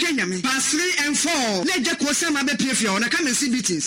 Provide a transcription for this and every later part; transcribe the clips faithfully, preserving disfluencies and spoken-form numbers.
Kenya me. Pass three and four. Let Jack was some other P F O. Now come and see beatings.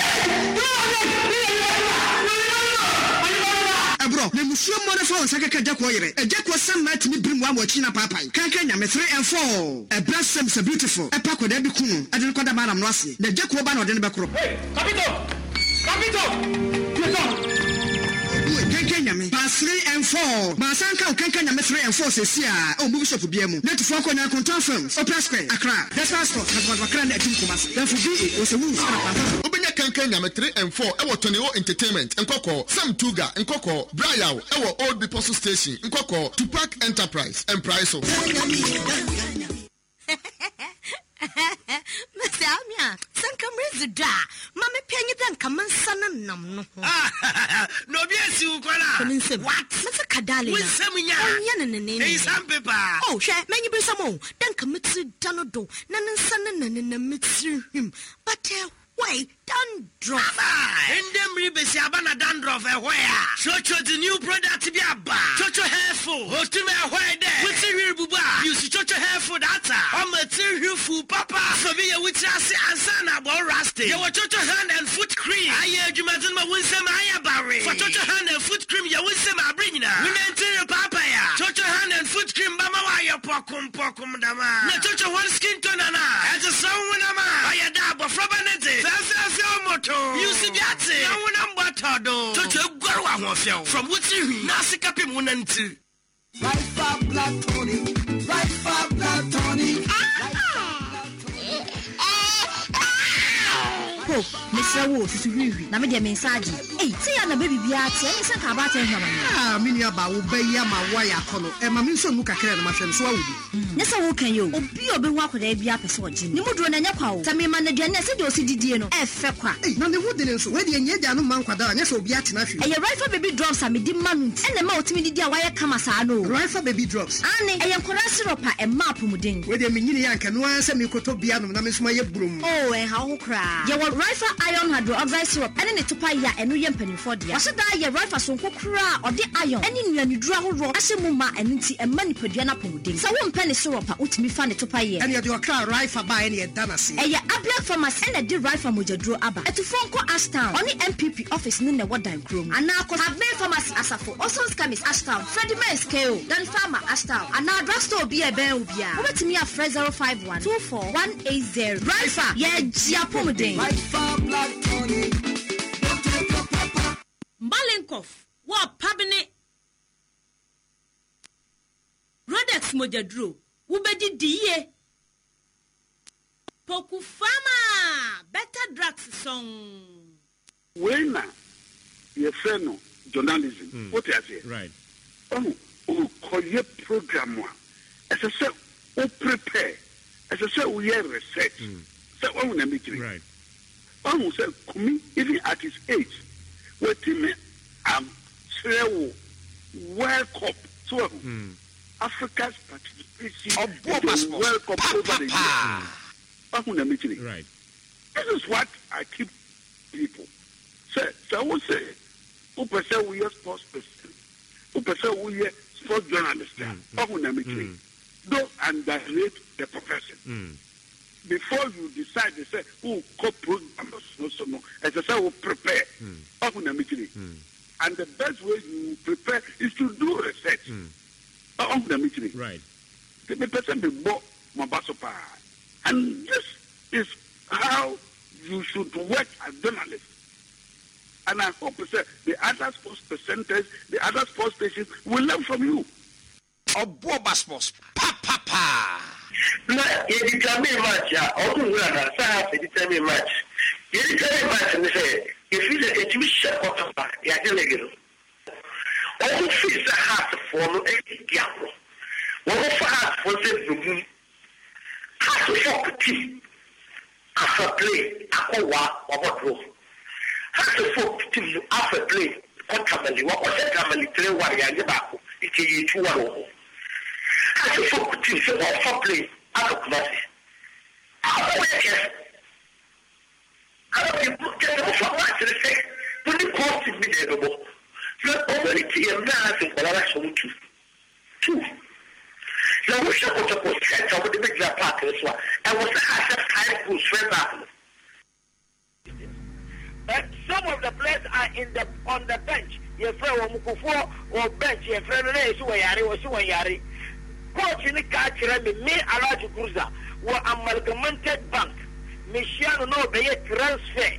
Bro, the Muslim motherfucker Saka Jack Warrior. A Jack was some night to me bring one watching a papa. Kenya me three and four. A blossom so beautiful. A pack with every kuno. I didn't call the man Rossi. The Jack Woban or the Bacro. Hey, Capito! Capito! Kenya me. Pass three and four. Masanka Kenya me three and four says here. Oh, move shop B M. Let four corner control firms. Opera Square, Accra. That's passport. That's what Wakran at Tumas. Then for B, it was a wound. Obenya Kenya me three and four. Ewo Tonyo Entertainment. Nkoko. Sam Tuga. Nkoko. Brian. Ewo Old Deposit Station. Nkoko. Tupac Enterprise. And Price. Mister Amia, Sankamriz da. Mamma penny than come and son and num. No, yes, you gonna. What? Mister Kadali. With some yan and the name is some paper. Oh, share many be some more. Then commit to Donado, none and son and in the midst him. But why, dandruff. And them ribes Yabana dandruff where? Chocho the new product to be a bar. Chocho hairful. Or to me where there. What's a real buba? You see Chocho hairful data. I'm a material fool, Papa. So be a witch and son about rusty. You were Chocho hand and foot cream. I heard you imagine my winsome Aya Barry. For Chocho hand and foot cream, you winsome Abrina. We maintain Papa. Chocho hand and foot cream, Bama, why pokum pokum dama. No Chocho one skin tonana. As a song when I'm a dab of Robanete. Music yate. I want to do. Toto Gwarwa won't from what's you? Nasika Pimunanti. Right for Black Tony. Right for Black Tony. Mister Wolf to you. Namadia Mensaji. Hey, say I'm a baby beat. Any son about him. Ah, Miniaba will be my wire color. And my Minson Muka can my friend Swallow. Nessa, who can you? Oh, be a walk with a be up a sword. You would run a yapao. Tell me, manager, and I said, you'll see Didiano. F. Fekwa. None of the woodlands, where the Yadiano Manquada, and yes, will be at Nashi. And your rifle baby drops are midi mount, and the mouth me the wire Kamasano. Rifle baby drops. Annie, I am Corasiropa and Mapumuding. Where the Minian can answer me Cotobiano, Namis my broom. Oh, and how cry. You will rifle iron hydroxide syrup, and then it to pay ya and we penny for the. I said, I rifle some cra or the iron, and in you draw rock, Asimuma and Ninti and money per Diana pudding. So one penny syrup, which me find it to pay. And you do a car rifle by any Danasi. And ya Abia farmers and a dear rifle Muja drew Abba. At Fonko Ashtown, only M P P office in the Wadan Chrome. And now, cause I've made farmers Asafo, also scammers Ashtown, Freddie May scale, then farmer Ashtown, and now drugstore be a bear. Over to me at Fred zero five one two four one eight zero. Rifle, yeah, Giapomoding. Rifle Black Tony. Malenkov, what pabine Rodex Mojadro, Ubedi die Poku Fama, better drugs song. When you say no journalism, mm. What I say? Right. Oh, oh, call your program. As I said, oh, prepare. As I said, we are research. Mm. So, oh, we are right. Oh, say, come even at his age, what him am say, World Cup, so mm. Africa's participation of the World Cup pa, over pa, the years. Right. This is what I keep people. Say, so I will say, who percent we are sports person, who percent we are sports journalists. Mm. Don't underrate the profession. Mm. Before you decide, they say, oh, co-programmers, no, so no. As I say, we prepare. Mm. Mm. And the best way you prepare is to do research. Mm. Right. The person be bought Mabasopa. And this is how you should work as journalists. And I hope that the other sports presenters, the other sports stations will learn from you. Oboba Sports. Pa pa pa. No, you determine match. Yeah, also we are saying you determine match. You determine match and say if you say you shut up, you are illegal. Also, fix the heart for no example. What of heart for the heart to fuck team after play, Aqua, or what row? Heart to fuck team after play, contraband, what was that family play while you are in the back? It's a two one. Heart to fuck team for play, out of class. I don't know get them from what to say. Put the cost in me. Not only to a man for a two. Two. Now, we shall go to set over the big part of this one. on the bench. Your friend Mukufo or bench, your friend Ray, so Yari, or so Yari. Coach in the catch, me, a large cruiser, were amalgamated bank. Michelle no be a transfer.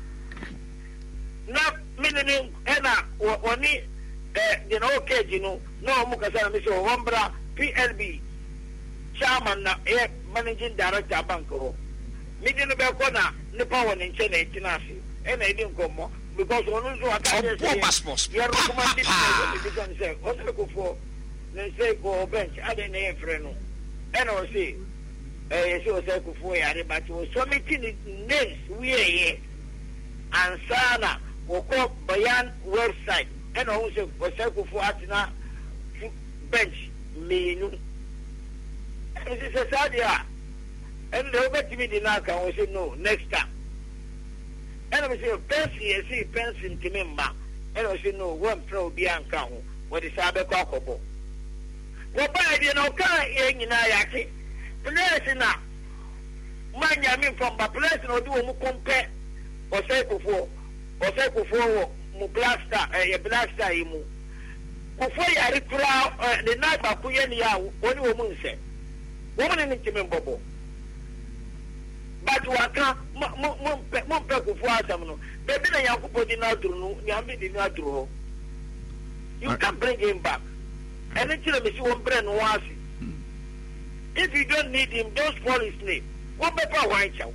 Now, meaning, Anna, or only, you know, okay, you know, no Mukasa, Mister Wambra, P L B, Chairman, Managing Director, Banco. Meeting the Belcona, Nepal in Chennai, Tinasi, and I didn't come more because one of the passports. You are recommended to say, what to go for? Then say, go bench, I didn't have friend. And I say, eh, she was a good for you, but was so many names we are here. And Sana, or call Bayan website, and also was a good for Atina bench, me. This is a sad year. And the over to me the knock and we say no next time. And we say fancy and see fancy to me ma. And we say no one pro bianca what is a cockable. What by the no car in Yaki? Place now. Mind I mean from the place no do compare or say before or say before Mublasta a blaster imu. Before you are the night by Kuyania, one woman said. Woman in Timmy Bobo. But waka mo pe ko fu asam no baby na yakupo di na duru no nyame di na duru you can bring him back and then tell me see one brain wasi if you don't need him don't spoil his name what better wine chow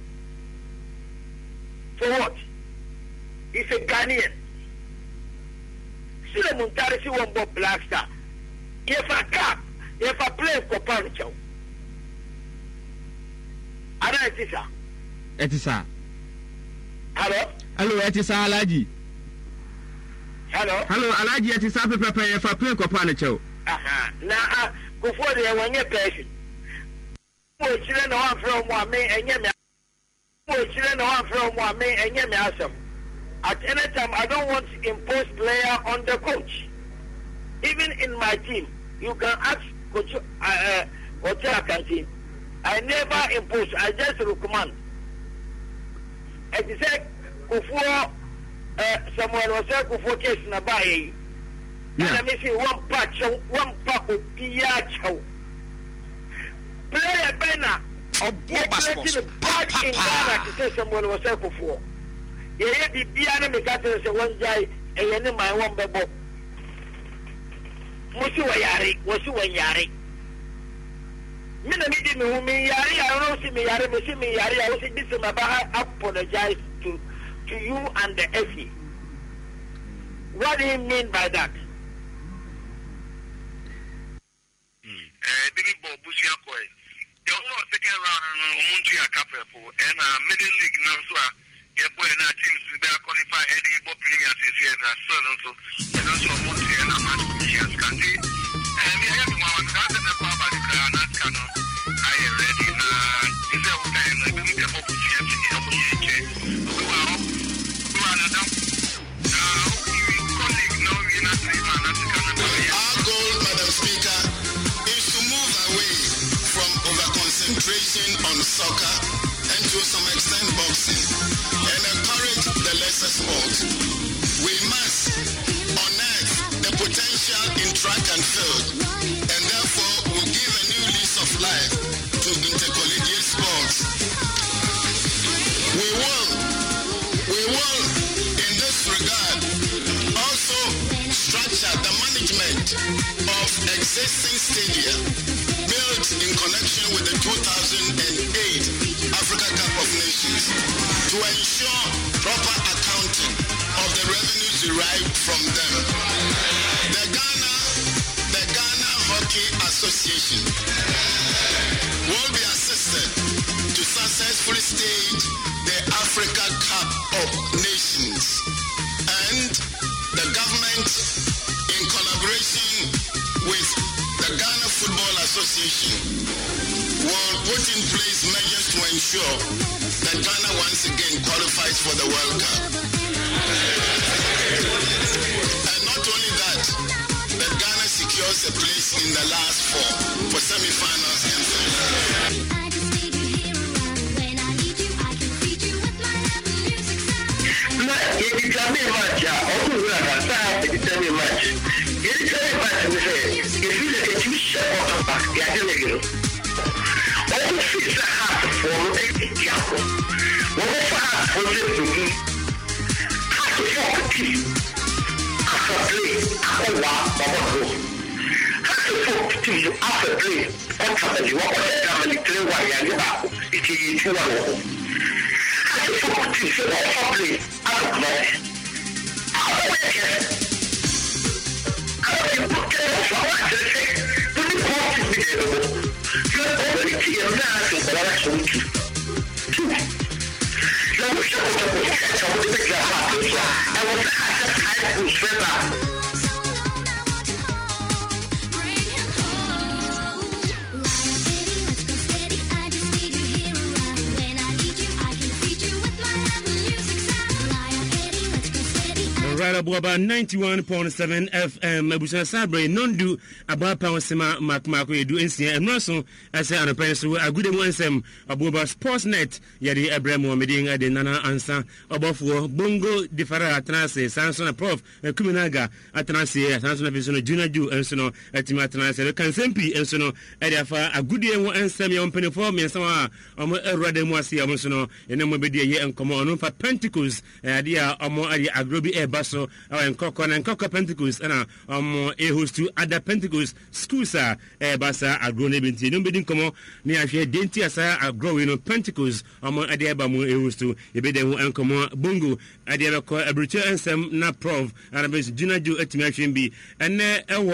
for what he's a Ghanaian see the Montari see one Bob Black Star if I cap if I play for Pancho I don't know sir Etisa. Hello? Hello, Etisa Alaji. Hello? Hello, Alaji Etisa Pepe if I play Kopana Chow. Aha. Now, before they one year person. More children one from one me and yet more children one from one me and yet awesome. At any time, I don't want to impose player on the coach. Even in my team, you can ask Coach uh, Hotel Canteen. I never impose, I just recommend. As you said, before someone was there before case in a bay, let me see one patch, one pack of Piacho. Play a banner of the bad in Ghana to say someone was there before. You hear the piano because one guy and then my one bebo. Musu Yari, Wasu Yari. Mina meeting me, me Yari, I don't see me Yari, me see me Yari, I was in this in my bar, apologize to to you and the F E. What do you mean by that? Billy Bob Bushia Koi. The whole second round on Muntia Capepo and a middle league Nansua, your boy and our teams that qualify Eddie Bopping as his year and so and so, and also Muntia and Amash Candy. And we have one thousand of Baba the Granat Cano. I am ready now. Is that what I am? I believe the Bopping in the Ocean. Well, we are now. Now, you colleague, now you're not saying our goal, Madam Speaker, is to move away from over-concentration on soccer and to some extent boxing and encourage the lesser sport. We must unearth the potential in track and field and therefore will give a new lease of life to intercollegiate sports. We will, we will, in this regard, also structure the management of existing stadia built in connection with the two thousand eight Africa Cup of Nations to ensure proper accounting of the revenues derived from them. The Ghana, the Ghana Hockey Association will be assisted to successfully stage the Africa Cup of Nations, and the government, in collaboration with the Ghana Football Association, will put in place measures to ensure that Ghana once again qualifies for the World Cup. And not only that, that Ghana secures a place in the last four for semi-finals and finals. If you can be much, what family, what was the family, three one year back, it is two one. I just want to say what family, I don't know. I don't know. I don't know. I don't know. But the court is with you. You are already here now to the last week. Two. You wish I was able to catch up with the heart. I was at the time to swear. Right about ninety-one point seven F M. Abusa Sabre nondu about Pawsema Mark Marco do insia and Russell as an pencil a good one sem about Sportsnet Yadi Abramo meeting at the Nana answer about for Bongo Differa Atanase, Sanson Prof Kuminaga Atanase, Sanson of Vision Junior Jew and Sono at Timatanase, Kansempi and Sono Ediafa a good year and semi on penny for me and some are Rademwasi Amosono and Mobedia and Common for Pentecost idea or more agrobi air bus. So our Nkoko and Nkoko Pentecost and um a host to other Pentecost schools are eh basa agro nebinti no bedin komo ni ahwe denti asa agro we no Pentecost um adiaba mu a host to e be dem enkomo bongo adiaba ko abricha ensem na prof arabes junaju atimi ahwe bi enne ewo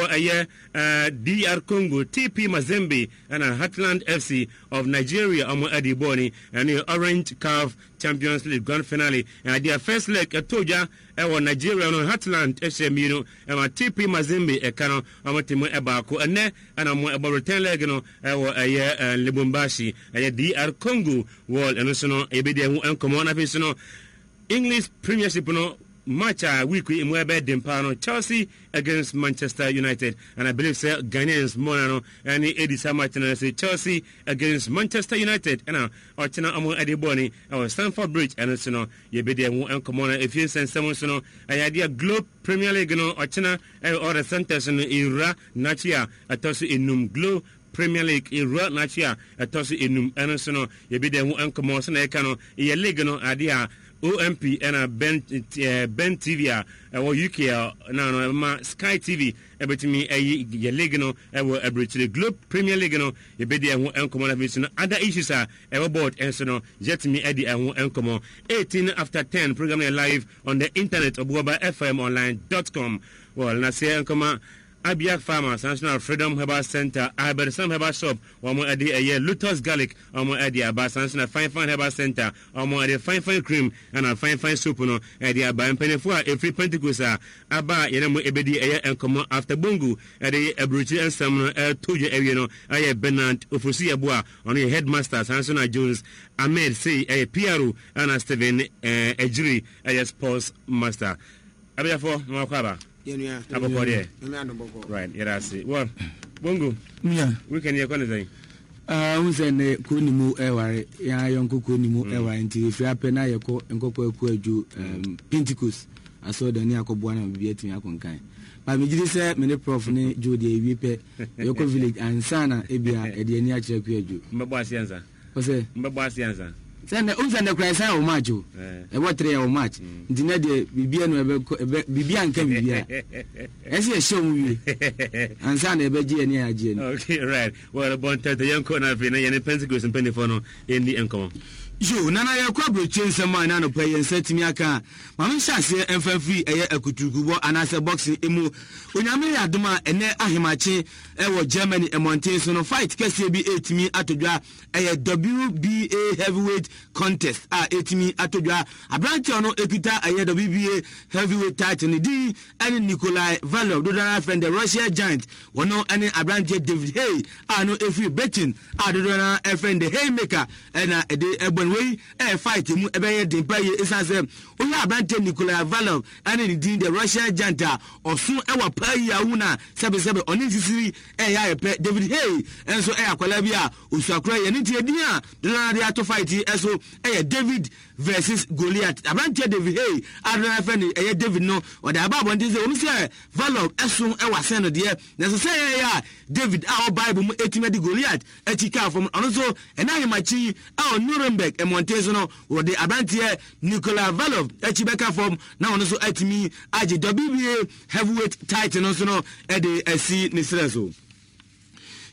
aye D R Congo T P Mazembe and Heartland F C of Nigeria um adiboni and Orange Calf Champions League grand finale and their first leg at Toja ewo Nigeria no Heartland S M U no e T P Mazembe e kano amotimo e baako ene ana mo e return leg no ewo eye Lubumbashi eye D R Congo wall eno so no e be de hu enkomo na fe so no English Premiership no match a week in Webe Dempano, Chelsea against Manchester United. And I believe say Ghanaians Monano and Edisa Martinez say Chelsea against Manchester United. And now Ochina Amo Adiboni, our Stamford Bridge, and it's no Yebede and Comona if you send someone so no I idea Globe Premier League no Ochina or the centers in Ira Nachia Atosi Inum Globe Premier League Ira Nachia Atosi Inum Enosono Yebede and Comona Ekano Yelegano Adia O M P and a Ben uh, Ben T V or U K no no ma Sky T V ebetimi ayi ye league no e wo abrechi Globe Premier League no ye be dey ho enkomo na vision other issues are e board enso no jetimi edi ho enkomo eighteen after ten program live on the internet obuoba f m online dot com well na say enkomo Abia Farmers National Freedom Herbal Center Albert Sam Herbal Shop omo ade eye Lotus Garlic omo ade aba National Fine Fine Herbal Center omo ade Fine Fine Cream and a Fine Fine Soup no ade aba mpenefo a every Pentecost aba yene mo ebedi eye enkomo after bongo ade abruchi ensam no toje ewie no aye Bernard Ofosi Eboa on the headmaster Sansona Jones Ahmed say eye P R O and Steven Ejiri eye sports master abia for no kwaba Yeah, right, yeah, I see. Well, Bongo, yeah, we can hear anything. Uh, who's in the Kunimu Ewa, ya Yonko Kunimu Ewa, until if you happen, I go and go to um Pentecost. I saw the Niako Buana Vietnam Yakon kind. But we did say, many prof ne Judy Wipe, Yoko Village, and Sana, Ebia, at the Niacha Kuju. Mbabasianza. What's it? Mbabasianza. Send the Unsan the Chrysler or Macho, a what three or match. Dinner Bibian Bibian can be here. As you show me, and Sunday Beji near Jane. Okay, right. Well, about the young corner of the Pentecost and Pentefono in the income. You, Nana, your corporate change some man and pay and set me a car. Mamma Shassi and Fanfi, a Kutuku, and as a boxing emu. When I made Aduma and Ahimachi, I was Germany and Montesano fight, Cassie be eight me at a W B A heavyweight contest. Ah, eight me at a branch on Epita, a W B A heavyweight title, D, and Nikolai Valov, Dodana friend, the Russia giant, one no any a branch David Hay, I know if you betting, I don't know a friend, the Haymaker, and a day way a fight mu ebe de paye isase o ya brante Nikolai Valov and indeed the Russia janta osun ewa paye awuna sebe sebe oni sisiri e ya epe David Hay enso e akwala bia osuakura ye ntie din a donald ya to fight eso e David versus Goliath abrante David Hay adona friend e David no o da ba bonde se onu se Valov eso e wa sen no de na so say ya David a o Bible mu etimedi Goliath etika from ono so ena himachi a Nuremberg e Montesano or the Abantia Nikolai Valov Echibeka from now also at me I W B A heavyweight title also no at the S C Nisreso.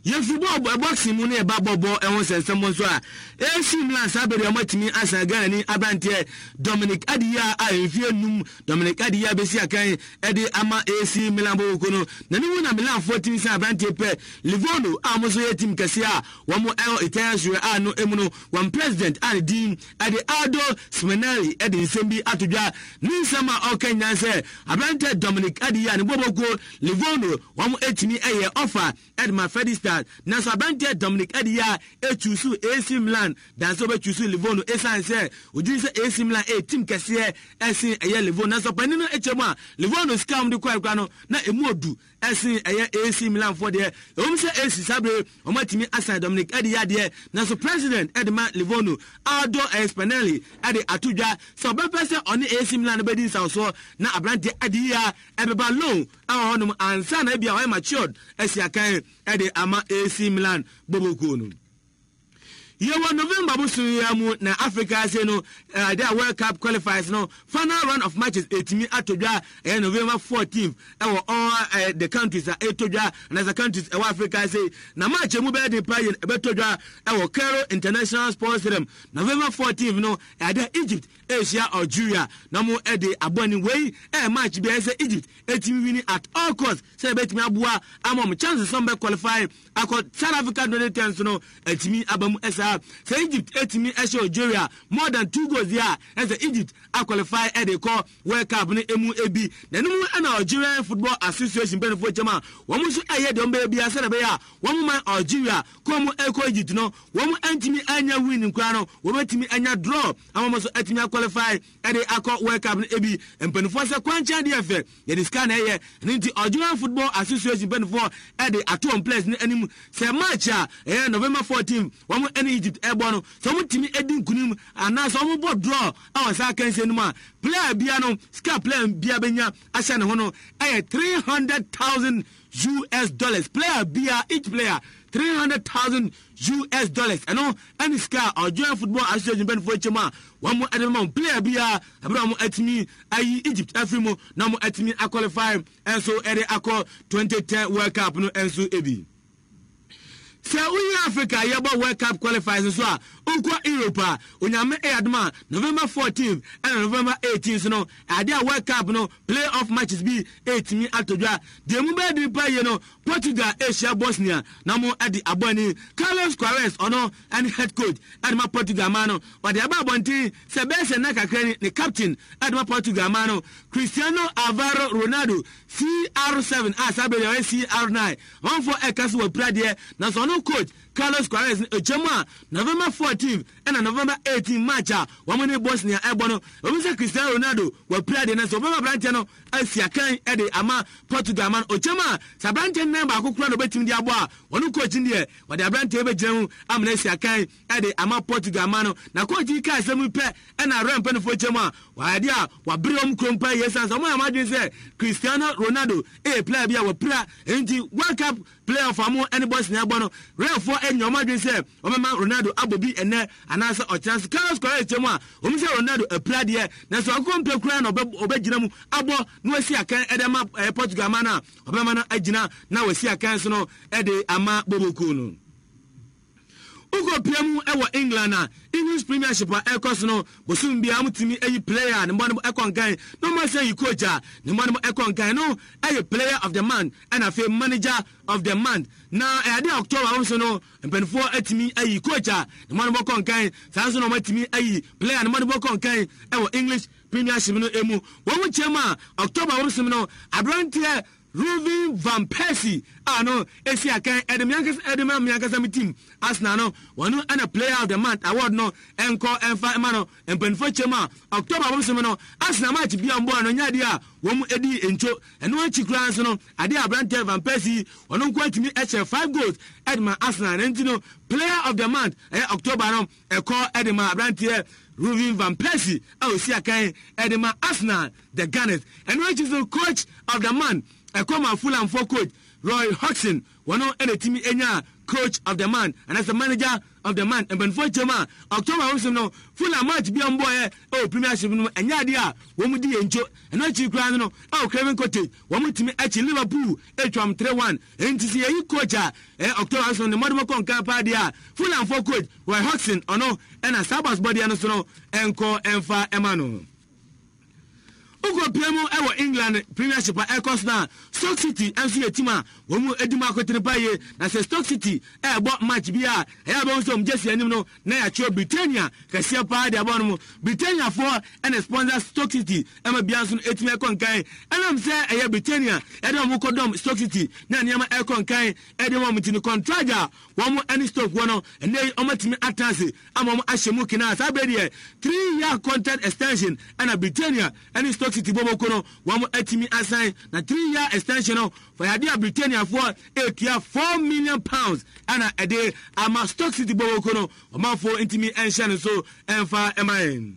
ye football boxing mu ne ba bobo e won sensem so a A C Milan sabere amatimi asa Ghana ni abante Dominic Adiya a enfie num Dominic Adiya besi akan e de ama A C Milan bo kono na ni wona Milan fourteen sa abante pe Livorno a mo so ye team kase a wo mo el Italian a no emuno one president and dean at the Aldo Spinelli e de nsembi atodwa ni nsama o kan nyanse abante Dominic Adiya ni bobo go Livorno wo mo etimi eye offer Edma Fedistar na so abante Dominic Adiya e chusu A C Milan dan so be chusu Livorno e san se odi se A C Milan e team kase esin eye Livorno na so panino echema Livorno scam de kwa kwa no na emu odu esin eye A C Milan for there o se A C sabre o matimi asa Dominic Adiya de na so president Edma Livorno Aldo Spinelli ade atudwa so be pese on A C Milan be din so na abante Adiya e be ba loan a honum ansa na bia o matured esi akan ade ama A C Milan boboku no yewa November busu yamu na Africa say no uh, their World Cup qualifiers no final round of matches etimi atodwa eh, November fourteenth e wo all uh, the countries are etodwa and as the countries e Africa say na match mu be dey play e betodwa e wo Cairo International Sports Stadium November fourteenth no e dey Egypt Asia Algeria na mu e dey aboni wey e match be say Egypt etimi win at all costs say betimi aboa amom chances some be qualify akọ South Africa no ten no etimi abamu esa say Egypt etimi Asia Algeria more than two goals there as Egypt a qualify e dey call World Cup ni emu ebi na nemu ana Algerian Football Association benefo chama wo mu so aye de ombe bia se be ya wo mu man Algeria ko mu e ko Egypt no wo mu antimi anya win nkwa no wo betimi anya draw amamo so etimi qualify e dey akọ World Cup ni ebi empenfo se kwancha de efe ye discan e ye nti Algerian Football Association benefo e dey atom place ni anim se match a e November fourteenth wo mu any Egypt e bo no so mu timi edin kunim ana so mu bo draw awon sa kan se numa player bia no ska player bia benya asha ne ho no e three hundred thousand U S dollars player bia each player three hundred thousand U S dollars eno any ska Algerian Football Association ben for chema one mo adema player bia abra mo atimi ayi Egypt afrimo na mo atimi a qualify and so e dey akọ twenty ten World Cup no enso ebi se uyi Africa yebo World Cup qualifiers so a unko Europe onyame e adma November fourteenth and November eighteenth no ade a World Cup no playoff matches be eighteen atodwa de mu be di pa ye no Portugal Asia Bosnia na mo ade abani Carlos Queiroz ono and head coach adma Portugal mano but the ababonti se be se na kakra ni captain adma Portugal mano Cristiano Alvaro Ronaldo C R seven as abele C R nine one for ekaso we prade na so no coach Carlos Queiroz ejema November fourteenth and November eighteenth match a wamone Bosnia ebono obisa Cristiano Ronaldo we prade na so baba brante no asia kan e de ama Portugal man ojema sabrante number akokura no betim di abo a wono coach ndie we de brante e be giran amna asia kan e de ama Portugal man na coach ka asem pe e na ramp no fo chema wa de a wa breom krompa yesan so mo imagine say Cristiano Ronaldo e player bia we pra enti World Cup player for mo any Bosnia ebono real for enyo madwen say o mema Ronaldo abobi ene anasa o chance Carlos Queiroz chema o mi say Ronaldo e pra de na so akompe kura na obegina mu abo no asi akan edema Portugal mana obema na agina na wasi akan so no e de ama boboku no ugo piamu ewo England na English Premiership a ekos no bosum bia mutimi eyi player ne mbon ekonkan no ma say yi coach a ne mbon ekonkan no eyi player of the month and afi manager of the month na e ade October won no mpenfo atimi eyi coach a ne mbon ekonkan sanso no matimi eyi player ne mbon ekonkan ewo English Premiership no emu wo mu chema October won no abrantie Ruben Van Persie ah no esi akan edemiankas edema miankasa mi team Arsenal no wonu ana player of the month award no enko enfa ema no empenfo chema October won no Arsenal match bia mbo no nya dia wo mu edi encho eno anchi kran so no ade abrante Van Persie wonu nko atimi eche five goals edema Arsenal ntino player of the month eh October no eko edema abrante Ruben Van Persie oh si akan edema Arsenal the Gunners eno anchi so coach of the month e come Fulham for coach Roy Hodgson wono ene timi enya coach of the month and as the manager of the month. And before Chema, October also no full match be on boy oh premiership no and yadia womu di enjo and no chi kran no oh Craven Cottage womu timi echi Liverpool etwam three one enti see yi coach eh October also the modern conquer pa dia full and for coach Roy Hodgson ono and a Sabas body and so enko enfa emano Ugo Piemo ewo England Premiership a Ecos na Stoke City M C team a womu edima akotene paye na se Stoke City e bo match bia e aba so mjesi anim no na ya cho Britannia kase pa de aba no Britannia for and sponsor Stoke City e ma bia so etime konkan enam se e Britannia e de mo kodom Stoke City na niam e konkan e de mo mtini contraja womu any Stoke wono ene omatimi atase ama mo ahyemu kina sa be de three year contract extension and a Britannia any Stoke City bobo kono wamu etimi assign na three year extension no for yadia Britannia for etua four million pounds ana ede ama Stoke City bobo kono oma for intimi enhye so emfa emain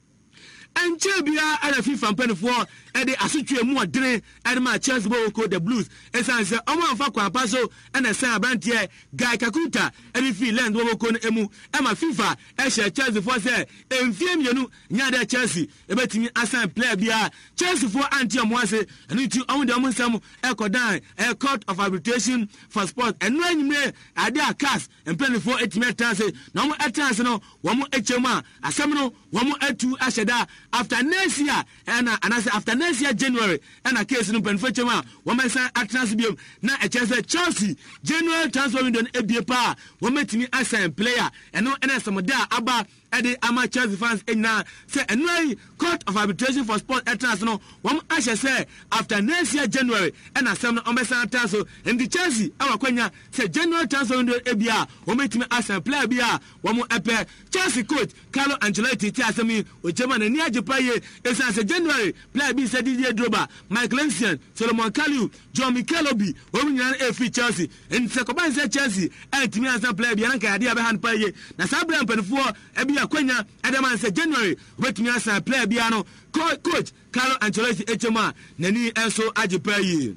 enche bia ana FIFA mpene for ede asotwe mu odene ede ma Chelsea bobo ko the Blues esanse oma mfa kwa paso ana san abantie Guy Kakuta ede Finland bobo ko no emu ema FIFA ehye Chelsea for say emfie mienu nya de Chelsea ebetimi assign player bia Chelsea for anti omwase enu ti omo de omo nsam ekodan a court of arbitration for sport enu anyime ade akas mpene for etimi atanse na omo atanse no womo echema asem no womo atu ahyeda after next year and and after next year January and a case no pen for chema woman san attrans biom na e chese Chelsea January transfer window e bie pa woman timi assign player and no ns some da aba ede ama Chelsea fans ena say enwai court of arbitration for sport attrans no wom ahye say after next year January and asem no omesa atranso and the Chelsea awa kwanya say January transfer window e bia woman timi assign player bia wom epe Chelsea coach Carlo Ancelotti ti asemi o German ni ajepaye esa say January player bi say Didier Drogba Mike Lensian Solomon Kalou John Mikelobi wom nyana e fi Chelsea and say koban say Chelsea and timi assign player bia na ka ade abe han paye na sabra mpanfo e akwanya Adaman say January wetumi asa player bia no coach Carlo Ancelotti echema nani enso ajepayi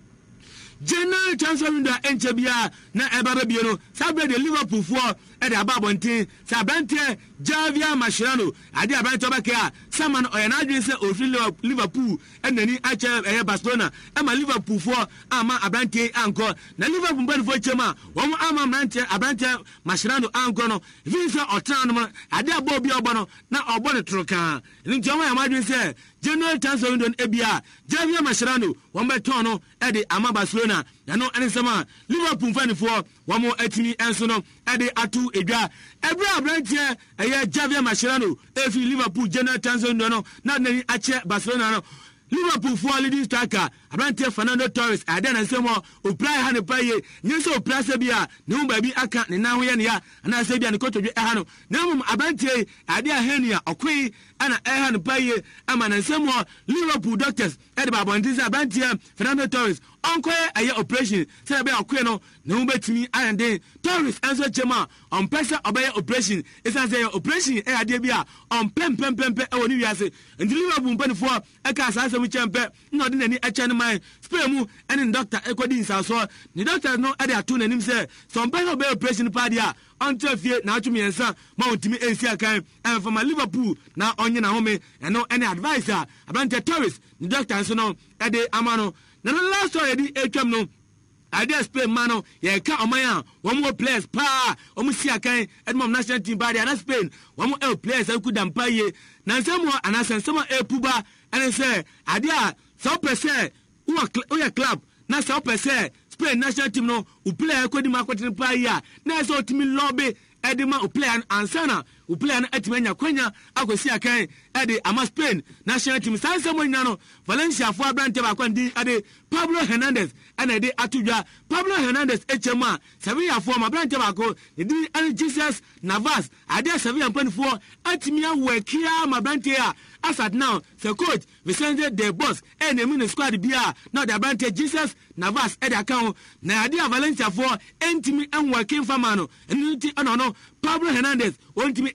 General transfer window enche bia na ebaba bia no sabre de Liverpool for e de ababontin sabrante Javier Mascherano ade abante obaka saman oyana adwin se ofri Liverpool e nani ache e Barcelona e ma Liverpool for ama abante anko na Liverpool ban for chema wo ama mante abante Mascherano anko no vince otran no ade abo bia obo no na obo ne troka ni joma ya madwin se General transfer window e bia Javier Mascherano wo beton no e de ama Barcelona na no anisema Liverpool fan for wo mo atimi enso no e de atu edwa ebra abrantie eye Javier Mascherano efi Liverpool General transfer window no na nani ache Barcelona no Liverpool for leading striker abrantie Fernando Torres ade na nsemo oprai ha ne paye nyeso oprai se bia ne ho ba bi aka ne na ho ye ne ya na se bia ne kotodwe e ha no na mum abrantie ade ahenia okwi ana e ha ne paye ama na nsemo Liverpool doctors e de babonti se abrantie Fernando Torres onkoye aye operation se be okwi no ne ho betimi ande Torres enso chema on pesa obey operation isa say operation e ade bia on pem pem pem e woni wiase ndi Liverpool mpanifo e ka sa asem chempe no de nani eche ne man spray mu ene doctor e kodi nsa so ni doctor no e de atu nanim say some pesa obey operation party a until fie na atumi ensa ma ontimi ensi akan and from Liverpool na onye na home eno any advisor abante Torres ni doctor nso no e de amano na last story di etwam no idea Spain mano ye ka omaya one more players pa omu si akan edmom national team body na Spain one more players aku dampa ye na nsemo anansemo epuba ene say idea so percent who ya club na so percent Spain national team no u player akodi makoti pa ya na so timi lobby edema u player ansana u player na etimanya kwanya akosi akan ede ama Spain national team sansemo nyano Valencia fo abrante ba kwandi ade Pablo Hernandez and ede atudwa Pablo Hernandez echema seven year for abrante ba ko edi and Jesus Navas ade seven year for atimia wekia mabrante a asat now the coach Vicente de Boss and the mini squad bia now the abrante Jesus Navas ede account na ade Valencia for entimi and working famano and no no Pablo Hernandez ontimi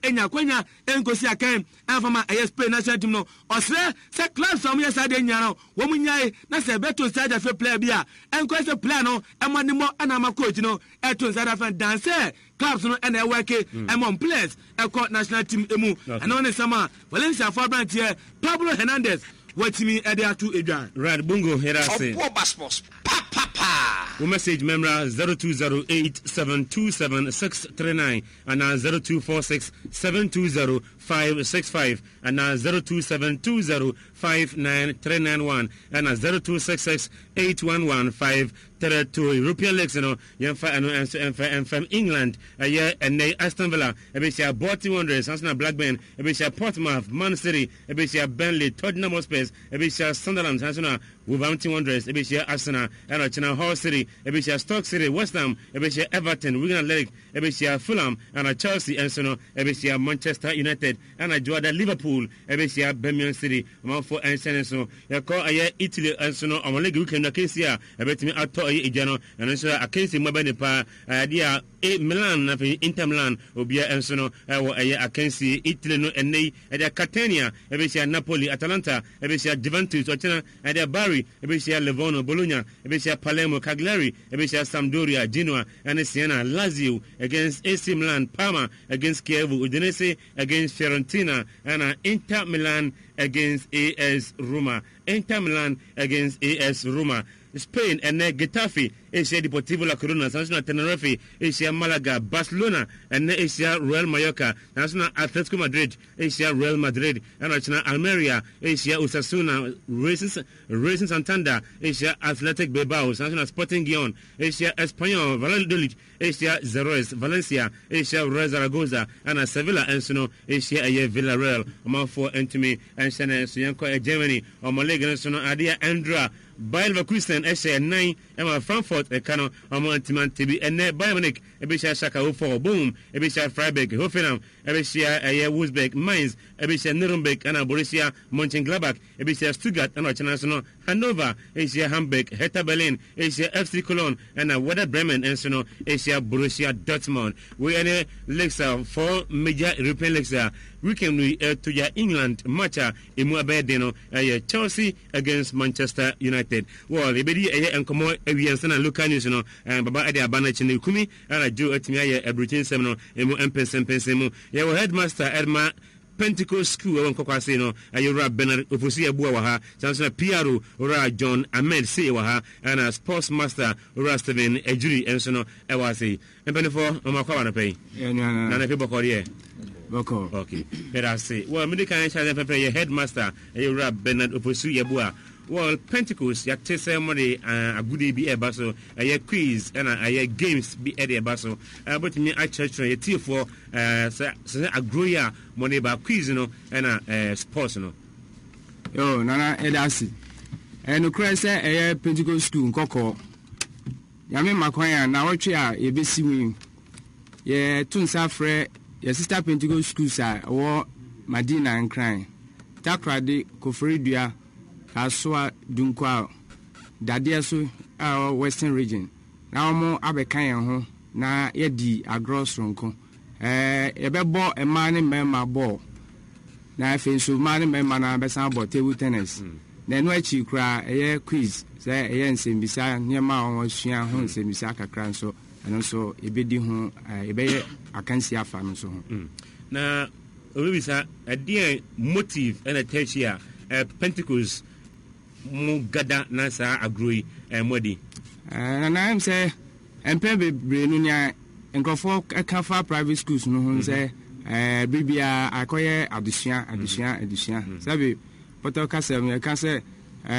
enya kwanya enkosi akan afama ɛyɛ Spain national team no ɔsrɛ sɛ clubs am yɛ sade nya no wo munyae na sɛ beto side afa player bia enkosi player no ɛmo ne mo ana ma coach no ɛto side afa dance clubs no ɛna ɛwɔke ɛmo players ɛkɔ national team emu ɛna ne sama Valencia for branch here Pablo Hernandez watimi ɛde ato edwan right bongo here say opo baspos pa pa pa we message memra zero two zero eight seven two seven six three nine and zero two four six seven two zero five six five and zero two seven two zero five nine three nine one and zero two six six eight one one five three two. European leagues you know yemfa and and from England a year and Aston Villa a bit Bolton Wanderers, Arsenal Blackburn a bit Portsmouth, Man City a bit Burnley, Tottenham Hotspur a bit Sunderland, Arsenal Wolverhampton Wanderers a bit Arsenal and China Hull City a bit Stoke City, West Ham a bit Everton, Wigan Athletic a bit Fulham and Chelsea and so a bit Manchester United and a Jordan Liverpool a bit Birmingham City among for and so ya call a year Italy and so no on league weekend a case here a bit me out ejano and so a case mo bene pa dia e Milan na Inter Milan obia enso no e wo eye akansi Italy no ene e dia Catania e be sia Napoli, Atalanta e be sia Juventus ochena e dia Bari e be sia Livorno, Bologna e be sia Palermo, Cagliari e be sia Sampdoria, Genoa and Siena, Lazio against A C Milan, Parma against Kiev, Udinese against Fiorentina and Inter Milan against A S Roma. Inter Milan against A S Roma. Spain and Getafe, Asia Deportivo La Corona, National Tenerife, Asia Malaga, Barcelona, and Asia Real Mallorca, National Atletico Madrid, Asia Real Madrid, and National Almeria, Asia Osasuna, Racing, Racing Santander, Asia Athletic Bilbao, National Sporting Gion, Asia Espanyol, Valladolid, Asia Zeroes, Valencia, Asia Real Zaragoza, and Sevilla, and Suno, Asia Villarreal, among four Entumi, and Shana Suyanko, Germany, or Malaga, and Suno, Adia Andra. Bayer Leverkusen ɛhyɛ nine ɛma Frankfurt ɛka no ɔmo ntiman tibi ɛnɛ Bayern Munich ɛbɛhyia Schalke four boom ɛbɛhyia Freiburg Hoffenheim ɛbɛhyia ɛyɛ Wolfsburg Mainz ɛbɛhyia Nuremberg ɛna Borussia Mönchengladbach ɛbɛhyia Stuttgart ɛna ɔkyena so no Hannover ɛhyia Hamburg Hertha Berlin ɛhyia F C Cologne ɛna Werder Bremen ɛnso no ɛhyia Borussia Dortmund we ɛne leagues four major European leagues weekend we uh, to ya England match a emu abɛɛden no ɛyɛ Chelsea against Manchester United well ebedi ɛyɛ nkɔmɔ awiɛnsa na local news no uh, baba ɛde aba no akyi no kumi ɛna Joe atumi ayɛ aburukyin nsɛm no emu mpɛnsɛmpɛnsɛm mu yɛwɔ headmaster Edma Pentecost School ɛwɔ nkɔkwase no ayɛwura Bernard Ofosi abua wɔ ha chancellor P R O owura John Ahmed say wɔ ha ɛna sports master owura Stephen Ejuri ɛnso no ɛwɔ ase mpanyinfoɔ ɔmo akɔ awa pɛyi na na efi bɔkɔdeɛ Boko. Okay. Let us say. Well, medical insurance your headmaster, you Bernard Oposu Yabua. Well, Pentecost, ya tese money a good day be a basso, a year quiz and a games be a basso. But me at church a tier for uh a groya money about quiz no and a sports no. Yo, Nana Edasi. And the Christ a Pentecost school Coco. Yami Makoya, now what you are a bit seeing. Yeah, Tunsa Fre. Your sister Pentecost schools are war Madina and crying. Takrade, Kofridia, Kaswa, Dunkwa, Dadiasu, our western region. Now more Abekayan home, na yedi a gross ronco. Eh, a bebo a man in Memma ball. Now I feel so man in Memma Bessambo table tennis. Then what you cry a year quiz, say a yen sim beside near my own Shia Hon Sim Bisaka Cranso. And also a bit home, a bay, I can see a family so. Now, Olivia, a dear motive and a tertia, a Pentecost, Mugada Nasa agree and Modi. And I am say, and Pebble Brenunia and go for a cafe private schools, no say, Bibia, I call ye addition, addition, addition. Sabi, Poto Castle, I can say,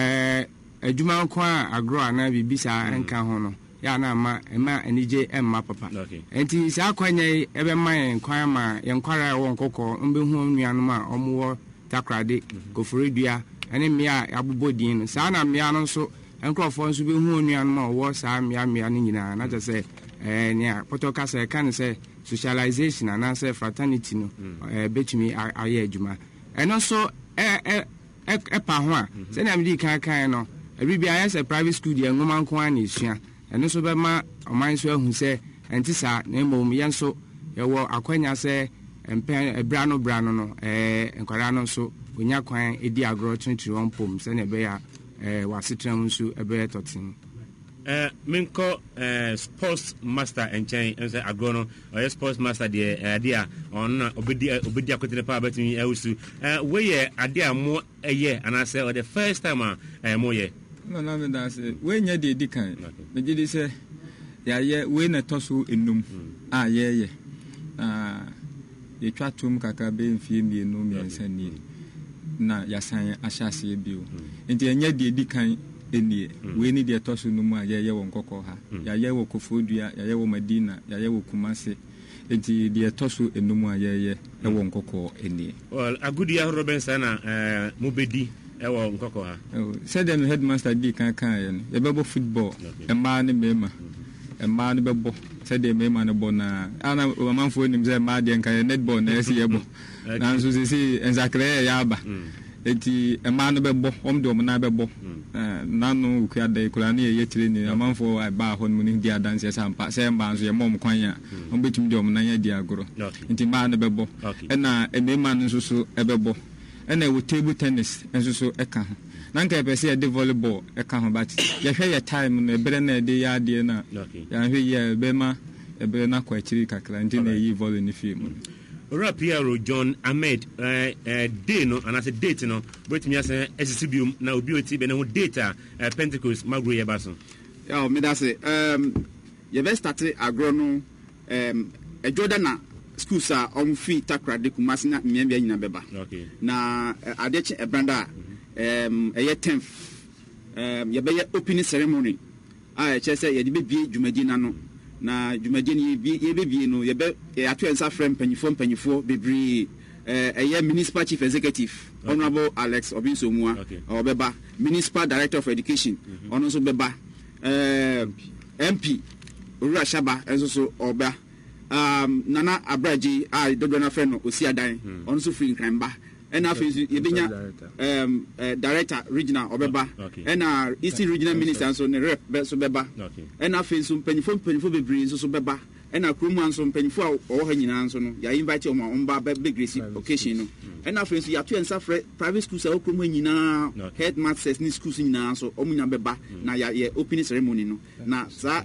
a Juma Qua, a grow and I be bisa and Cahono. Ya na ma ema enije emma papa enti sa kwanye ebe man kwan ma yenkwara won kokko mbe hu nuanom a omwo takrade koforedua ene mmea abobodin sa na mmea no so enkrofo nso be hu nuanom a wo sa mmea mmea no nyina na je se eh nia potoka se kan se socialization and say fraternity no eh betumi aye adwuma eno so eh eh e pa ho a se na medi kan kan no ebibia ya se private school de ngoma nko an esua eno so be ma oman so ahu se enti sa na emom yen so ye wo akwanya se empe brano brano no eh nkwara no so onya kwan edi agro twenty one pom se na be ya eh wasetram nso ebe thirteen. Uh, Minko uh, sports master and chain and say agrono or sports master the idea on obedi obedi akotene pa betimi ewusu uh we idea mo eye and I say or the first time uh mo ye no no me that say we nya de dikan me gidi say ya ye we na toso enum ah ye ye ah ye twatum kaka be mfie mienu miensa ni na yasan ahyase bio enti nya de dikan enie we ni de toso no mu a ye ye won kokko ha ya ye wo Kofodua ya ye wo Madina ya ye wo Kumase enti de toso enum a ye ye e won kokko enie well Agudia Robinson na eh mubedi e wo nkokko ha said them headmaster di kan kan ye no ye bebo football e ma ne mema e ma ne bebo said them mema ne bo na ana manfo nim say ma de kan netball na ese ye bo na nso sisi enzakre ya aba eti ema no bebo om de om na bebo eh nanu ukua da ikura na ye tire ni amanfo ba ho no ni dia dance sampa se mba nso ye mom kwan ya om betum de om na ya di agoro enti ma no bebo na emema nso so ebebo na e wo table tennis nso so eka ho na nka pese de volleyball eka ho but ye hwe ye time no ebere na de ya de na ya hwe ye bema ebere na kwa chiri kakra enti na yi volley ni film Ora Piero John Ahmed eh eh day no and as a date no but me say esisibium na obi oti be na ho data uh, Pentecost magro ye baso. Yeah, me that say um you best start agro no um e Jordan na school sa on free takra de Kumasi na mmia nyina beba. Okay. Na uh, adeche e branda um e tenth um ye be opening ceremony. Ah e che say ye de be bie dwumadi na no. Na dwumadi ni ye be bie no ye be ato ensa frem panyifo panyifo bebre eh eh municipal chief executive okay. Honorable Alex Obinsomua okay. Obeba municipal director of education mm-hmm. Ono so beba eh M P Ura Shaba enso so oba um Nana Abraji I dodo na friend no Osiadan mm. Ono so free nkranba ena afi yebenya um uh, director regional obeba ena east regional minister so ne rep so beba ena afi so mpanyifo mpanyifo bebre so so beba ena kromu anso mpanyifo a o ha nyina so no ya invite omo omba be grace occasion no ena afi so ya to ensa private schools a kromu nyina headmasters ni schools nyina so omo nya beba na ya opening ceremony no na sa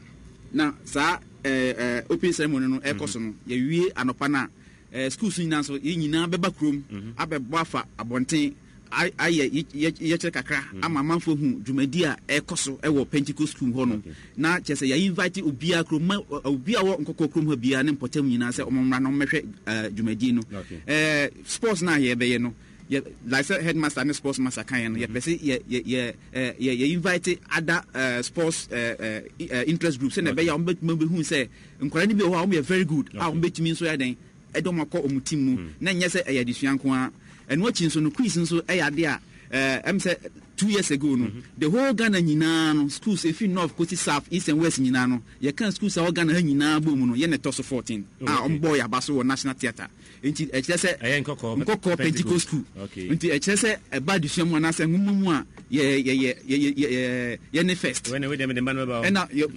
na sa eh eh opening ceremony no e koso no ya wie anopa na Uh, schools nyina so nyina beba krom abebo afa abonten aye ye che kakra ama manfo hu dwumadi a ekoso e wo Pentecost school ho no na chese ya invite obia krom obia wo nkokko krom ha bia ne mpotam nyina se omomra no mehwe dwumadi no eh sports na ye be ye no ye like say headmaster and sports master kan ye be say ye ye ye ye invite other uh, sports uh, uh, interest groups na be ya ombetuma be hu say nkwara ni be ho am very good a ombetumi so ya den edom akọ omutim mu na nyese eya disuanko a eno achi nso no quiz nso eya de a eh em say two years ago no the whole Ghana nyina no schools if you north coast south east and west nyina no ye kan schools a Ghana ha nyina bo mu no ye ne toso fourteen ah on boy abaso wo national theatre enti e kire say nkokko Pentecost school enti e kire say e ba disuanmu na say ngumumu a ye ye ye ye ye ne first when we dem the man about ena yo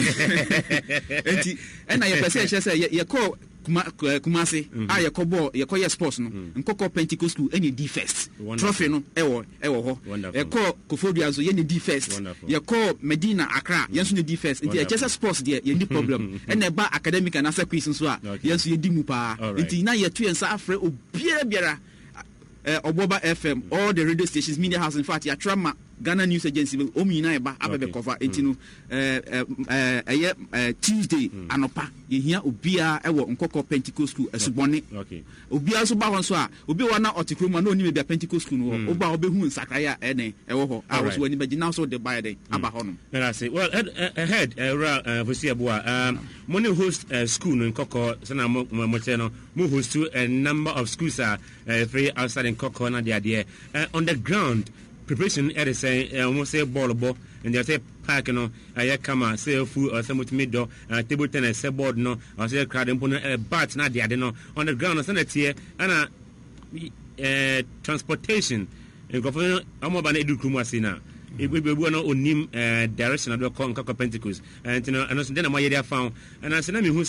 enti ena ye pese e kire say ye call kuma Kumasi ah ye kobo ye koye sports no nkokko Pentecost school any D first trophy no ewo ewo ho ye ko Kofodua so ye ni D first ye ko Medina Accra ye so ni D first nti e chese sports there ye ni problem and e ba academic and asa quiz so a ye so ye di mu pa nti na ye to ensa afre obiara biara eh Oboba F M all the radio stations media house in fact ya trama Ghana News Agency omina eba abebe cover etinu eh eh eh Tuesday anopa ye hia obia ewo nkokko Pentecost school asubone obia so ba ho so a obi wa na otikroma na oni bia Pentecost school no oba obehu nsakaya ene ewo ho a wo so ani bagi now so the buy den aba ho no I say well ahead uh Vosi Aboa um money host school no nkokko sana mo mo no mo host a number of schools are free outside in Nkokko na dia dia on the ground preparation er say almost say ball ball and they say park no aye kama say food or some middle table tennis say board no or say crowd impo bat na dia no on the ground so that here and uh transportation in government amoba na edu krumu asina ebebu na onim direction of the Nkokko Pentecost and you know and so then my area found and I say na me who say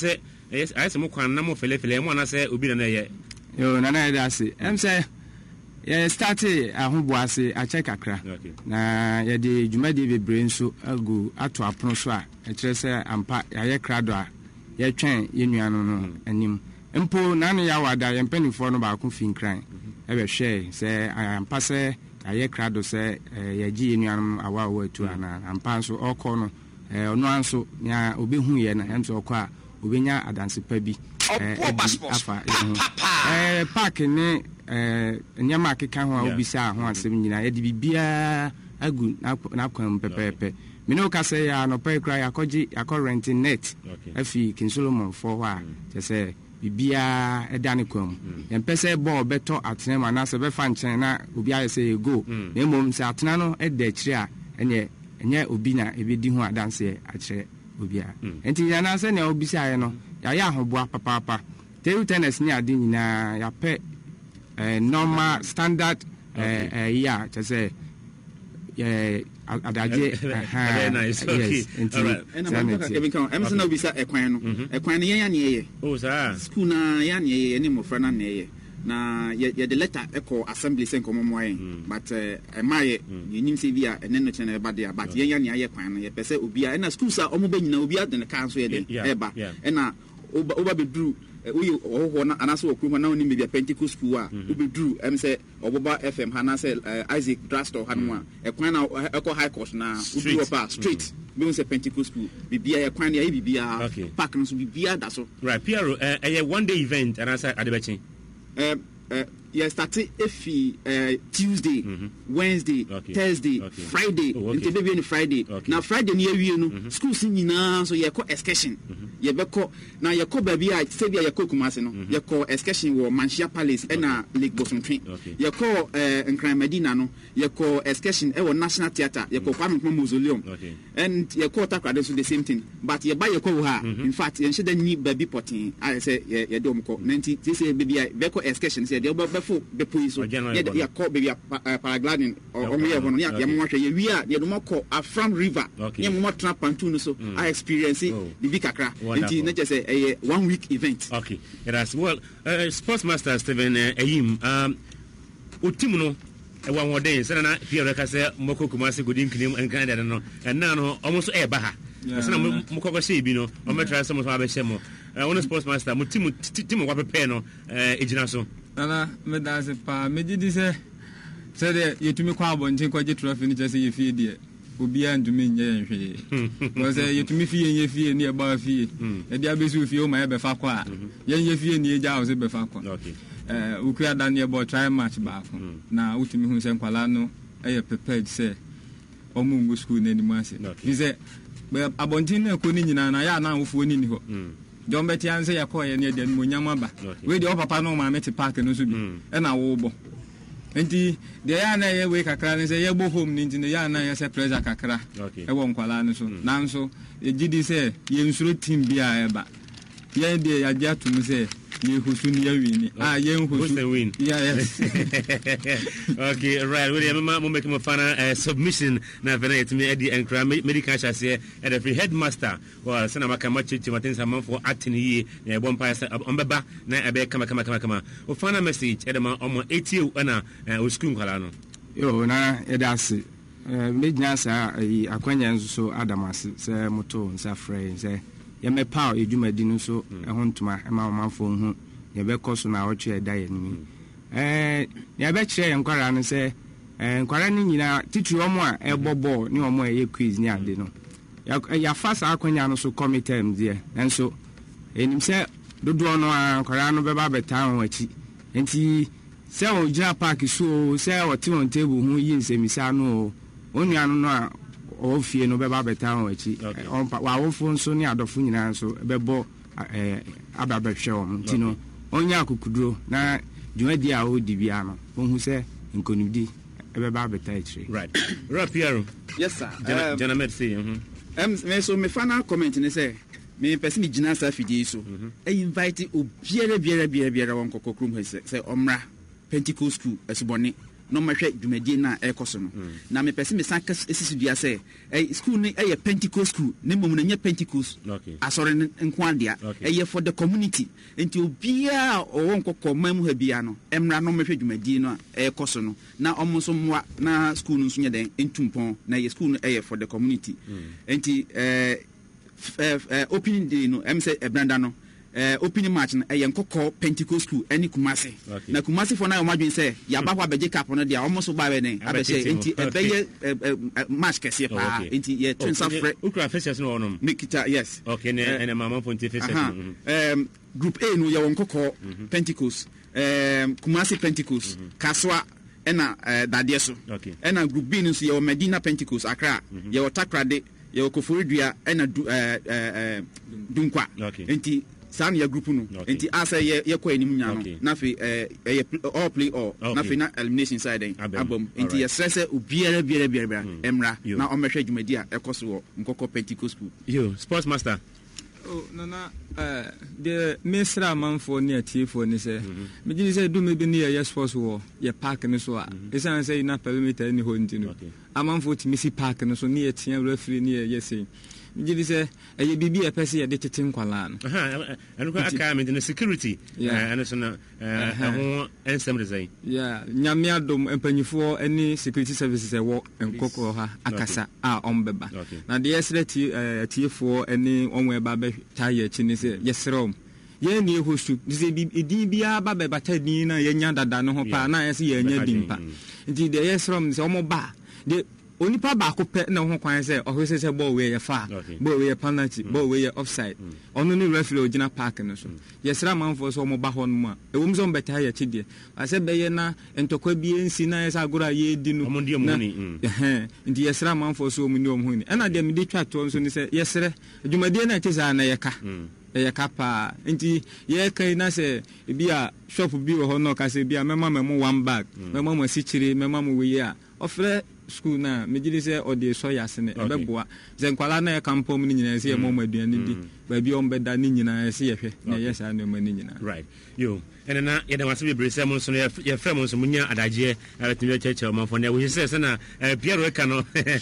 yes I say mo kwan na mo fele fele mo na say obi na ye yo na na da say em say ye start ahoboase a check akra na ye de dwumade bebre nso agu ato apono so a e kire say ampa ye krado a ye twen ye nuano no anim mpo na no ya wada ye mpanifo no ba ko fin kran e be hwe say ampa say aye krado say ye gi ye nuano awa awa tu ana ampa so okọ no ono anso nya obehu ye na enso okọ a obenya adanse pa bi afa eh park ni eh nyama keka ho a obisa ho asem nyina ye de bibia agu na kwam pepepe me no ka say ya no pay cry akoji akọ rent net afi King Solomon for wa je say bibia edane kwam ye mpese ball beto atena ma na se be fa nchen na obi aye say go na mom se atena no e da kire a enye enye obi na ebedi ho adanse a kire obi a enti ya na se na obi sa ye no ya ya ahoboa papa papa table tennis ni ade nyina ya pe eh normal standard eh eh ya to say eh adaje very nice okay all right and I'm not going to I'm saying obi sa ekwan no ekwan ne ya ne ye oh sir school na ya ne ye ne mo fra na ne ye na ye the letter echo assembly sen komo moye but eh maye yenim se bia ene no chene ba dia but ye ya ne ye kwan no ye pese obi a na school sa omo ba nyina obi a de ne kan so ye de e ba e na oba be dru we oho na anaso okru na oni media Pentecost school a obedru em say oboba F M hana say Isaac Drastor hanwa e kwan na eko high court na udru opa straight we say Pentecost school bibia e kwan na e bibia park no so bibia da so right Piero eh one day event and answer adebechi eh eh yeah started efi uh, Tuesday mm-hmm. Wednesday okay. Thursday okay. Friday oh, okay. Until be Friday okay. Now Friday near you know mm-hmm. school sin nyina so ye ko excursion mm-hmm. ye be ko na ye ko ba bia say bia ye ko Kumasi no mm-hmm. ye ko excursion wo Manchia Palace okay. na Lake Bosontwe okay. ye ko uh, Nkran Medina no ye ko excursion e wo National Theatre ye ko Kwame Nkrumah Mausoleum okay. And ye ko Takrade so the same thing but ye ba ye ko ha mm-hmm. In fact ye sheda ni baby potin I say ye ye do mko ninety say baby be ko excursion say de before the police so ya call baby paragliding or me ya hono ya mo hwe ye wi a ye no mako Afram River ye mo tra pantun so I experience the big kakra nti na just say one week event okay that's well uh, sports master Stephen Ayim um otim no e wa hoden se na Pierre ka se moko Kumasi godin klim en Canada no and na no almost e ba ha se na moko se bi no o metra se mo so abehye mo one sports master mo tim tim wa pepe no e gina so Nana, me dance pa me did say say the yetumi kwa abonten kwaje trophy ni just ye fie de obi andumi nye nhwe because yetumi fie nye fie ni e ba fie e dia besu fie o ma e be fa kwa ye nye fie ni e ja o se be fa kwa okay eh ukua dan ye bo try match ba ko na utumi hu se nkwala no e ye prepared say omu ngu school na ni mu ase he say abonten na ko ni nyina na ya na awofo ni ni ho John Betty answer ya call any den munyama ba we the papa no ma meti park no so bi e na wo bo enti de ya na ye we kakra ne say ye bo home ni enti ya na ye say pressure kakra e wo nkwala no so nanso e gidi say ye nsuro team bia e ba ye de ya ja to me say ye husu ni ya wini ah ye husu win yeah yes okay right we mama mo make mo final uh, submission na vena yet me edi enkra medical chase e the free headmaster well sana maka machichi matensa manfo acting yi na e bompa ombeba na e be kama kama kama kama o final message e de ma omo eighty na o school kwala no yo na e da se me gnya sa akwanya nso so adamase se moto nsa frey se ye me pa edwumadi no so e ho ntoma e ma manfo hu ye be koso na oche e da ye ni eh ye be kire enkwara no se eh enkwara ni nyina titiri omo a e bobo ni omo e quiz ni ade no ya fast akwanya no so committee mde enso enim se dodo no enkwara no be ba beta ho achi enti se o jira park so se o ti on table hu yi nsemisa no onua no no a o fie no be ba beta ho achi on wa wo fo nso ni adofo nyina nso be bo eh ababa hwe o ntino onya akukuduro na dwumadi a o di bia no ohun se nkonudi e be ba beta echi right Rapiero yes sir jana med say mhm em me so me final comment ni say me person ni gina sa fidie so e invite obiere biere biere biere won kokokrum he say omra Pentecost school esubone no mahwe dwumadi na ekoso no na me pese me sanka esisi dua se eh school ni eh Pentecost school ne mom na nya Pentecost asore nko adia eh for the community enti obia owo nkokọ mamu ha bia no emra no mahwe dwumadi no ekoso no na omonso mwa na school nso nya den entumpon na ye school no eh for the community enti eh opening day no em say ebranda no Uh, opening match na eh nkokọ Pentecost school any Kumasi okay. Na Kumasi for na omadwen say ya ba kwa beje cap no dia almost ba we ne abese enti ebeye match kese pa enti ye twin safre ukra fishers no onom mikita yes okay ne ene mama ponti fishers um group A no ya nkokọ Pentecost um Kumasi Pentecost Kaswa ena dadie so ena group B no so ya Medina Pentecost Accra ya Takrade ya Koforidua ena Dunkwa enti san ya group no enti asa ye ye kwa enim nya no na fe eh all play all na fe na elimination side abom enti ye stress obiara biara biara emra na o mehwe dwumadi a ekoso wo nkokọ Pentecost school yo sports master oh nana eh the mesra manfo ne atifo ni se me gidi se du me bi ne ye sports wo ye park ni so a esan se na perimeter ni ho ntino amanfo ti misi park ni so ne ye tia referee ne ye say gidi se eye bibi e pese ye de tete nkwala no aha anu ko aka me the security anu so na ho ensem design yeah nyame adom empanyifo any security services e wo enkoko ha akasa a ombeba na de yesreti atiefo any onwe ba be taye chi ni se yesrom ye ni hostu se bi edin bia ba be bata din na ye nya dada no ho pa na yesi ye nya dimpa nti de yesrom se omo ba de onipa ba ko pe na ho kwan se o hwese se ball we ye fa ball we ye penalty ball we ye offside ono ni referee ogina park no so yesra manfo so mo ba ho no ma e wom so mbeta ya chide ase be ye na entokwa bi ensi na yesa agora ye di no eh ndi yesra manfo so mo ni om huni na de me di twa to so ni se yesre adwumade na tisa na ye ka e ka pa nti ye kai na se bia shop bi wo ho no ka se bia mema memo one bag mema mo sichiri mema mo we ya ofre school na mejili se ode so yasene ebeboa ze nkwala na ya kampom ni nyina se mo maduane di ba bi on beda ni nyina se yehwe na yesa na ma ni nyina right yo ene na ye da wase be brese mo so ye frem so munya adaje abatumi cheche o manfo na we se se na Pierre Eka no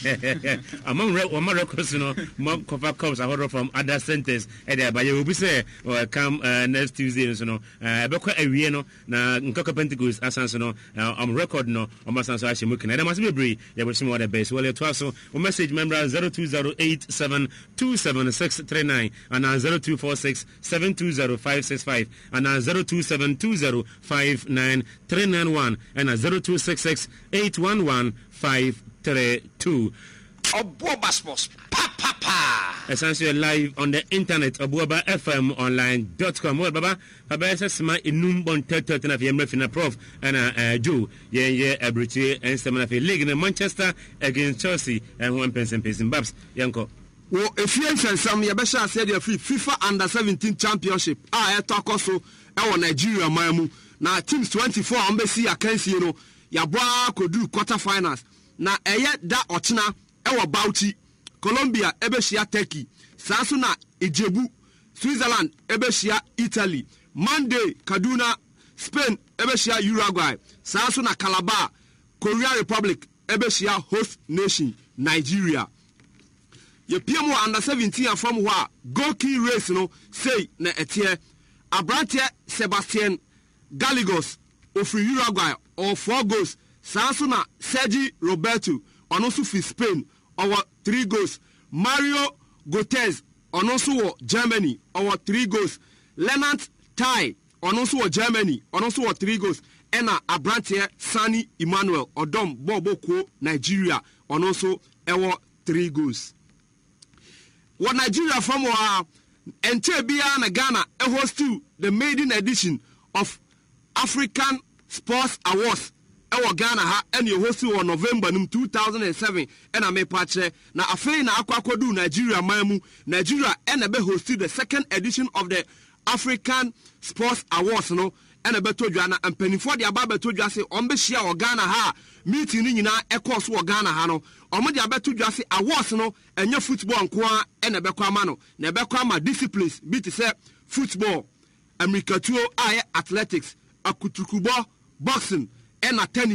amam re o ma records no mo cover comes ahodo from other centers e dey ba ye obi se come next Tuesday so no ebekwa awie no na nkoko Pentecost asanso no am record no o ma sanso ahye mu kina da wase be bre ye bo sim what the best well to aso o message member zero two zero eight seven two seven six three nine and zero two four six seven two zero five six five and zero two seven two zero five nine three nine one and zero two six six eight one one five three two. Obuoba Sports. Pa pa pa. Essentially live on the internet obuoba f m online dot com. Well, baba, baba esa sma inum bon tetet na fi emrefina prof and Joe ye ye abriche and stamina fi league in Manchester against Chelsea and one person person babs yanko. Well, if you ain't some, you better say the FIFA Under seventeen Championship. Ah, I talk also our Nigeria, Mayamu. Now, teams twenty-four, I'm be see, I can see, you know, Yabwa could do quarterfinals. Now, a yet that Ochina, our Bauchi, Colombia, Ebeshia, Turkey, Sasuna, Ijebu, Switzerland, Ebeshia, Italy, Monday, Kaduna, Spain, Ebeshia, Uruguay, Sasuna, Calabar, Korea Republic, Ebeshia, host nation, Nigeria. Ye P M O under seventeen from where go key race no say na etie Abrante Sebastian Gallegos of Uruguay or four goals Sansona Sergi Roberto on also for Spain or three goals Mario Gotez on also Germany or three goals Leonard Tai on also Germany on also three goals Ena Abrante Sani Emmanuel Odom Boboko Nigeria on also ewo three goals. What Nigeria from uh, and Tebia and Ghana host to the maiden edition of African Sports Awards. Our Ghana ha and you host on November two thousand seven and I may patch na afe na akwakodu Nigeria mamu Nigeria and be hosted the second edition of the African Sports Awards no and a beto Ghana and penny for the ababa to just say on be share or Ghana ha meeting ni na e course wo Ghana ha no omo de abeto just say awards no enye football nko and e bekwa ma no na bekwa ma disciplines be to say football America tuo aye athletics akutukubo boxing and tennis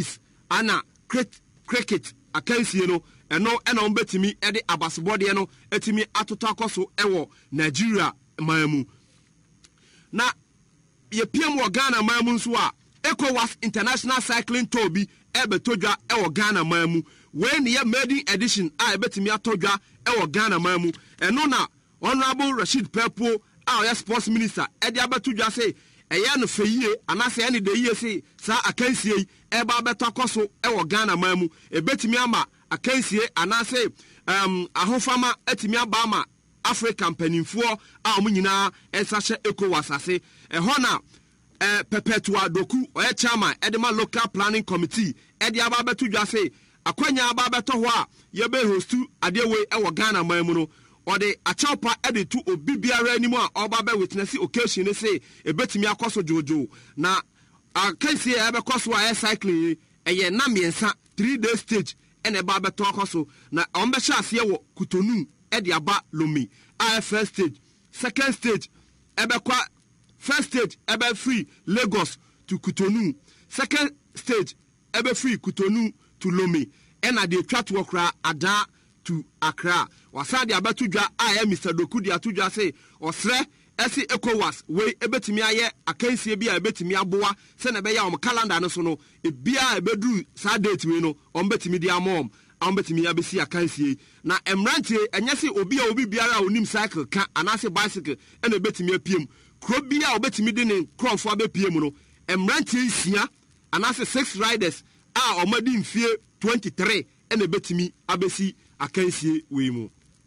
ana cricket akansie no ɛno ɛna wɔn bɛtumi ɛde abasebɔdeɛ no ɛtumi atoto akɔ so ɛwɔ Nigeria man mu na yɛpiem wɔ Ghana man mu nso a ECOWAS International Cycling Tour bi ɛbɛtɔ dwa ɛwɔ Ghana man mu wei ne yɛ maiden edition a ɛbɛtumi atɔ dwa ɛwɔ Ghana man mu ɛno na Honorable Rashid Pepo a ɔyɛ sports minister ɛde abɛtɔ dwa sɛ ɛyɛ no fɛ yie anaasɛ ɛne de yie sɛ saa akansie yi ɛba abɛtɔ akɔ so ɛwɔ Ghana man mu ɛbɛtumi ama akansie anaasɛ um, ahofama ɛtumi aba ama Africa mpanimfoɔ a wɔn nyinaa ɛnsa hyɛ ECOWAS ase ɛhɔ na eh, Perpetua Doku ɔyɛ chairman ɛde ma local planning committee ɛde aba abɛto dwa sɛ akwanya aba abɛtɔ hɔ a yɛbɛ hostu adeɛ wei ɛwɔ Ghana man mu no ɔde akyɛwpa ɛde to obi biara anim a ɔba bɛ witness occasion ne sɛ ɛbɛtumi akɔ so dwoodwoo na akansie a ɛbɛkɔ so a ɛyɛ cycling yi ɛyɛ na mmiɛnsa three day stage ɛna ɛba abɛtɔ akɔ so na ɔn bɛhyɛ aseɛ wɔ Kutonu ɛde aba Lomé a first stage second stage ɛbɛkɔ first stage ɛbɛ free Lagos to Kutonu second stage ɛbɛ free Kutonu to Lomé ɛna de twa to okra Ada to Accra wasa de abɛto dwa a ɛyɛ Mister Doku de ato dwa sɛ ɔsrɛ ɛsi ECOWAS wei ɛbɛtumi ayɛ akansie bi a ɛbɛtumi aboa sɛ na ɛbɛyɛ ɔmo calendar no so no ebia ɛbɛduru saa date wei no ɔmo bɛtumi de amɔ ɔmo ɔmo bɛtumi abɛsi akansie na mmerantie ɛnyɛ sɛ obi a obi biara a onim cycle ka anaasɛ bicycle ɛna ɛbɛtumi apiem kuro bi a ɔbɛtumi de ne nkorɔmfo abɛpiem no mmerantie nsia anaasɛ six riders a ɔmo adi mfie twenty-three ɛna ɛbɛtumi abɛsi akansie wei mu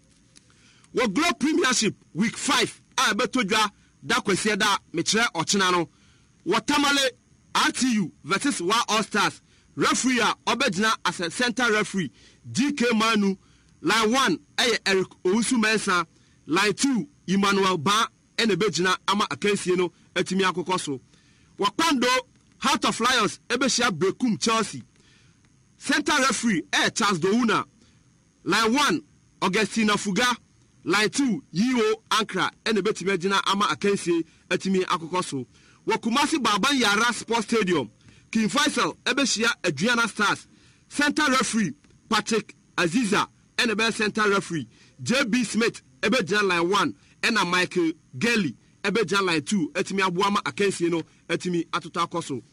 wɔ Globe Premiership week five a ɛbɛtɔ dwa da kwasiɛ da mekyerɛ ɔkyena no wɔ Tamale R T U versus Wa All Stars referee a ɔbɛgyina as a center referee G K Manu line one ɛyɛ Eric Owusu Mensa line two Emmanuel Ba ɛna ɛbɛgyina ama akansie no atumi akokɔ so wɔ Kwando Heart of Lions ɛbɛhyia Brekum Chelsea center referee ɛyɛ Charles Douna line one Augustina Fuga line two Yio Ankra ɛna ɛbɛtumi agyina ama akansie atumi akokɔ so wɔ Kumasi Baban Yara Sports Stadium King Faisal ɛbɛhyia Adriana Stars center referee Patrick Aziza ɛna ɛbɛyɛ center referee J B Smith ɛbɛgyina line one ɛna Michael Gelly ɛbɛgyina line two atumi aboa ama akansie no atumi atoto akɔ so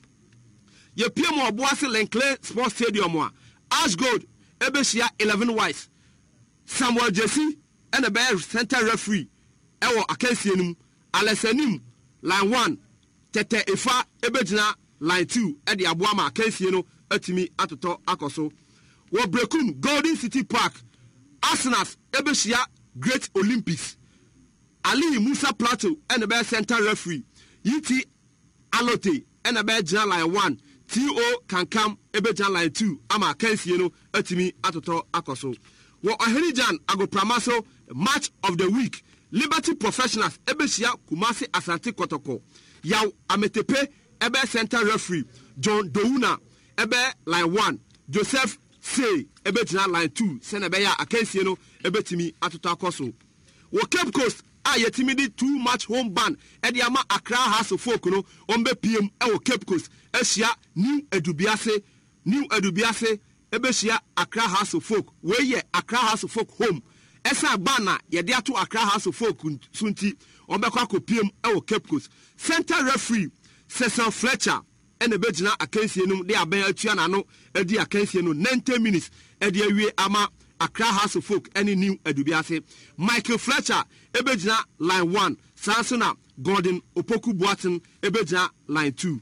yɛpie mu ɔboase Lenclair Sports Stadium a Ash Gold ɛbɛhyia eleven Wise Samuel Jesse ɛna ɛbɛyɛ center referee ɛwɔ akansie no mu Alessanim line one Tete Efa ɛbɛgyina line two ɛde aboa ma akansie no atumi atotɔ akɔ so wɔ Brekum Golden City Park Arsenal ɛbɛhyia Great Olympics Ali Musa Plateau ɛna ɛbɛyɛ center referee U T Alote ɛna ɛbɛyɛ gyina line one T O Kankam ɛbɛgyina line two ama akansie no atumi atotɔ akɔ so wɔ Ɔhenijan Agopramaso match of the week Liberty Professionals ɛbɛhyia Kumasi Asante Kotoko Yaw Ametepe ɛbɛ center referee John Douna ɛbɛ line one Joseph Say ɛbɛgyina line two sɛnɛ ɛbɛyɛ akansie no ɛbɛtumi atotɔ akɔ so wɔ Cape Coast a yɛtumi de two match home ban ɛde ama Accra House of Folk no ɔmbɛ P M ɛwɔ Cape Coast ɛhyia New Adubiase New Adubiase ɛbɛhyia Accra House of Folk wei yɛ Accra House of Folk home ɛsɛ ban na yɛde ato Accra House of Folk so nti ɔmbɛkɔ akɔ P M ɛwɔ Cape Coast center referee Cecil Fletcher ɛna ɛbɛgyina akansie no de abɛn atua n'ano ɛdi akansie no ninety minutes ɛde awie ama Accra House of Folk ɛne New Adubiase Michael Fletcher ɛbɛgyina line one saa so na Gordon Opoku Boaten ɛbɛgyina line two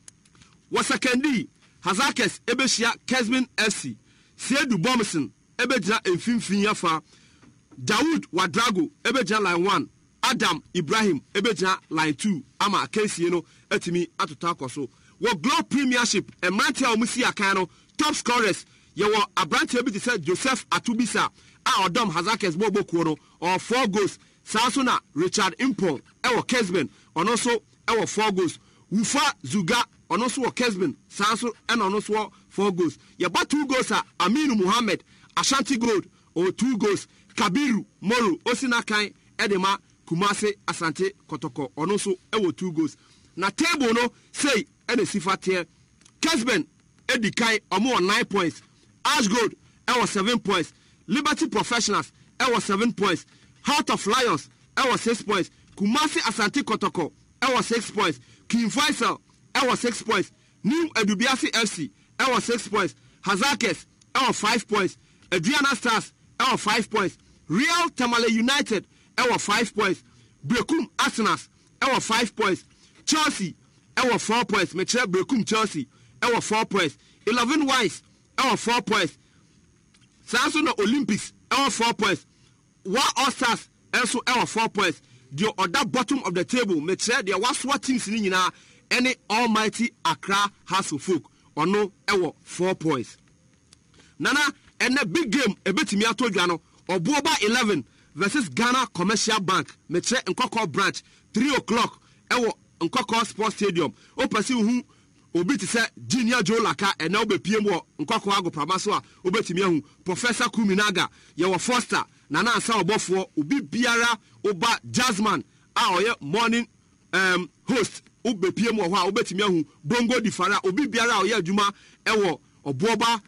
wɔ Sekondi Hazakes ɛbɛhyia Kesmin F C Siedu Bomson ɛbɛgyina mfimfini afa Dawood Wadrago ɛbɛgyina line one Adam Ibrahim ɛbɛgyina line two ama akansie no atumi atotɔ akɔ so wɔ Globe Premiership mmeranteɛ a wɔn si akan no top scorers yɛwɔ aberanteɛ bi te sɛ Joseph Atubisa a ɔdɔm Hazakes bɔɔbɔ kuo no ɔwɔ four goals saa so na Richard Impong ɛwɔ Kesben ɔno nso ɛwɔ four goals Wufa Zuga ɔno nso wɔ Kesben saa so ɛna ɔno nso wɔ four goals yɛba two goals a Aminu Muhammad Ashanti Gold ɔwɔ two goals Kabiru Moro Osinakan ɛde ma Kumasi Asante Kotoko ɔno nso ɛwɔ two goals na table no sei ɛna sifa teɛ Kesben Edikai omo nine points. Ash Gold I was seven points. Liberty Professionals I was seven points. Heart of Lions I was six points. Kumasi Asante Kotoko I was six points. King Faisal I was six points. New Edubiasi F C I was six points. Hazakes I was five points. Adriana Stars I was five points. Real Tamale United I was five points. Brekum Arsenals I was five points. Chelsea I was four points. Metre Brekum Chelsea I was four points. Eleven Wise I was four points. Samsung Olympics I was four points. Wa All Stars also I was four points. The other bottom of the table, Metre there was what teams in now. Any Almighty Accra House of Folk or no ever four points. Nana and the big game a bit me told you no or Boba eleven versus Ghana Commercial Bank, Metre and Coco branch, three o'clock ever on Coco Sports Stadium. O pursue who Obi to say Junior Joe Laka and now be P M O Nkoko Ago Pramaswa, Obetimiahu, Professor Kuminaga, Yawa Foster, Nana Sao Bofo, Ubi Biara, Oba Jasmine, our morning um, host. Ube P M O wa Obetimiahu, Bongo di Fara, Obi Biara, Oya Juma, Ewo, Oboba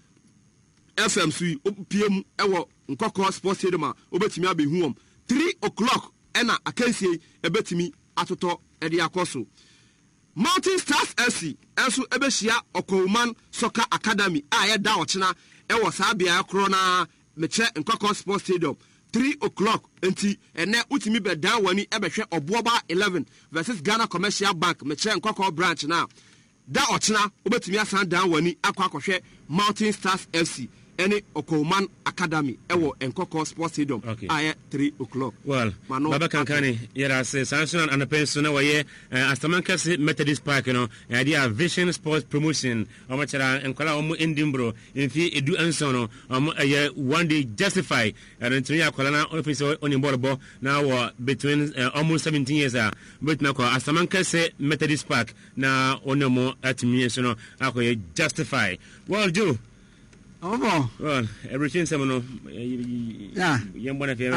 F M C, P M Ewo, Nkoko Sports Stadium, Obetimia be home. Three o'clock, Ena Akensi, Ebetimi, Atoto, Ediakoso. Mountain Stars F C, Ensu Ebeshia, Okoman Soccer Academy, Aya Daochina, Ewa Sabia Corona, Meche, Nkoko Sports Stadium. Three o'clock, enti, and now Utimi be down when he Ebeshe Oboba eleven versus Ghana Commercial Bank, Meche Nkoko branch now. Daochina, Obetimia San down when he Aquakoshe, Mountain Stars F C. Any Okoman Academy, Ewo and Coco Sports Stadium. Okay. Aye, three o'clock. Well, Mano, Baba Kankani, Yera says, Samson and a pension away, Astamankas Methodist Park, you know, idea Vision Sports Promotion, Omachara and Kola Omo Indimbro, in fee Edu Ansono, one day justify, and then Tria Colana office on Imborbo, now between almost seventeen years, but now Astamankas Methodist Park, now Onomo at me, so no, justify. Well, Joe. Oh, well, everything seminal. Yeah, young one of you,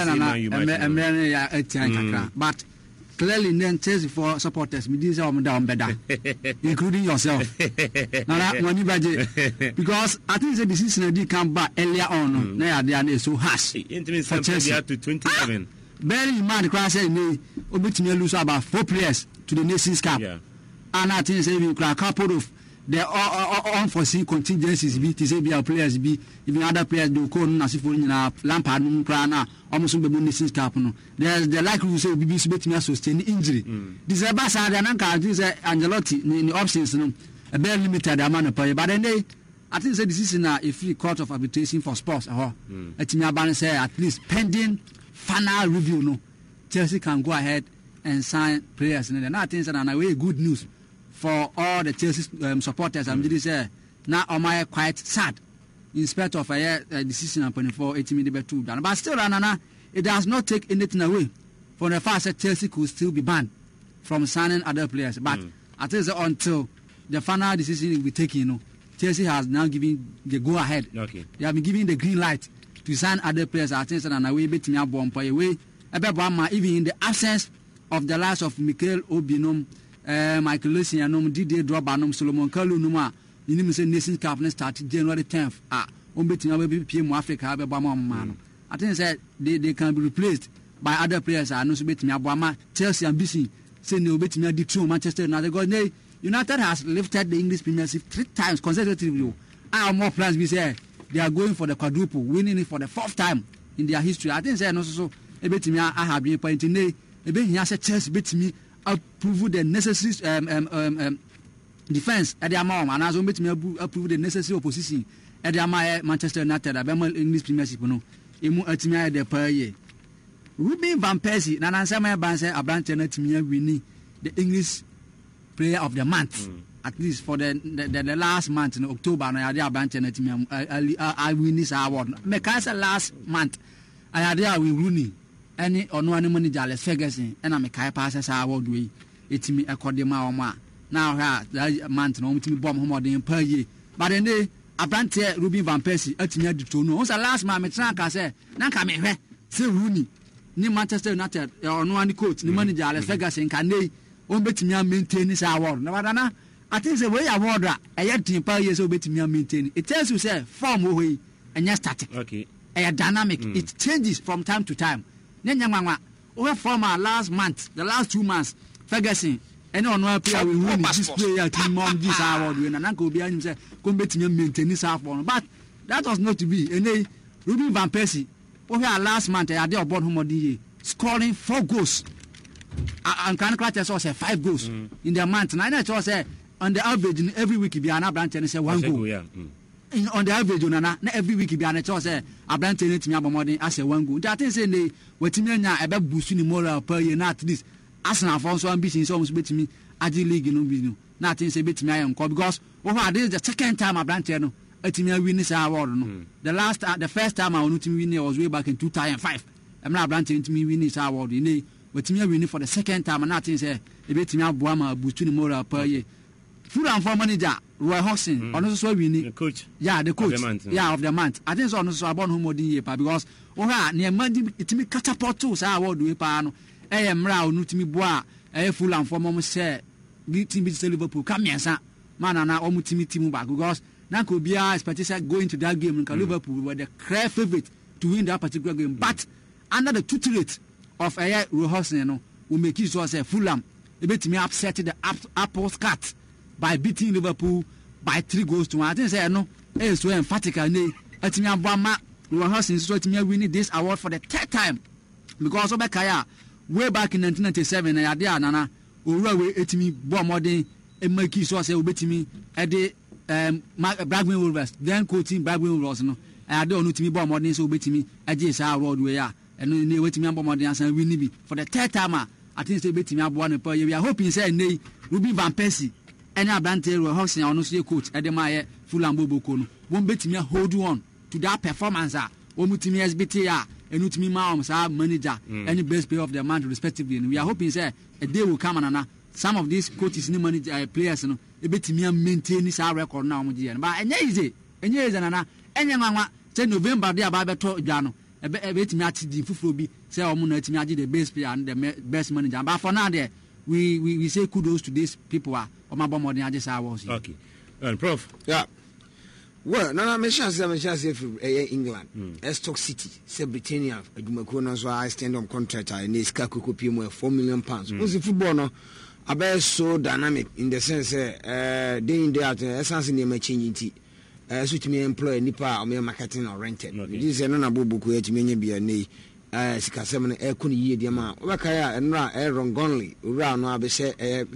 but clearly, then Chelsea for supporters, me these are down better, including yourself. Now, when you budget, because I think the decision did come back earlier on. Now they are so harsh. For Chelsea to twenty-seven. Bear in mind, class me, Obitime lose about four players to the Nations Cup. Yeah, and I think they will a couple of. The unforeseen contingencies be to say be our players be even other players do call as if we na Lampard Prana almost be Nations Cup no. There's the likely say be be me sustain injury. This is about Saturday and this is Angelotti in the options no a very limited amount of play. But then they I think say this is na a free court of arbitration for sports. Oh, let me ban say at least pending final review no. Chelsea can go ahead and sign players and I think that na way good news. For all the Chelsea um, supporters, I'm just say now am I quite sad in spite of a uh, decision on twenty-four eighty minutes two done. But still, Ranana, it does not take anything away from the fact that Chelsea could still be banned from signing other players. But mm. I think that until the final decision will be taken, you know, Chelsea has now given the go ahead. Okay. They have been giving the green light to sign other players. I think that and away bet me bomb by away. Even in the absence of the last of Mikel Obinom. Uh, Michael Lucy and Nom Didier Drobanum Solomon Kalu Numa, you know, say Nations Cup started January tenth. Ah, on betting our P M Africa, Abama man. I think that they, they can be replaced by other players. I know so betting Abama, Chelsea and B C, saying no betting me Detroit, Manchester. Now they go, nay, United has lifted the English Premiership three times consecutively. I have more plans. We say they are going for the quadruple, winning it for the fourth time in their history. I think that also a betting me, I have been pointing, nay, a bit here, Chelsea betting me. Approve the necessary um, um, um, um, defense at the amount, and as we approve the necessary opposition at the amount Manchester United, the English Premiership, no, emu atimia the per year. Ruben Van Persie, na nansa my banse abranche na timia winning the English Player of the Month. Mm. At least for the the, the, the last month in October, na yade abranche na timia I win this award. Me can say last month, I had there we Rooney. Any or no any money Alex Ferguson and I'm a kai passes award way. It's me a cordima or ma. Now that month no to bomb home per year. But then they Abrante Ruben Van Persie at me to know. Also last man me track I say, Nanka me say Rooney. Ni Manchester United or no any coach, ni manager Alex Ferguson can they on bet me maintain this award. Now I think the way I order a yet in power years obey me maintain. It tells you say form away and you're static. Okay. A dynamic. Mm. It changes from time to time. Then young we former last month, the last two months, Ferguson. And on one player we win this player team mom this award when and uncle behind him say come bet me maintain this half one. But that was not to be. And they Ruben Van Persie over last month I did about him scoring four goals. And can class also five goals mm. in the month. And I just say on the average in every week be an branch and say one goal. Go, yeah. mm. In, on the average on na every week be an just say a branch and it me about more than as a one goal. That is say they what me nya about boosting moral per year at least. Arsenal for so ambition is almost bet me at the league no be no. Nothing say bet me I am because over this is the second time a branch no at me win this award no. Mm. The last uh, the first time I won to win was way back in two thousand five. I'm not branch to me win this award in but me winning for the second time and nothing say e bet me aboama boosting moral per year. Full and for manager Roy Hodgson mm. also winning the coach. Yeah, the coach. Of the month, yeah, of the month. I think so also about home modern year because oh near man it me catapult to say award we pa no. Eh mra onu timi boa eh full and for mom say team beat Liverpool come here man na omu timi team back because na ko bia expect say going to that game mm. Liverpool were the clear favorite to win that particular game mm. but under the tutelage of eh Roy Hodgson no will make it so say Fulham e betimi upset the apples cut by beating Liverpool by three goals to one. I think say no eh so emphatic na atimi abama Roy Hodgson so atimi win this award for the third time because Obekaya way back in nineteen ninety-seven na yade anana owura we etimi bo modern e make so say obetimi e de um Blackburn Rovers then coaching Blackburn Rovers no yade onu timi bo modern so obetimi age say award we ya eno ne wetimi bo modern asan win bi for the third time I think say obetimi abo na pa we are hoping say nei Ruben Van Persie any Abrante Roy Hodgson onu so coach e de ma ye Fulham Boboko no won betimi hold on to that performance ah omutimi S B T ah enu timi ma am sa manager mm. any best player of the month respectively and we are hoping say a day will come and some of these coaches ni manager uh, players no e betimi maintain this record na omuje no but enye easy enye easy na enye nwanwa say November dey aba beto dwa no e betimi ati di fufuro bi say omo na timi age the best player and the best manager but for now there we we we say kudos to these people are omo bomodin age say awards. Okay. And Prof. Yeah. Well, Nana mention say mention say for England, mm. Stoke City, say Britannia, adumako no so I stand on contract I need ska kokopie mo four million pounds. Mm. Who's football no about so dynamic in the sense uh day in day out essence in my changing uh so to me employ nipa or me marketing or rented. Okay. This is Nana Bobuku e timi nya bia nei uh sika sem no e ko ne yie dia ma obaka ya enra e Rongonli ura no abese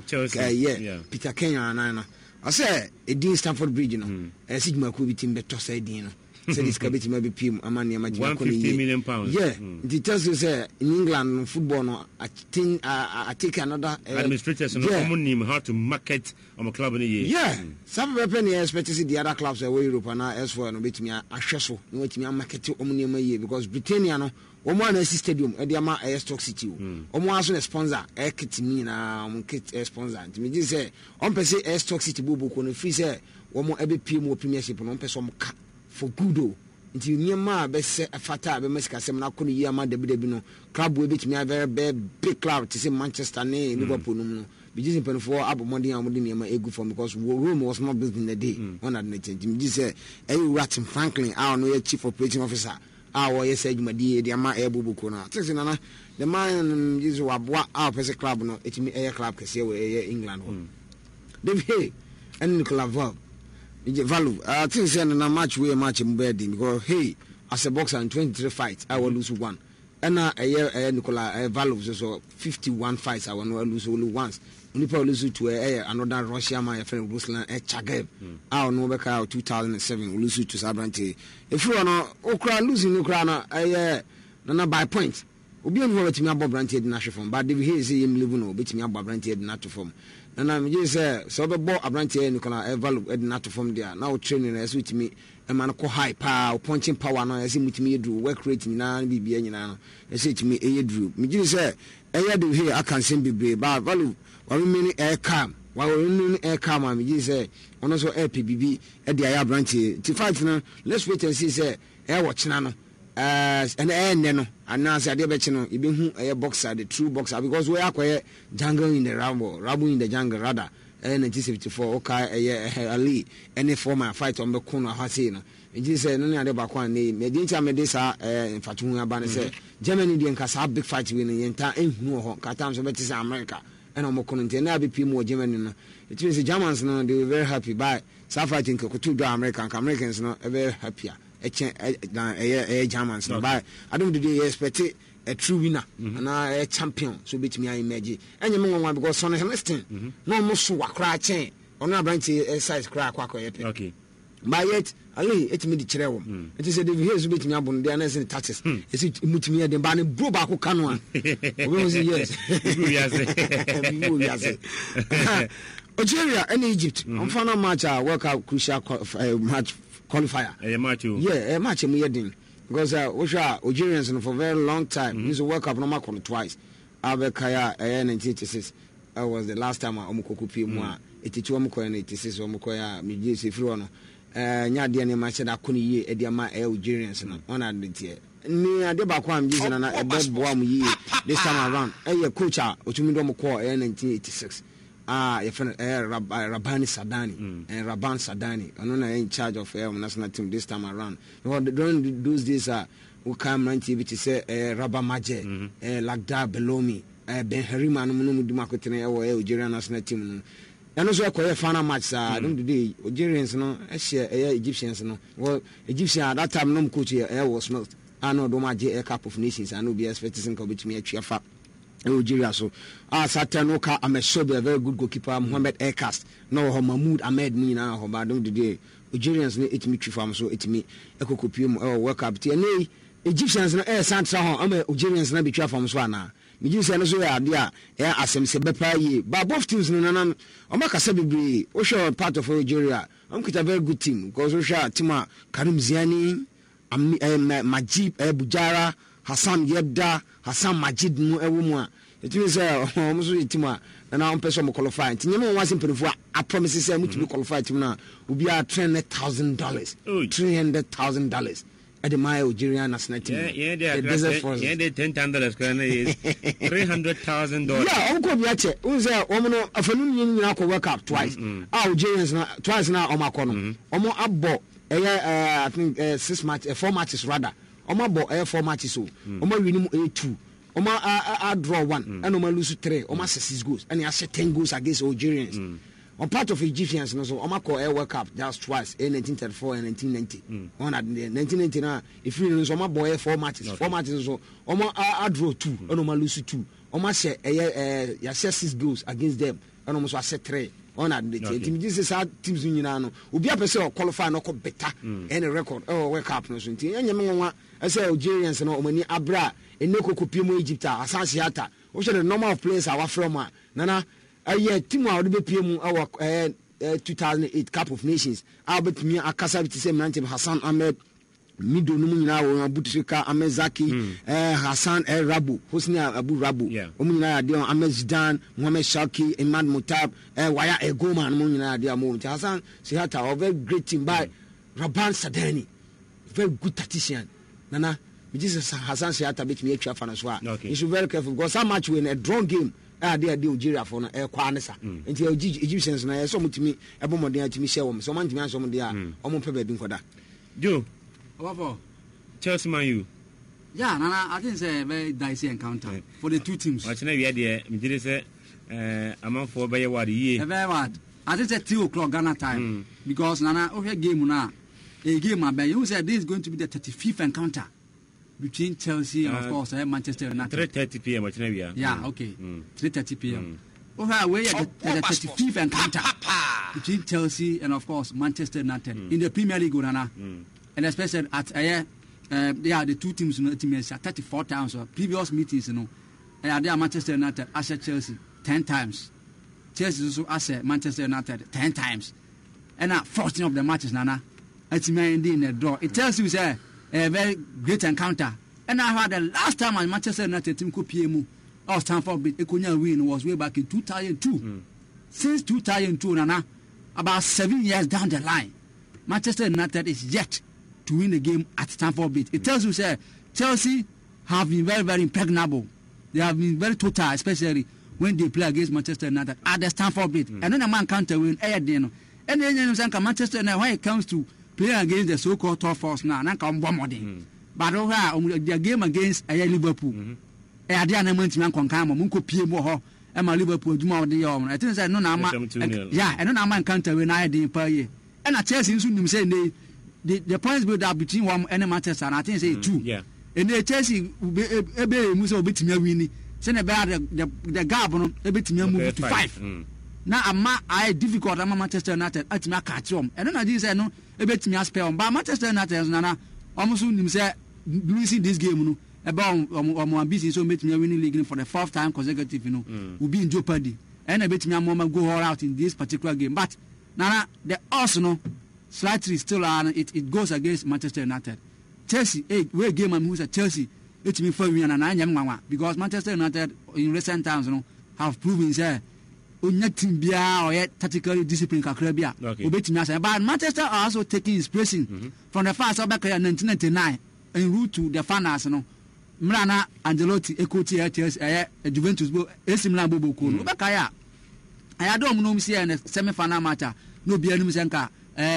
eh yeah Peter Kenya anana I say a Dean Stamford Bridge, no. Mm. A Sigma could be Tim Betos Dino. Said this cabin may be Pim, a man near my one fifty million pounds. Yeah, mm. It tells you, say, in England, football, no, I think I take another uh, administrators and yeah. common name how to market on a club in a year. Yeah, mm. Some of the penny expect to see the other clubs away Europe and as well, and wait me a shessel, no wait me a market to Omnium a year because Britannia, no, Omo na stadium, Ediama Air Stock City, Omo aso a sponsor, Air Kit me na, um, Kit sponsor. To me, this say, on per se Air Stock City Bubu, no free say, Omo every P M O Premiership, and on per some for good. Nti nyema be se afata be mesika sem na kono yia ma de be no club we bit me a very big club to say Manchester ne Liverpool no no be just pen for abomodin amodin nyema egu for because Rome was not built in the day on that night nti me say eh Ratton Franklin our no chief operating officer our yes adwumadi de ama ebubuko na tese na the man is waboa our person club no it me air club kese we England ho David hey and Nicola Val value I think say na match we match mbedi because hey as a boxer in twenty-three fights I will lose one and na eh Nicola value so fifty-one fights I will lose only once nipa lose to eh another Russia man friend Ruslan eh Chagaev I no be ka two thousand seven lose to Sabrante if you no okra losing okra na eh na by point obi enu wetimi abo Brante na hwefom but David hey say yem level no betimi abo Brante na to form and I'm just say so be bo Abrante Nicola value e na to form there now training na so timi e man ko high power punching power no e say mutimi edu work rate nyina bibia nyina no e say timi e edu me just say e ya do here I can send bibre but value wa me air calm wa we air calm am just say ono so air P B B e dey Abrante ti fight no let's wait and see say e wo china no uh and eh no announce ade be chi no ibe hu eh boxer the true boxer because we akwaye jungle in the ramble ramble in the jungle rather nineteen seventy-four okay ɛyɛ Ali any former fight on the corner ha sei no nti sɛ no ne ade ba kwa ne me di ntia me de sa mfatu hu aba ne sɛ Germany di nka sa big fight we ne yenta ehunu ho ka tam so beti sɛ America ɛna mo kono nti na abi pi mu Germany no it means the Germans no they were very happy by sa fighting ko to do American Americans no very happy ɛkyɛ ɛyɛ Germans no by I don't do they expect a true winner and a champion so bit me I imagine and you know because son Heston no more so cry chain on a branch size crack okay but yet Ali it me the chair it is a here's bit me upon the announcing taxes is it mutimi the banning bro back canoa yes Algeria and Egypt on final match work out crucial match qualifier yeah a match me heading because uh, we are Algerians for a very long time. Mm-hmm. Used to work up normal twice. Abekaya uh, nineteen eighty-six. That was the last time I omukokupi mwa. eighty-two omukoya eighty-six omukoya miji sifiri ono. Eh nya de ne ma che da kuni ye e de ma Algerians no. Ona de tie. Ni ade ba kwa mji na na e be boa mu ye this time around. Eh ye coach a otumi do mko eh nineteen eighty-six. Ah, your friend uh, Rab, uh, Rabani Sadani mm. and Raban Sadani. I know they're in charge of the uh, national team this time around. Because during those days, uh, we come on T V to say uh, Rabba Maje, mm-hmm. uh, Lagda Belomi, uh, Ben Harima, and Munu Dumakotene, or Algerian national team. And also, I call a final match. I uh, don't do the Algerians, no, I share uh, Egyptians, no. Well, Egyptian at that time, no coach here was not. I know Domaje, a cup of nations, I know be expecting to be a cheerful. Algeria so ah Satan Oka Amesobe a very good goalkeeper Mohamed Aircast no ho Mahmoud Ahmed ni na ho ba don de Algerians ne etimi twifam so etimi ekokopie mu e work up tie ne Egyptians no e santra ho am Algerians na betwa fam so ana me ji say no so ya ade a e asem se bepa yi ba both teams no nan o makasa bebre o show part of Algeria am kita very good team because o show team a Karim Ziani am Majib Bujara Hassan Yebda Hassan Majid mu ewu mu a it means uh almost the team a na on person qualify nti nyame won simple for I promise say mutu qualify team na obi a three hundred thousand dollars three hundred thousand dollars at the my Algerian national team yeah yeah yeah yeah ten thousand dollars kana is three hundred thousand dollars yeah o ko bi a che o say o mo no afanu nyi nyina ko work up twice ah Algerians na twice na o makọ no o mo abọ eh I think uh, six match uh, four matches rather Oma bo air four matches so. Oma win a two. Oma a draw one. And Oma lose three. Oma six goals. And he has ten goals against Algerians. Mm. On part of Egyptians, no so Oma call air World Cup just twice in nineteen thirty-four and nineteen ninety. On at nineteen ninety now. If you know Oma boy four matches, okay. four matches so Oma a draw two. And Oma lose two. Oma say eh ya six goals against them. And Oma so set three. On at the team. This is how teams in Yunano. Ubi a person qualify no better any record. Oh, World Cup no so. And you I say Algerians no money abra enoko kopiem Egypt asanse ata wo the normal players our from nana aye team a wo be piem our two thousand eight Cup of Nations albetumi akasa bi say Mante Hassan Ahmed mido no nyina wo Abutrika Ahmed Zaki eh Hassan El Rabu Hosni Abu Rabu o nyina ade Ahmed Zidane Mohamed Shaki Imad Mutab eh Waya Egoma no nyina ade am Hassan Siata a very great team by Raban Sadani very good tactician Nana, Jesus Hassan Siata bit me a chaff and as well. You should be very careful because how much win a drawn game. Ah, they are the Algeria for a Kwanesa. Until Egyptians and I saw to me a bomb to me, so so much man, some there, almost prepared for that. Joe, what for? Chelsea, man, you. Yeah, Nana, I think it's a very dicey encounter yeah. for the two teams. What's the idea? Me did say, I'm on for by a word year. Very what? I think it's two o'clock Ghana time because Nana, over game now. A game, I bet you said this is going to be the thirty-fifth encounter between Chelsea and, uh, of course, uh, Manchester United. three thirty p.m. Yeah, yeah okay. Mm. three thirty p.m. Mm. Over away at the, the thirty-fifth encounter between Chelsea and, of course, Manchester United mm. in the Premier League, Nana. Mm. And especially at uh, uh, yeah, the two teams, you know, teams thirty-four times. So previous meetings, you know, uh, they are Manchester United, as Chelsea, ten times. Chelsea also as Manchester United, ten times. And uh, fourteen of the matches, Nana. It's in the draw. It tells you say a very great encounter. And I heard the last time at Manchester United team P M U or Stamford Bridge Ekunya win was way back in two thousand two. Mm. Since two thousand two, Nana, about seven years down the line, Manchester United is yet to win the game at Stamford Bridge. It tells you say Chelsea have been very very impregnable. They have been very total, especially when they play against Manchester United at the Stamford Bridge. Mm. And then a man counter win air dino. And then you know Manchester United when it comes to playing against the so-called top force now, and come bomb mm. But over their game against a Liverpool. I did an man con come Munko P more and my Liverpool do more the arm. I think I know now. Yeah, and then a man counter when I did per year. And I tell you soon say they the, the points build up between one and Manchester and I think say mm. two. Yeah. And the Chelsea ebe muso bit me wini. Say the the the gap no bit me move to five. Now ama I difficult am Manchester United at me catch them. And then I say no bit me spell but Manchester United na almost nim say losing this game no about um busy so make me winning league for the fourth time consecutive you know mm. will be in jeopardy. And I bet me am go all out in this particular game. But now the Arsenal slightly still uh, it it goes against Manchester United. Chelsea, hey, we game and who's a Chelsea. It's me for me and I am because Manchester United in recent times, you know, have proven say, nothing be or yet tactically disciplined Kakrabia. Okay. But Manchester are also taking inspiration mm-hmm. from the first back in nineteen ninety-nine en route to the finals, you know. Mrana Angelotti, Ekoti, A T S, a Juventus, A C Milan, Bobo Kuno. Bakaya. I don't know see in the semi-final match. No be any Musenka,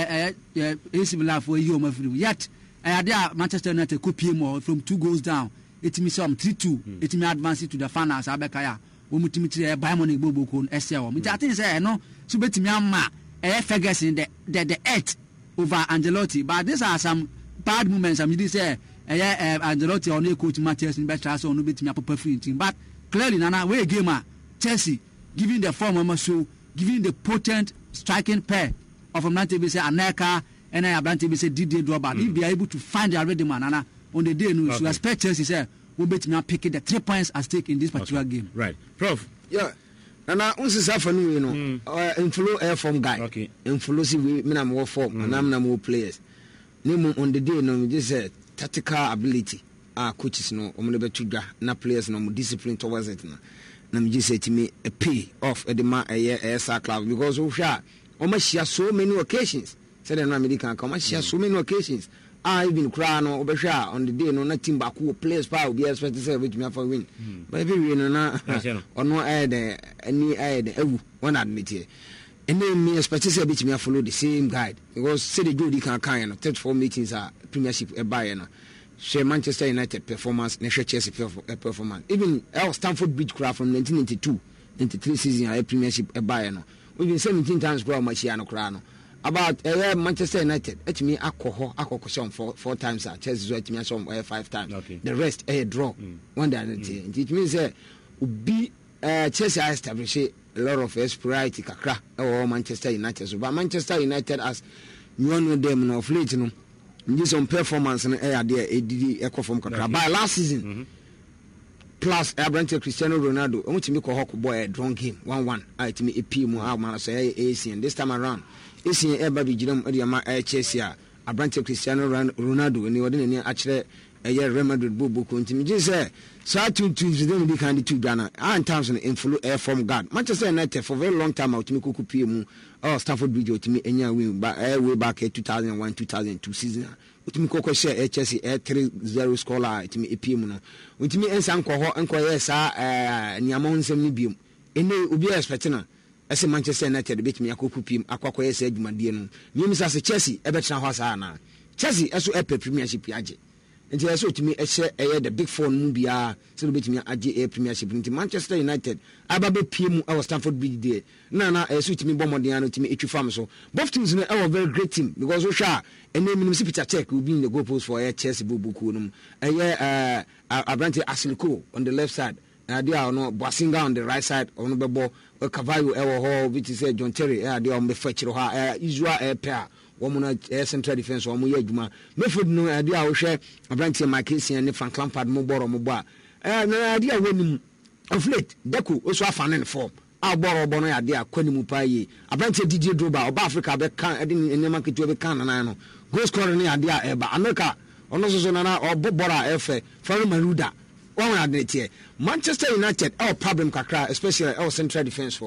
A C Milan for you, my friend. Yet. I had there Manchester United could pay more from two goals down. It means some three two. Mm. It means advancing to the finals. Abekaya. We must meet buy money bobo con S L. I think say no. So bet me amma. Eh Ferguson the the the eight over Angelotti. But these are some bad moments. I mean say eh Angelotti on the coach Matthias in better so no bet me up free team. But clearly Nana we gamer Chelsea giving the form of so giving the potent striking pair of Manchester say Aneka. And I have done to say Didier Drogba. If they are able to find their ready man, on the day, no, okay. So expect Chelsea say we'll bet me picking the three points at stake in this particular okay. game. Right, Prof. Yeah, and I also say for you know, uh, inflow air form guy. Okay. Inflow see we me na more form, and I'm na more players. Name on the day no just say tactical ability. Ah, coaches no, omo be tuga na players no discipline towards it na. Na me just say to me a pay off at the ma a year S R club because we share omo share so many occasions. Said an American come share so many occasions. I even cry no obesha on the day no nothing back who players power will be expected to say which me for win. But every win na or no add any add ewu one admit here. And then me expect to say which me follow the same guide because say the Jody can kind thirty four meetings are premiership a buy na. Share Manchester United performance, na share Chelsea performance. Even our Stamford Bridge crowd from nineteen ninety-two ninety-three season a premiership a buy na. We've been seventeen times crowd much here no crowd no. About uh, Manchester United, it's me alcohol, alcohol four four times. Chelsea is me some uh, five times. Okay. The rest a uh, draw. Mm. One day, mm. It means uh, be uh, Chelsea established a lot of superiority kakra or Manchester United. So, but Manchester United as you know them no fleet, you know, this on performance and air there a D D echo from kakra. By last season, mm-hmm. plus Abrante Cristiano Ronaldo, I want to make a hawk boy a drawn game one one. I to me a P M how man say A C and this time around. Isi eba bi giram odi ama Chelsea a Abrante Cristiano Ronaldo ni wode ne akire eye Real Madrid bobo ko ntimi je say so two two dem di kan di two dana and times in influ air from guard Manchester United for very long time out me koku pie mu oh Stamford Bridge otimi enya win ba eh way back in two thousand one two thousand two season otimi koko share Chelsea eh three zero score la otimi epie mu no otimi ensa nko ho nko ye sa eh niamon nsem ni biem ene obi expect na as Manchester United bit me akoku pim akwakwa yesa adwumadie no me say Chelsea e betena ho asa na Chelsea eso e premiership age nti eso timi e hye e the big four mu bia so bit me age e premiership nti Manchester United aba be pim e was Stamford Bridge there na na eso timi bomodin ano timi etwi fam so both teams no e very great team because we sha and name minimum Peter Check will be in the goal post for a Chelsea bubuku no e uh Abrante Asiliko on the left side and they are no Boasinga on the right side on the ball Cavallo ewo ho which is John Terry eh dey on be fetchiro ha Israel eh pair woman eh central defense wo mo ye adwuma Meford no eh dey a wo hwe Abrante Marquez and Frank Lampard mo boro mo bo a eh na dey a wonim of late Deco also afane ne form a boro bo no ya dey akwanimu pa yi Abrante Didier Drogba oba Africa be kan e dey enema ketu be kan na no goal scorer ne ya dey a eba America ono so so na na obobora efe Fari Maruda one admit here Manchester United our problem kakra especially our central defense for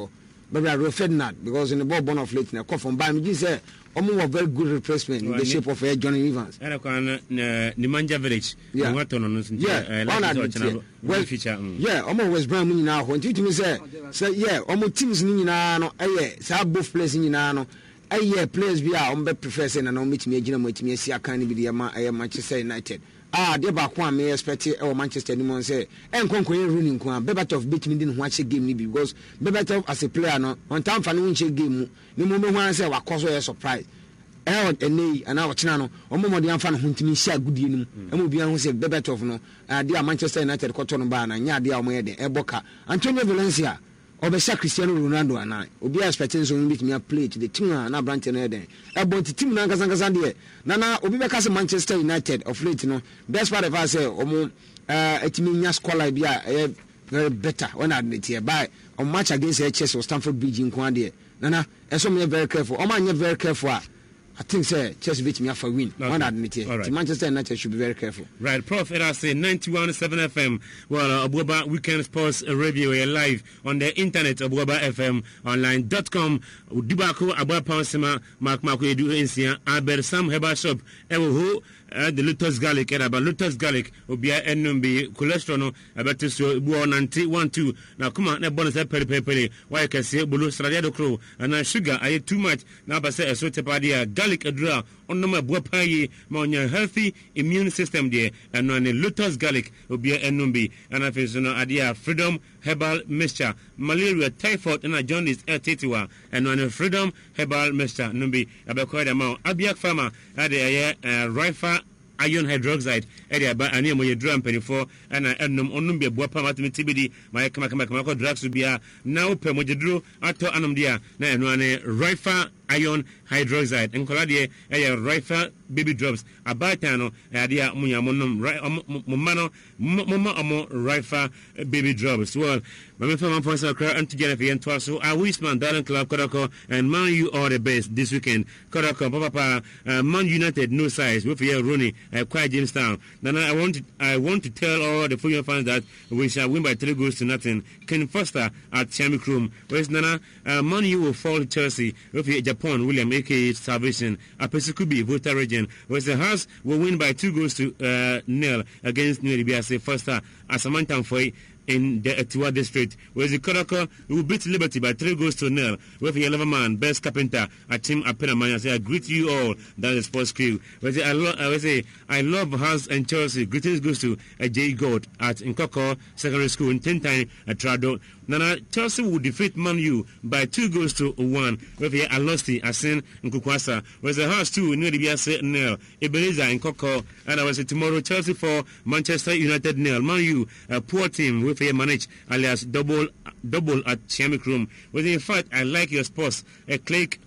but Rio Ferdinand, because in the ball born of late, and I come from Bam, you say, almost a very good replacement in the shape of uh, Johnny Evans. And I can Nemanja Village. Yeah, what on yeah, well, feature. Yeah, almost West Brom now. When you say, say, yeah, almost teams in Nano, eh, so both players in Nano. A year players be our own professor and on meet me, Jim, with me, see, I can't be the Manchester United. Ah, dear Bakwan may expect our Manchester United say, and conquer running Kwan, Bebatov beat me didn't watch a game because Bebatov as a player no on time for no game, no moment when I say what cause a surprise. Out and nay, and our channel, or more than fan who to me share good in, and will be on say Bebatov no, uh, dear Manchester United Cotton Ban and Yadia Mede, Eboka, Antonio Valencia. Obesa Cristiano Ronaldo and I will be expecting so meet me a play to the team and a branch and Eden. About the team Nankazangazandi. Nana Obibacas Manchester United of late, you know. Best part of us say, Omo, uh, it means Squala be a very better when I admit here by on match against H S or Stamford Bridge in Quandia. Nana, and so me very careful. Oh, man, you're very careful. I think, sir, just beat me up for win. Okay. One admit it. Right. Manchester United should be very careful. Right, Prof. It I say ninety-one point seven F M. Well, uh, Abuaba Weekend Sports Radio are live on the internet, Abuaba F M online dot com. Dubako Abuaba Pansima, Mark Marco Edu Insia, Albert Sam Heba Shop, Ewo. Uh, the Lotus Garlic, and about Lotus Garlic, will be a N M B cholesterol, about to show ninety one two. Now, come on, that bonus a peri peri. Why I can say Bulu Stradiado Crow, and now sugar, I ate too much. Now, I say a sort of idea, garlic a draw on the Buapaye, on your healthy immune system there, and on the Lotus Garlic will be a N M B. And I feel no idea, Freedom Herbal Mixture, malaria, typhoid, and a jaundice air titiwa, and on the Freedom Herbal Mixture, Numbi, about quite a mount. Abiak Farmer had a Rifa. Iron hydroxide, area by a name of drum penny for and I annum onumbi buapa mathematicity, my Kamakamakamako drugs to be a now per mojadro, ato anum dia, na and one Rifa iron hydroxide, and Coladie, a Rifa baby drops, a batano, idea muyamonum, mumano, mama amo Rifa baby drops. Well, my family points are clear and together and twice. So I wish man, Darren Club, Kodako, and Man U are the best this weekend. Kodako, Papa, uh, Man United, no size, with your Rooney, uh, quiet Jamestown. Then I want, to, I want to tell all the football fans that we shall win by three goals to nothing. Ken Foster at Champion Room. Where's Nana? Uh, Man U will fall to Chelsea with Japan, William, aka Salvation, a Pesikubi, Volta region. Whereas the House will win by two goals to uh, nil against New Libiase Foster as a man for in the Etiwa district, where the Kodako will beat Liberty by three goals to nil with the eleven man best carpenter at Team Apenaman. I say I greet you all, that is sports crew. Where I, lo- I say I love Hans and Chelsea. Greetings goes to uh, J God at Nkoko Secondary School in Tentine at Trado. Nana Chelsea will defeat Man U by two goals to one with the Alosti Asin Nkukwasa. Whereas the House two near the Biase nil. Ebenezer and Nkoko, and I will say tomorrow Chelsea for Manchester United nil. Man U a poor team with a manage alias double double at Champion Room. Well, in fact, I like your sports. A click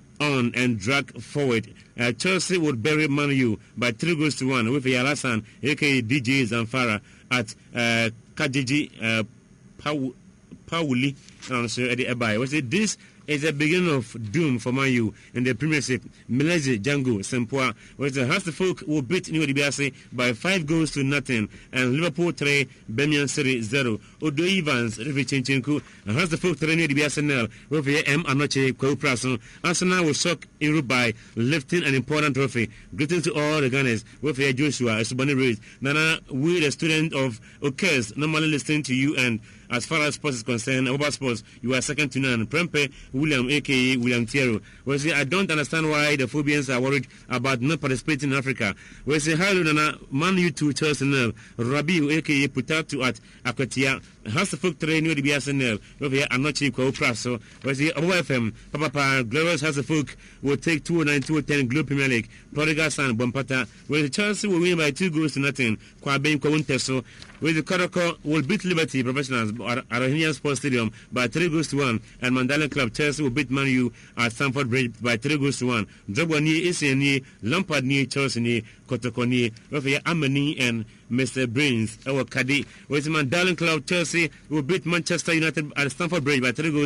on and drag forward. Uh, Chelsea would bury Man U by three goals to one with a Alasan, aka D J Zamfara at uh, Kajiji uh, Paw- Pauli. And so Eddie Abai. Was it this? Is the beginning of doom for Man U in the Premiership. Milezi Django Sempoa, where the Hasterfolk will beat New Dibiase by five goals to nothing, and Liverpool three, Birmingham City zero. Odo Evans, Rivi Chinchenku, and Hasterfolk three New Dibiase nil, with the M. Anoche Kwauprason. Arsenal will shock Europe by lifting an important trophy. Greetings to all the Gunners, with the Joshua, Subani Reid. Nana, we the student of Okes, normally listening to you, and as far as sports is concerned, Abuba Sports, you are second to none. Prempe, William, a k a. William Thierry. We say, I don't understand why the Phobians are worried about not participating in Africa. We say, hello, Nana, Man U to Chelsea nil. Rabiu, a k a. Putatu at Akwatia. Has the folk train with the B S N L. Over here, I'm not cheap, Praso. We say, Abuba F M, Papa, Glorious has the folk will take two oh nine two ten Globe Premier League. Prodigal San, Bompata. Where the Chelsea will win by two goals to nothing. Kwaben Kwawunteso. Where the Kodoko will beat Liberty Professionals at Arahinian Sports Stadium by three goals to one, and Mandela Club Chelsea will beat Man U at Stamford Bridge by three goals to one. Drogba ni Isi ni Lampard ni Chelsea ni Kotoko ni Rafael Amani and Mister Brains our Kadi. Whereas Mandela Club Chelsea will beat Manchester United at Stamford Bridge by three goals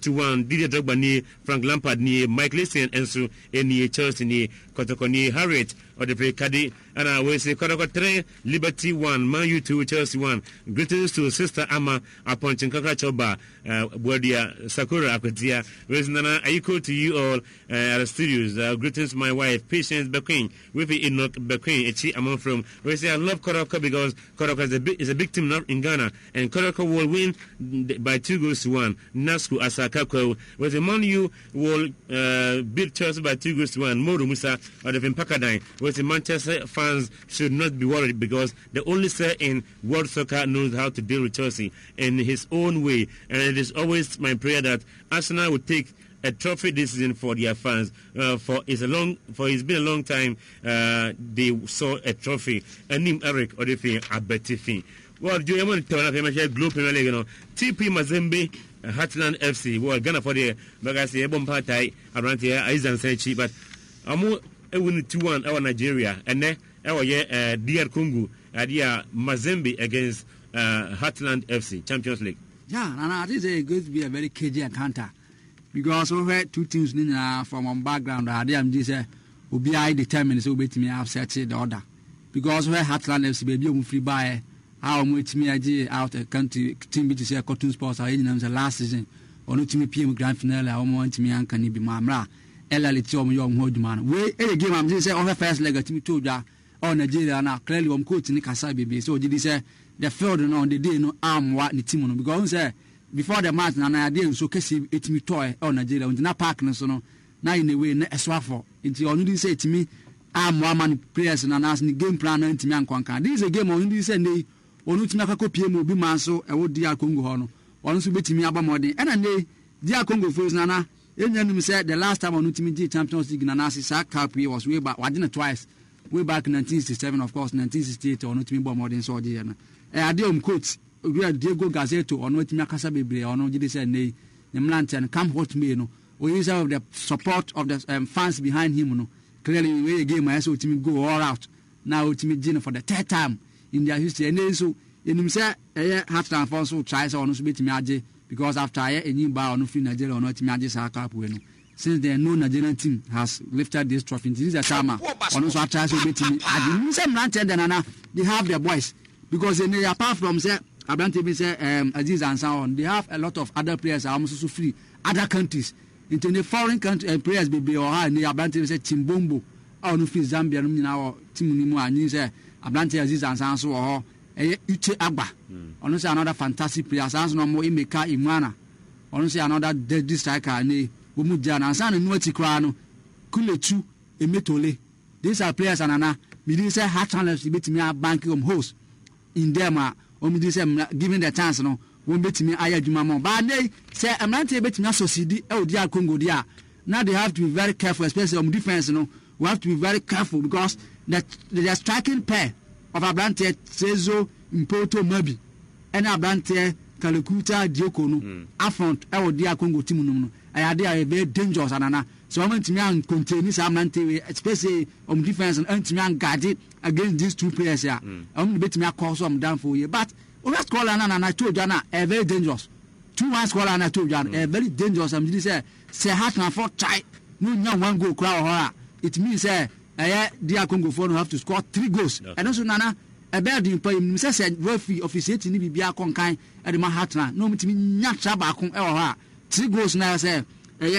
to one. Didier Drogba ni, Frank Lampard ni, Mike Leeson enso ni Chelsea ni, Kotoko ni Harriet or the play Kadi. And I will say Kotoko three, Liberty one, Man U two, Chelsea one. Greetings to Sister Amma upon Chinkaka Choba, uh, Bodia Sakura Apetia. Reznana, I equal to you all uh, at the studios. Uh, greetings to my wife, Patience Bequin, with Enoch Bequin, Echi Amon from. We say I love Kotoko because Kotoko is a big, is a big team in Ghana, and Kotoko will win by two goals to one. Nasku Asakako, with the Man U will uh, beat Chelsea by two goals to one. Moru Musa of the Pakadine, with the Manchester fans should not be worried because the only sir in world soccer knows how to deal with Chelsea in his own way, and it is always my prayer that Arsenal would take a trophy this season for their fans. Uh, for it's a long, for it's been a long time uh, they saw a trophy. And him Eric Odefi Abetifi. Well, do you want to tell me about Globe Premier League? You know, T P Mazembe, uh, Heartland F C. Well, Ghana for the Bagasi Ebon Partai around here. Aizan Sechi, but I'm going two one our Nigeria, and then our yeah, D R Congo, Adia Mazembe against uh, Heartland F C Champions League. Yeah, and I think it's going to be a very cagey encounter. Because we had two teams from one background, I am just will be I determined so wait me have set the order. Because we had Heartland F C baby on free buy how much me I out a country team to say Cotton Sports are in the last season or not to me P M grand finale I want me and can be mamra Ella Litom young Hodman. We a game I'm just say on the first leg at me to ya on Nigeria now clearly I'm coaching Nikasa baby. So did he say the field on the day no arm what the team because say before the match na na dey so kesi etimi toy o Nigeria unti na park no so no na in a way na eswafo nti onu di say etimi am wa man players na na ni game plan na etimi ankonkan this is a game onu di say nei onu timi akako pie mu obi man so e wo dia Congo ho no onu so betimi abamodin e na nei dia Congo first na na enyanum say the last time onu timi di Champions League na na sa cup was way back wadin twice way back nineteen sixty-seven of course nineteen sixty-eight onu timi bomodin so di na e ade om coach we are Diego Gazeto or no Timakasa Bibre or no Jidis and Nay, the Mlantan, come what me, no, or use of the support of the um, fans behind him, no. Clearly, we again, I saw Timmy go all out. Now, Timmy Gina for the third time in their history. And then, so, in himself, a half time for so tries or no speak to me, because after I a new bar or no free Nigeria or not Timaji Saka Bueno. Since the no Nigerian team has lifted this trophy, this is a summer, or no so tries to beat me. I didn't say Mlantan, then they have their voice because they apart from say. Abrante be say um Aziz and so on. They have a lot of other players are almost so free other countries. Into the foreign country uh, players be or and Abrante be say Chimbombo or no free Zambia no now team ni mu anyi say Abrante Aziz and so or eh Uche Agba. Ono say another fantastic player so no mo Emeka Imana. Ono say another deadly striker ne wo mu dia na san no ati kra no Kuletu Emetole. These are players anana me dey say Heartland be me bank home host in them um this given the chance no won betimi aya djuma mo ba nei say amrante betimi associate e odi Congo dia now they have to be very careful especially on defense no we have to be very careful because that the striking pair of Abrante Sezo Mpoto Mabi and Abrante Kalekuta Dioko no mm. affront e odi Congo team no no ayade are very dangerous anana so I'm to me and contain this Abrante especially on defense and to me and guard it against these two players here. I'm going to call some down for you. But we have scored and I told you now, a very dangerous. Two one score and I told you, a very dangerous. I'm just say, say, half and four try. No, no one go crowd. It means, eh, uh, dear Congo for have to score three goals. And also, Nana, a bad in play, Missus Referee officiating in Bibia Conkai at the Manhattan. No, it means not Sabacon or three goals now, say, eh,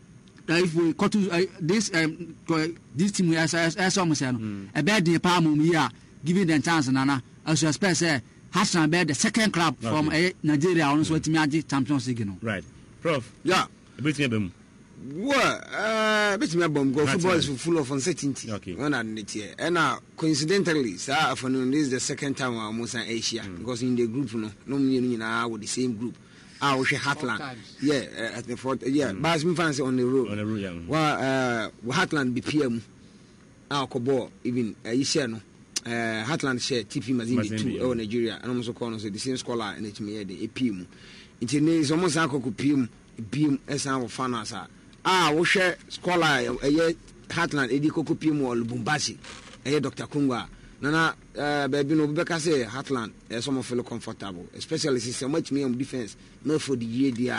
if we got to uh, this um, this team as as as almost a bad day palm here giving them chance nana as you expect say Hassan be the second club okay. from uh, Nigeria on so to me Champions League no right prof yeah bit me bem well uh bit me bem go football is full of uncertainty okay when and it here and now coincidentally sir afternoon this is the second time we are almost in Asia mm. because in the group no no me na with the same group Ah, we should Heartland. Yeah, uh, at the fourth. Yeah, mm. but I'm fancy on the road. On the road, yeah. Well, uh, Heartland B P M. Ah, Kobo even uh, you share no. Uh, Heartland share T P Mazembe two yeah. Nigeria. And I'm also calling so the same scholar and it's me the A P M. It's is almost like a P M. P M as our fans are. Ah, we share scholar a year Heartland Eddie Coco P M or Lubumbashi. A year Doctor Kunga. Nana, uh, baby, no, because say Heartland, uh, some feel comfortable, especially since so much me on defense, not for the year they are,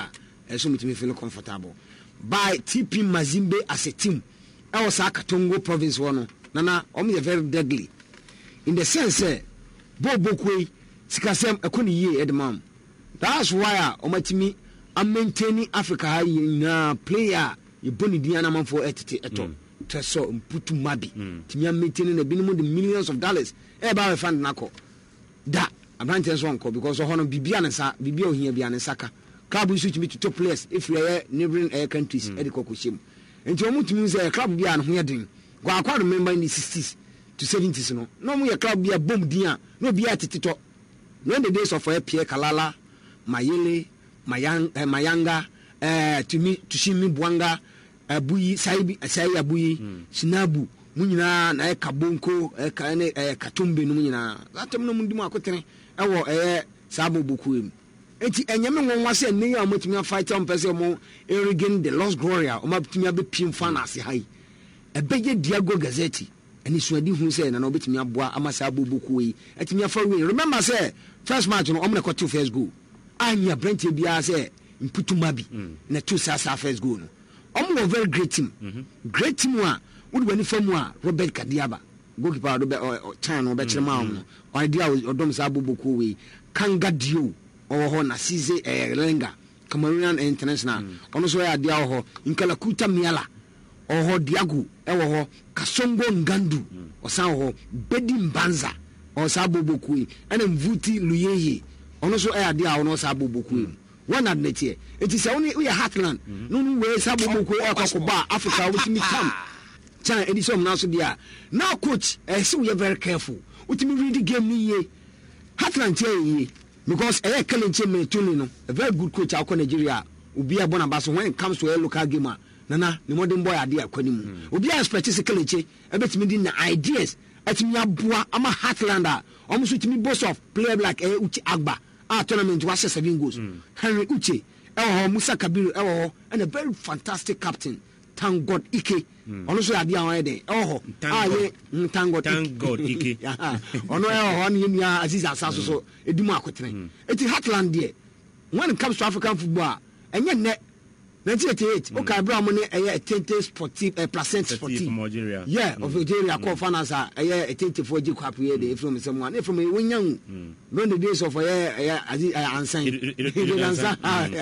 ɛso mutumi feel comfortable by T P Mazembe as a team. I was a Katongo province one. Nana, omi is very deadly. In the sense, eh, Bo Bokwe, Sikasem Akuni ye Edmam. That's why I me I'm maintaining Africa high in player. You boni Diana man for etiti eto. Treso mputu mabi. Timia maintaining a minimum the millions of dollars. Eh, ba fan nako. Da, abrantes one ko because of honor Bibiana sa Bibio here Biana Saka. Club will switch me to top players if we are neighboring air countries. Eddie Kokushim. And to almost means a club be an hearing. Go I quite remember in the sixties to seventies. No, no more a club be a boom dia, no be at Tito. When the days of uh, Pierre Kalala, Mayele, Mayang, uh, Mayanga, uh, to me, to see me Bwanga, uh, Bui, Saibi, Asaya Bui, Sinabu, Munina, uh, Kabonko, uh, Kane, uh, Katumbe, Numina. That no Munduma Cotene, our Sabu Bukuim. Eti enyame won wase ne ya motumi afight on person mo regain the lost glory o mabtumi abepim fan ase hai ebeye Diago Gazzetti eni suadi hu say na obetumi aboa amasa aboboku yi etumi afa we remember say first match no omne kwatu first goal anya brent bia say mputuma bi na two sasa first goal no omo very great team great team a wodi wani famu a Robert Kadiaba goalkeeper do be China no be chirema no idea odom sa aboboku we Kanga Dio oh na size eh lenga Cameroonian international ono so ya dia oh Nkalakuta Miala oh Diago e wo ho Kasongo Ngandu osan ho Bedi Mbanza o saboboku ene Mvuti Luyeye ono so ya dia ono saboboku one admit it is only we heartland no no we saboboku e kwakoba Africa wutimi tam China edition na so dia now coach eh so we very careful wutimi read the game ni ye heartland tie because eh Kelechi Metuni no a very good coach out Nigeria obi abona baso when it comes to a local game nana the modern boy ade akwani mu obi expect say Kelechi e betimi din na ideas atimi aboa ama Heartlander almost with me boss of player like eh Uche Agba ah tournament was seven goals Henry Uche eh Musa Kabiru eh and a very fantastic captain thank God Ike also ade awon dey eh ah ye thank God thank God Ike ono eh ho ne ya Aziz Asaso so edimu akotene eti Heartland there when it comes to African football enye ne nineteen eighty-eight okay Abraham ne eh twenty sportive eh percent sportive from Algeria yeah of Algeria call finance eh twenty four G kwap here dey from someone from wenyan when the days of eh eh Aziz Ansan Ansan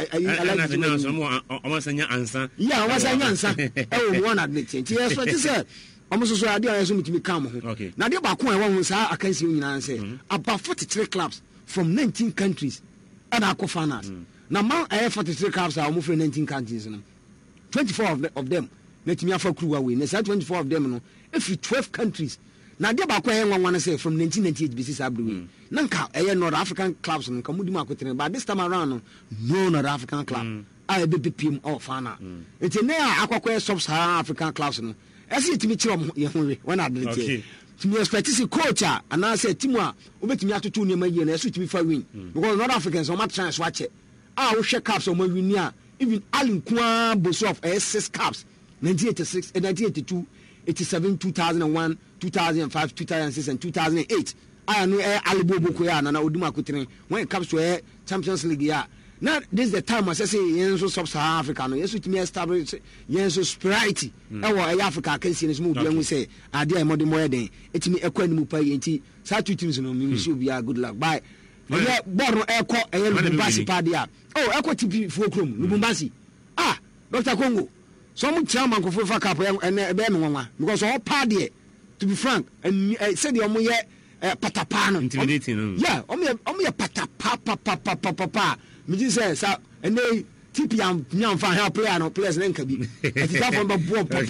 I like to know omasanya Ansan yeah omasanya Ansan eh one admit yes what is it almost so ade ayeso mitimi kam ho na de ba ko e won sa akansi nyina say about forty-three clubs from nineteen countries and akọ finals na man I forty-three clubs are from nineteen countries no twenty-four of, the, of them letimi afa crew away na say twenty-four of them no if twelve countries na de ba ko e won wan say from nineteen ninety-eight B C Sabri na nka e North African clubs no kamudi makotere but this time around no no North African club mm. I be P M all final it's na akwa sub-Saharan African clubs no esi etimi kire mo ye ho we when ability okay. To expect to coach and I said Timwa obetimi atoto ne maye na eso timi fa win because North Africans on my chance watch it ah we share caps on my win here even Alin Kwa boso of six caps nineteen eighty-six nineteen eighty-two eighty-seven two thousand one two thousand five two thousand six and two thousand eight I know Alibobo Koya na na oduma kotene when it comes to a Champions League yeah. Now this is the time I say yenso sub-Saharan Africa no yesu timi establish yenso spirituality e wo Africa can see no bi an say ade e modern more den etimi ekwa nimu pa yenti sa two teams no mi wish you a good luck bye yeah borno eko e Lubumbashi pa dia oh eko tipi fo krom Lubumbashi ah Doctor Congo so mu chairman ko fa cup e be me nwanwa because all pa dia to be frank and say the omo ye patapano intimidating yeah omo omo ye patapa pa pa pa pa pa me say sa and they T P am nyam fa help player no players nka bi etifa for bo bo pa pa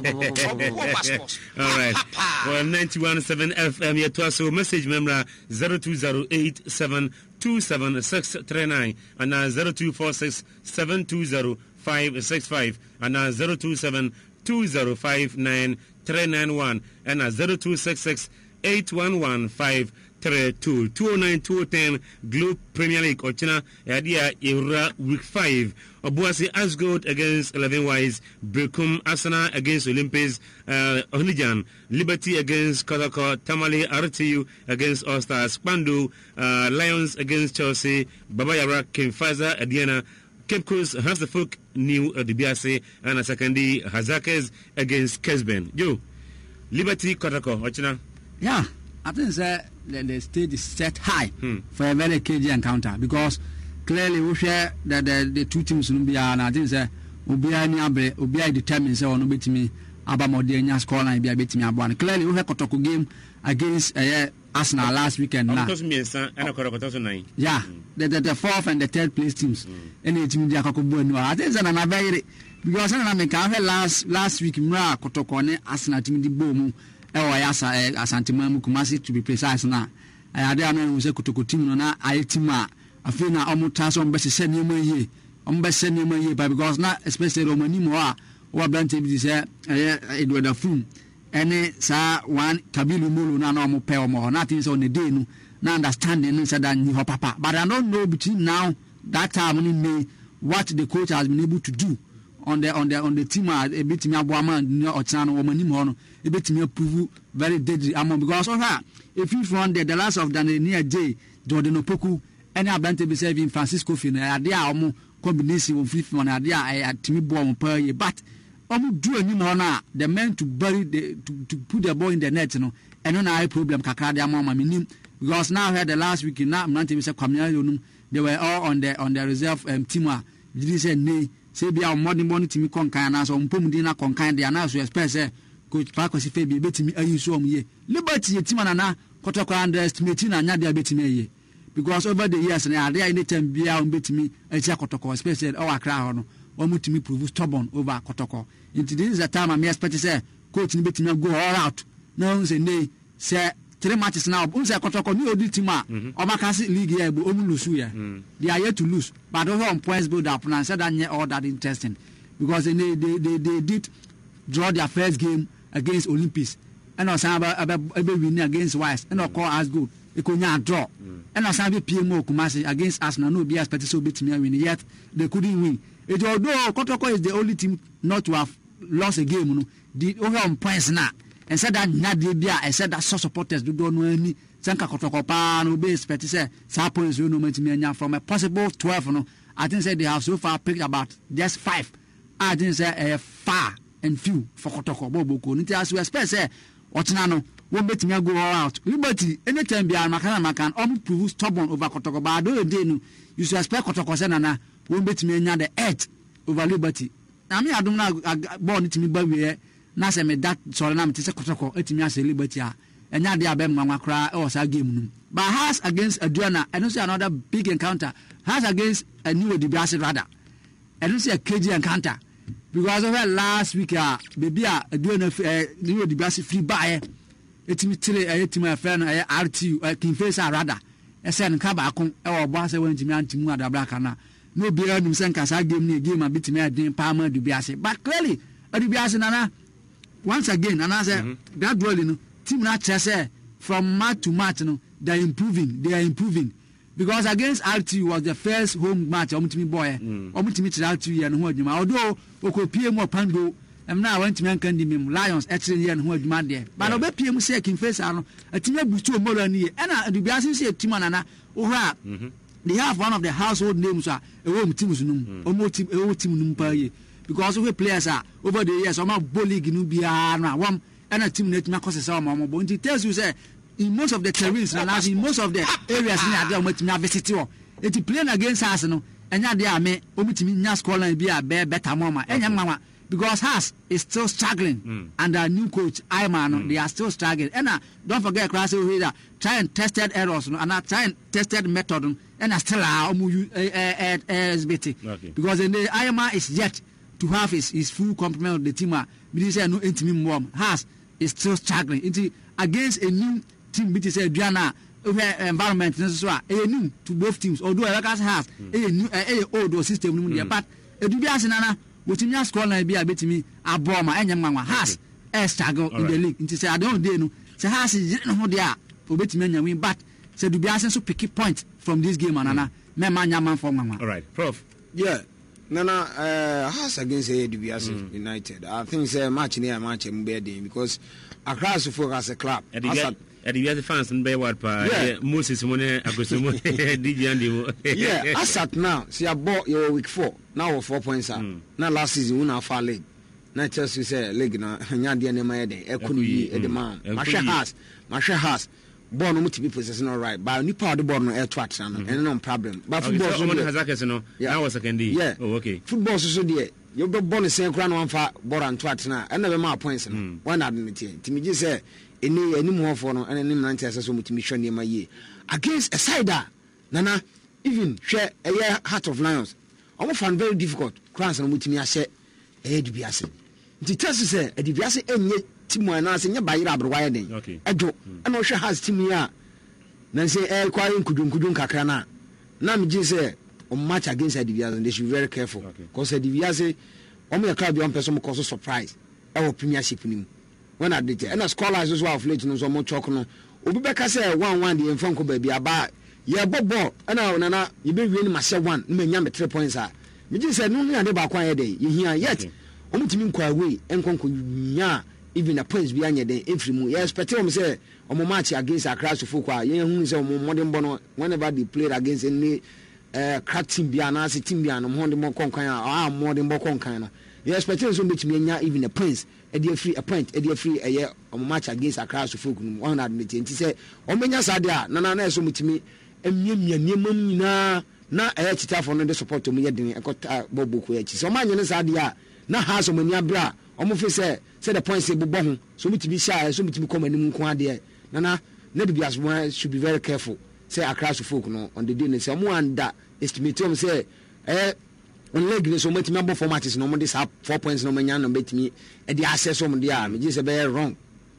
pa all right well ninety-one point seven F M yet to so message member zero two zero eight seven two seven six three nine and zero two four six seven two zero five six five and zero two seven two zero five nine three nine one and zero two six six eight one one five three two two oh nine two ten Globe Premier League Ochina Yadia Ira week five Obuasi Asgold against eleven Wise Bekum Asana against Olympics uh, Onijan Liberty against Kotoko Tamale R T U against All Stars Pandu uh, Lions against Chelsea Baba Yara Kimfaza Adiana Cape Coast has the folk new uh, the B S A and a secondary Hazakers against Kesben. Joe, Liberty Kotoko, Ochina. Yeah, I think uh, the, the stage is set high hmm. for a very cagey encounter because clearly we share that the, the two teams will be, and I think that Ubia Niabre, Ubia determines on obey me, Abamodenia score and be a bit me about. Clearly, we have Kotoko game against uh, Arsenal last weekend. Yeah, the, the, the fourth and the third place teams. And it's me, Jacobo. I think it's another very because I make last last week, Mra Kotoko, Arsenal team the boom, Ewayasa, Asantimamu Kumasi to be precise now. I had a man who said Kotoko team, no, I team. I feel now almost task on best send him a year. On best send him a year, because not especially Romani Moa or Blanty is Edward a Fum. Any sa one Kabilu Mulu na no pay or more nothing on the day no now understanding said that you papa. But I don't know between now that time in May what the coach has been able to do on the on the on the team a bit me aboama or channel or mani mono a bit me prove very deadly among because of her if you from the the last of the near J Jordan Opoku any abante be serving Francisco Fina idea or combination of fifth one idea I Timmy Boy per year but Um, do any more now. The men to bury the to, to put the ball in the net, you know, and no I problem Kakadia Mama Minim because now I had the last week in that Manti Mister Kamia, they were all on the on the reserve um, team. Did say nay, say be our modern morning to me concan as on Pumdina concan the announced to express Coach Parkos Fabi betting me a you saw me. Liberty Timana, Kotoko underestimating and Nadia betting me because over the years and I dare anytime be out betting me a Chakotoko, especially our crown. One to me prove stubborn over Kotoko. Into this is the time I'm expected to say, Coach Nibitima go all out. No, say, nay, say, three matches now. Unsa Kotoko, no Ditima, or Macassi League here, but only lose here. They are yet to lose, but over on points build up, and I said that all that interesting because they, they, they, they did draw their first game against Olympics, and also about winning against Wise, and I'll call as good. They could not draw, and I saw P M O Kumasi against Arsenal, no be expected to beat me win, yet they couldn't win. It although Kotoko is the only team not to have lost a game, no, the over on points now. And said that Nadia, I said that so supporters do don't know any Sanka Kotoko Pan, obey expected say, Sapo is no me from a possible twelve. No, I think said they have so far picked about just five. I didn't say a uh, far and few for Kotoko Boboko. Niti as we expect say, Otinano won't bet me go all out. Liberty, anytime be a Makana Makan, almost prove stubborn over Kotoko, but I don't know you should expect Kotoko Senana. Won't bet me near the earth over Liberty. Now, me, I don't know, born it to me, but we Nasa me that Solanam to Sekotoko, eighty years Liberty, and now they are Ben Mama cry or sa game. But has against Adriana, I don't see another big encounter, has against a new Dibiasi rather. I don't see a K G encounter because of her last week, baby, a doing a new Dibiasi free buy. It's me till I ate my friend, I R T, I can face a rather. I said, Kabakon, or boss, I went to me and Timua da Blacana. No beer no sense I gave me a game a bit me a day Palmer Dubiase. But clearly, a Dubiase Nana once again, and I said mm-hmm. that dwelling team not say from match to match, no, they're improving, they are improving. Because against R T was the first home match, I'm to me boy, I'm to meet R T and what you although Oko P M or Pando, and now I went to Mankan Lions actually and what man there. But I'll be P M say, confess, I know a team of two more than year, and I Dubiase say, Timanana, or they have one of the household names are a home team almost team a team per year because of the players are over the years I'm a bully Ginubia one and a team net causes some more. It tells you say in most of the terrains and in most of the areas in the with me visit you. It's playing against Arsenal and now they are me omitting Nas Colin be a bear better mama and young mama because Haas is still struggling mm. and our new coach Iman mm. they are still struggling and uh, don't forget class over try and tested errors and I try and tested method and I still are S B T because the Iman is yet to have his, his full complement of the team. We say no intimate mom Haas is still struggling into against a new team. We say Diana environment necessary a new to both teams although I has a new a old system mm. but a Dubias which in your school be a bit me a bomber and young mama has a struggle in the league. Into say I don't know. Say has is no there for bit men win, but said to be asking to pick a point from this game and Anna, me man yaman for mama. All right, Prof. Yeah, No, no, uh, Hearts against A D B S mm. United. I think it's a match near match in Bedin because across the floor as a club. At the other fans in Bayward Park, Moses Mone, Agosumo, D J Andy. Yeah, I sat now. See, I bought your week four. Now four points up. Now last season, we now far league. Now Chelsea say leg na Nyandi and Mayade, Ekuni, and the man. Masha has, Masha has. Born no to be possessing all right, but new part of the board no air twats and no problem. But football so has access no. Now was second day. Yeah. Oh, okay. Football so dear. You be born the same crown one for board and twats now. And never more points. One identity. To me just say any any more for no and any ninety as so much mission near my year. Against a cider. Nana even share a year Heart of Lions. I found very difficult. Crowns and with me I said a D B S. The test is a D B S and yet Timo and I say by Rabber Widen. Okay. Edo. And Osha has Timia. Nancy air quiet couldn't couldn't cacrana. Nam G say on match against a D B S and they should be very careful. Because a D B S only a club young person cause a surprise. Our premiership in him. When I did and a scholar as well of legends or more chocolate. Ubeka say one one the Franco baby about yeah Bob and now Nana you be winning myself one me three points are. Me just said no near about quiet day. You hear yet. Only to me quite away and conquer ya. Even a points behind the infamy. Yes, but tell me, say, on match against a crash of Fuqua, young who is a modern bono whenever they played against any uh, crack team Biana, team Biana, more than more conquer, or more than more conquer. Yes, but tell me, even a prince, a dear free a point, a dear free a year on match against a crash of Fuqua, one admitting. He said, O Mena Sadia, Nana, so much me, and me, na, na, a chita for no support to me, I got Bobo, so my Sadia, na has o many bra. Almost say, say the point say, Bobon, so me to be shy, so me to be coming in Quadia. Nana, let be as one should be very careful. Say, I crash of folk no on the dinner. Someone that estimate him say, eh, on leg so much number format is no more this up four points no man and bet me at the access on the arm. It is a very wrong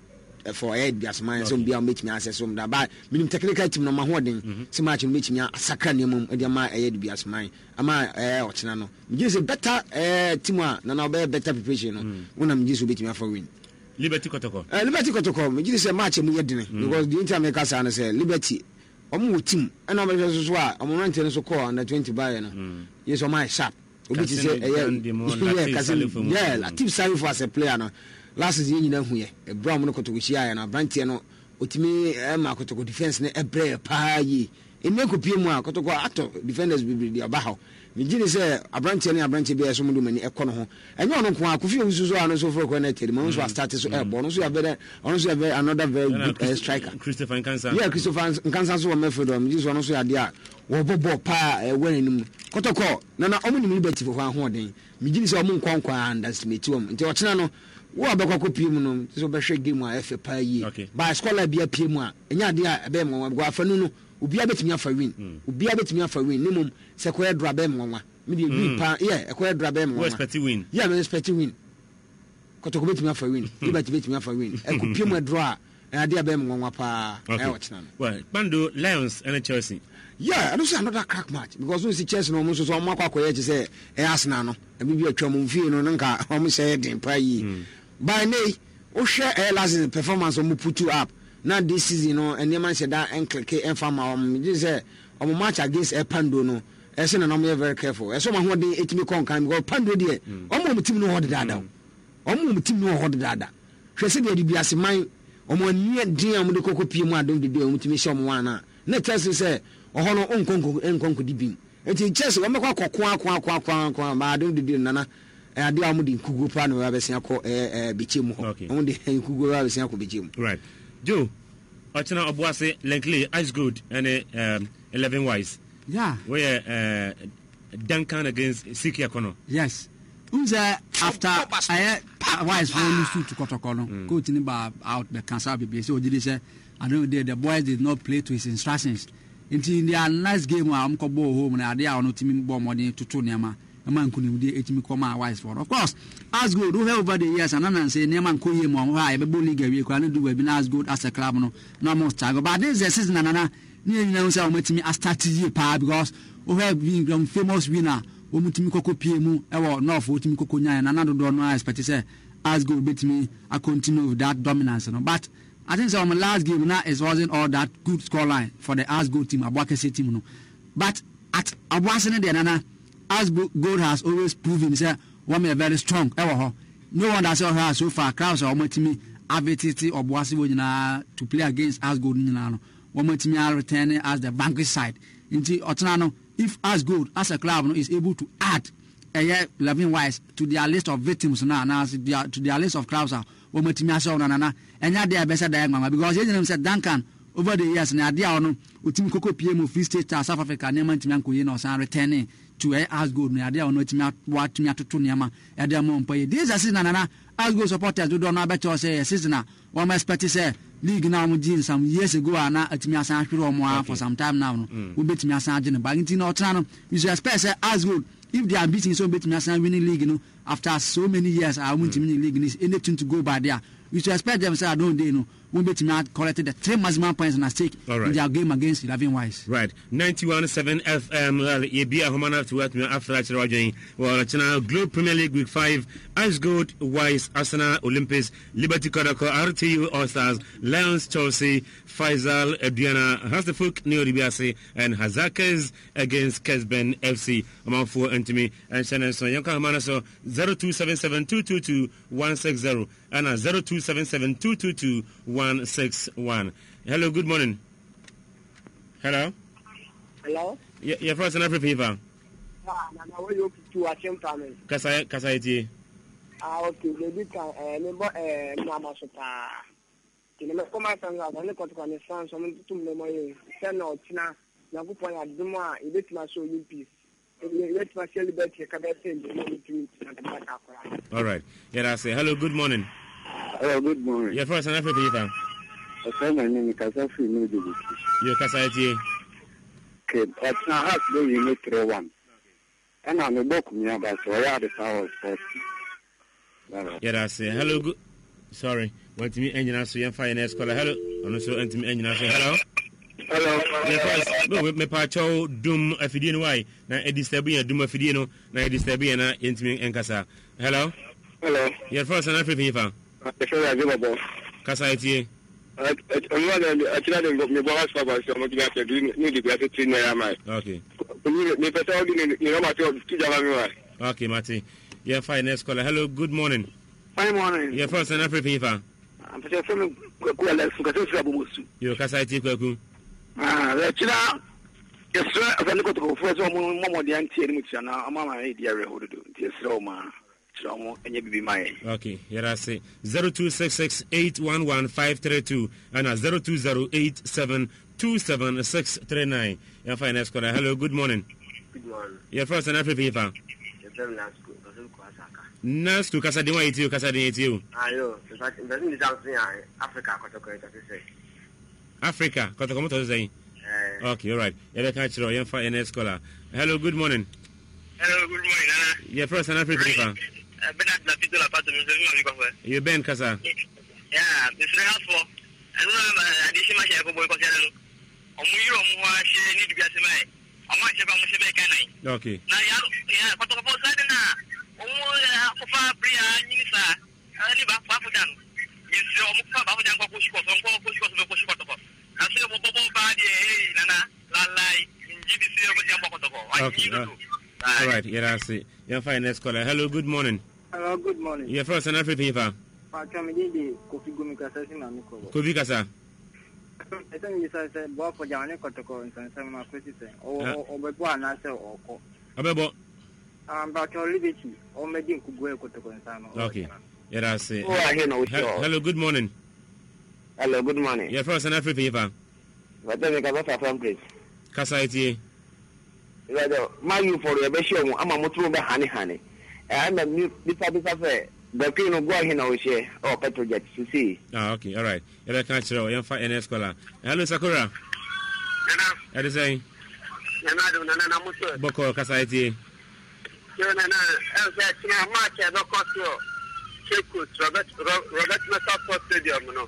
for Ed as mine, so be make me access on that. But meaning technical team no more holding so much and make me a sacranium and my Ed be as mine. Am I eh or Chinano? Just a better eh Timwa, no better preparation when I'm just waiting for win. Liberty Kotoko. Uh, Liberty Kotoko, me just a match and we dinner because the Intermakers and say Liberty. I'm team and I'm just why I'm on tennis so call under twenty by no. Yes, on my shop. Which is a yeah, yeah, team sorry for as a player. No. Last season, you know, a brown Kotokushia and a Brantiano, Utimi, Emma Kotoko defense, a prayer pie. In Mako P M, Kotoko actor defenders will be the Abaho. Virginia say a Brantian, a Branti bear some many econo. And you know, Kufi was also for connected. Most were started so airborne. Also, a better, also another very good uh, striker. Christopher Kansas. Yeah, Christopher Kansas or Method. This one also idea. Wobo pa winning Kotoko. Nana only liberty for one holding. Virginia say Mun Conquer and that's me to him. Until Channel. What about copy no so be share game wa F pa yi by scholar be P M a enya de a be mo go afa no obi abetimi afa win obi abetimi afa win nimum se ko edra be mo wa me de win pa yeah e ko edra be mo wa expect win yeah me expect win ko to ko betimi afa win e ba betimi afa win e ko P M e draw e ade be mo wa pa e watchna no well Bando Lions and Chelsea yeah, I don't see another crack match because we see Chelsea no so so makwa ko ye say e Arsenal no e bi bi atwa mo mfie no nka o mo say den pa yi by nay o share a last performance o mo put you up now this season no and man say that and click and farm am just say o mo match against a Pando no e say na no be very careful e so ma ho dey etimi kon kan because Pando dey o mo team no ho dey dada o mo team no ho dey dada hwe se dey bi ase man o mo nie din am de kokko pie mu adom de dey o mo timi show mo wana na Chelsea say o no onkonko enkonko di bim enti Chelsea o mekwa kokko akwa akwa akwa ma adom de dey nana ade amudi nkugo pa no abesia ko eh bichemu ho onde nkugo abesia ko bichemu right Joe Ochina Obuase Lenkley Ice Good and um eleven wise yeah where uh Duncan against Sikia Kono yes unza after I wise for lose to Kotoko no coach ni ba out the cancer be say ojide say I know the the boys did not play to his instructions until their nice game am ko bo home na ade a no timi bo modern tutu niama man kunim de etimi koma wise for of course as good who over the years and nan say neman koye mo ha e be league we kwa no do we as good as a club no no more struggle but this is season nana ni nyina say o matimi a start year pa because we have been famous winner o mutimi kokko pie mu e wo north o timi kokko nyan na do do no expect say as good betimi a continue with that dominance no but I think so my last game now it wasn't all that good score line for the as good team Abuakese team no but at Abuasene de nana as Gold has always proven say women are very strong ever no one that saw her so far crowds or me avititi or boasi wonyina to play against as Gold nyina no women are returning as the vanquish side into Otanano if as Gold as a club no, is able to add a year eleven wise to their list of victims now now to their, to their list of crowds women so nana and ya they better than because you know said Duncan over the years na dia ono otimi koko P M Free State South Africa na man timi ankoye na osan returning to as Gold na dia ono timi watimi atoto niama ya dia mo mpaye this season na na as Gold supporters do no better say season one my expect say league na mo gin some years ago na atimi asan hwere omo for some time now no we betimi asan agene ba nti na otana no we should expect say as Gold if they are beating so betimi asan winning league no after so many years I want to win league is anything to go by there we should expect them say I don't they know won't be to collected the three maximum points on a stake right. in their game against eleven Wise. Right. ninety-one point seven F M. Well, you be a woman after what me after that Roger. Well, China Globe Premier League Week Five. As Gold, Wise, Arsenal, Olympus, Liberty Kodako, R T U All Stars, Lions, Chelsea, Faisal, Diana, Hasselhoek, Neo Dibiase, and Hazakas against Kesben F C. Among four and to me and Shannon so Yanka Hamana so zero two seven seven two two two one six zero and a zero two seven seven two two two one six one. Hello, good morning. Hello. Hello. Yeah, yeah, first and every people. Ah, na na we you to Achim family. Kasa kasa iti. Ah, okay. Maybe can eh member eh mama so pa. Kini me koma tanga na ne koto ne san so me tutum ne moye. Se na otina na go pon adum a e betima so Olympics. All right. Yeah, I say hello, good morning. Hello, good morning. Your first and every people. Okay, my name is Kasafi Nudu. Your Kasati. Okay, but now has to be make three one. And I'm a book me about so I had the power sports. Yeah, I say hello, good. Sorry, want me engine so you fire next caller. Hello, and also enter me engine say hello. Hello. Yes, no, me pa chow dum afidie no why na e disturb ya dum afidie no na e disturb ya na yentimi enkasa. Hello. Hello. Your first and every people. I feel like give up. Kasa itie. I I actually me boss for boss so mo gba do ni di gba three naira mai. Okay. Me me pesa odi ni no ma to ti jama mi wa. Okay, Mati. Yeah, fine next caller. Hello, good morning. Fine morning. Your first and every people. I'm just from ku ala su ka so su abubusu. Yo kasa itie kwaku. Ah, la china. Yes, sir. I look at the first one, Momo, the anti and Mama, idea, who do. Yes, Roma, Romo, and you be my. Okay, here I say zero two six six eight one one five three two and a zero two zero eight seven two seven six three nine. Your finance caller. Hello, good morning. Good morning. Your first and every paper. Nas to Casa de White, you Casa de you. Ayo, doesn't it out there? Africa, Africa, Kotokomoto say. Okay, all right. You can catch your fine next caller. Hello, good morning. Hello, good morning. Your first and every paper. You Ben Casa. Yeah, Mister Helpful. I don't have additional share for boy Cosano. Omuyo Muashi need to be at my. I want to have a canine. Okay. Now, yeah, Kotopo Sadana. Omo Kofa Bria Nisa. I live up Papudan. Mister Omuka Babudan Koshiko, Sonko Koshiko, Koshiko. I say, Bobo Badi, Nana, Lalai, in G B C of Yamoto. All right, yeah, I see. Your fine next caller. Hello, good morning. Hello, good morning. Your first and every paper. Kofi Gumika, Kofi Kasa. I think you said, Bob for Jane Kotoko and San Marcosite, or Bebuan, I say, or Co. About about your liberty, or Medin Kugue Kotoko and San. Okay, yeah, I see. Oh, I hear no. Hello, good morning. Hello, good morning. Your first and every paper. What do you got from place? Kasaiti. My you for your best, I'm a motor honey honey. And I'm new affair. The king of going in our share or petrol jet to see. Ah, okay, all right. You can't show your fine N S caller. Hello, Sakura. What is saying? Boko Kasaiti. You're not a match at no cost. Robert Robert Mesa Stadium, no.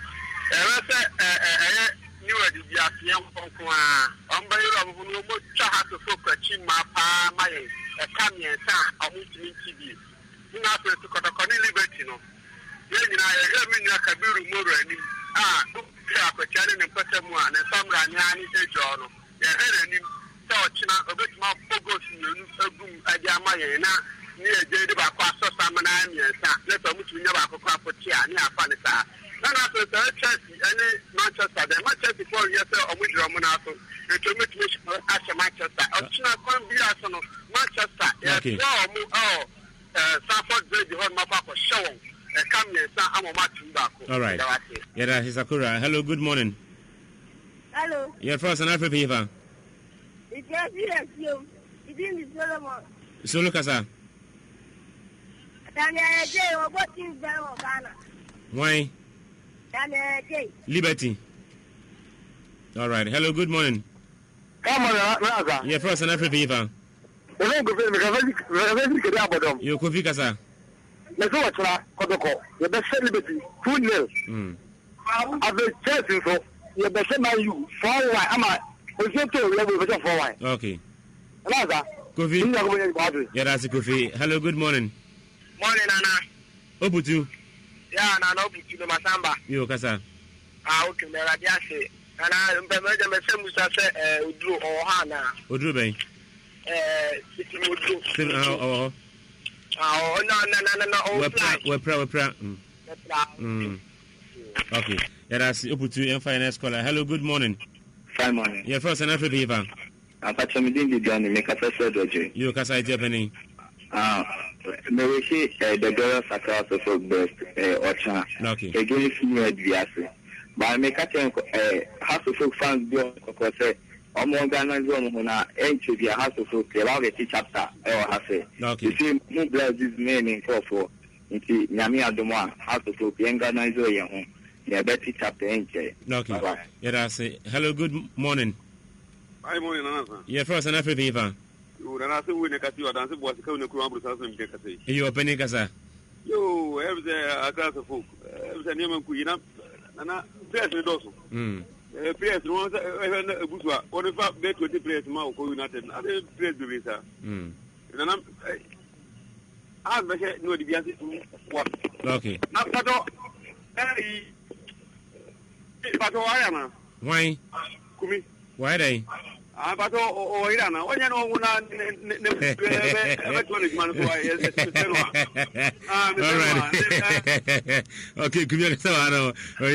You are the young Pongua. On by your own, Chaha to focus Chimapa, my Kamian, or T V. Not to Kotokoni Liberty. Then I mean, Kabiru Murray. Ah, Chapel and Petamua, and some Ranyani, John. sɛ ɔkyena ɔbɛtumi abɔ goals mmienu agum ade ama yɛn na ne yɛgye de baako asɔ sa ma na mmiɛnsa na sɛ ɔmotumi nya baako kɔ akɔkye a ne afa ne saa na na afei sɛ Chelsea ne Manchester dɛ Manchester fɔ yɛ sɛ ɔmo gyina ɔmo n'aso etu ɔmotumi ahyɛ Manchester ɔkyena kwan bi aso no Manchester yɛsɛ ɔmo ɔ Sanford Bridge hɔ no makɔ akɔhyɛ wɔn ɛka mmiɛnsa ama ɔmo atum baako. All right. Yɛda Hisakura. Hello, good morning. Hello. You're first and Africa, Eva. It's yes, you. It's in the Solomon. Solo Casa. Daniel J. or what is there of Ghana? Why? Daniel J. Liberty. All right. Hello, good morning. Come on, Raza. You're first and Africa, Eva. You Kofi Casa. Let's go to Kodoko. You're the Liberty. Two nil. Hmm. I've been chasing so. You're the same as you. Four one. I'm a. Four one. Okay. Raza. Kofi. Yeah, that's Kofi. Hello, good morning. Morning, Nana. Obutu. Yeah, Nana Obutu no Masamba. Yo, Casa. Ah, okay, me radiase. Nana, mbe me se musa se eh Udru o ha na. Udru ben. Eh, City Udru. Sim ah oh. Ah, oh no no no no. We pra, we pra, we pra. Mm. Okay. Yeah, that's Obutu and finance caller. Hello, good morning. Fine morning. Yeah, first and Africa, Eva. I'm patching the Johnny, make a first word. You Casa is happening. Ah, me we see the girls across the folk best Ocha. Okay. Again, senior Diasi. But I make a change, house of folk fans do because among Ghana zone when I enter the house of folk, allow the chapter or has it. Okay. You see, who bless this name in call for into Yami Adoma, house of folk, young Ghana zone. Yeah, Betty chapter entry. Okay. Yeah, that's it. Hello, good morning. Hi, morning, Nana. Yeah, first and Africa, Eva. You opening Casa? Yo, every a class of folk, every name Kuyina, and players in Dawson. Hmm. Players, one Buswa, one of our bet twenty players, Mao United, other players do this. Hmm. And I'm I'm no the what? Okay. Not Pato, hey, Pato Ayana. Why? Kumi. Why they? Ah, Pato or Irana, when you know when I all right. Okay, come here, Savano.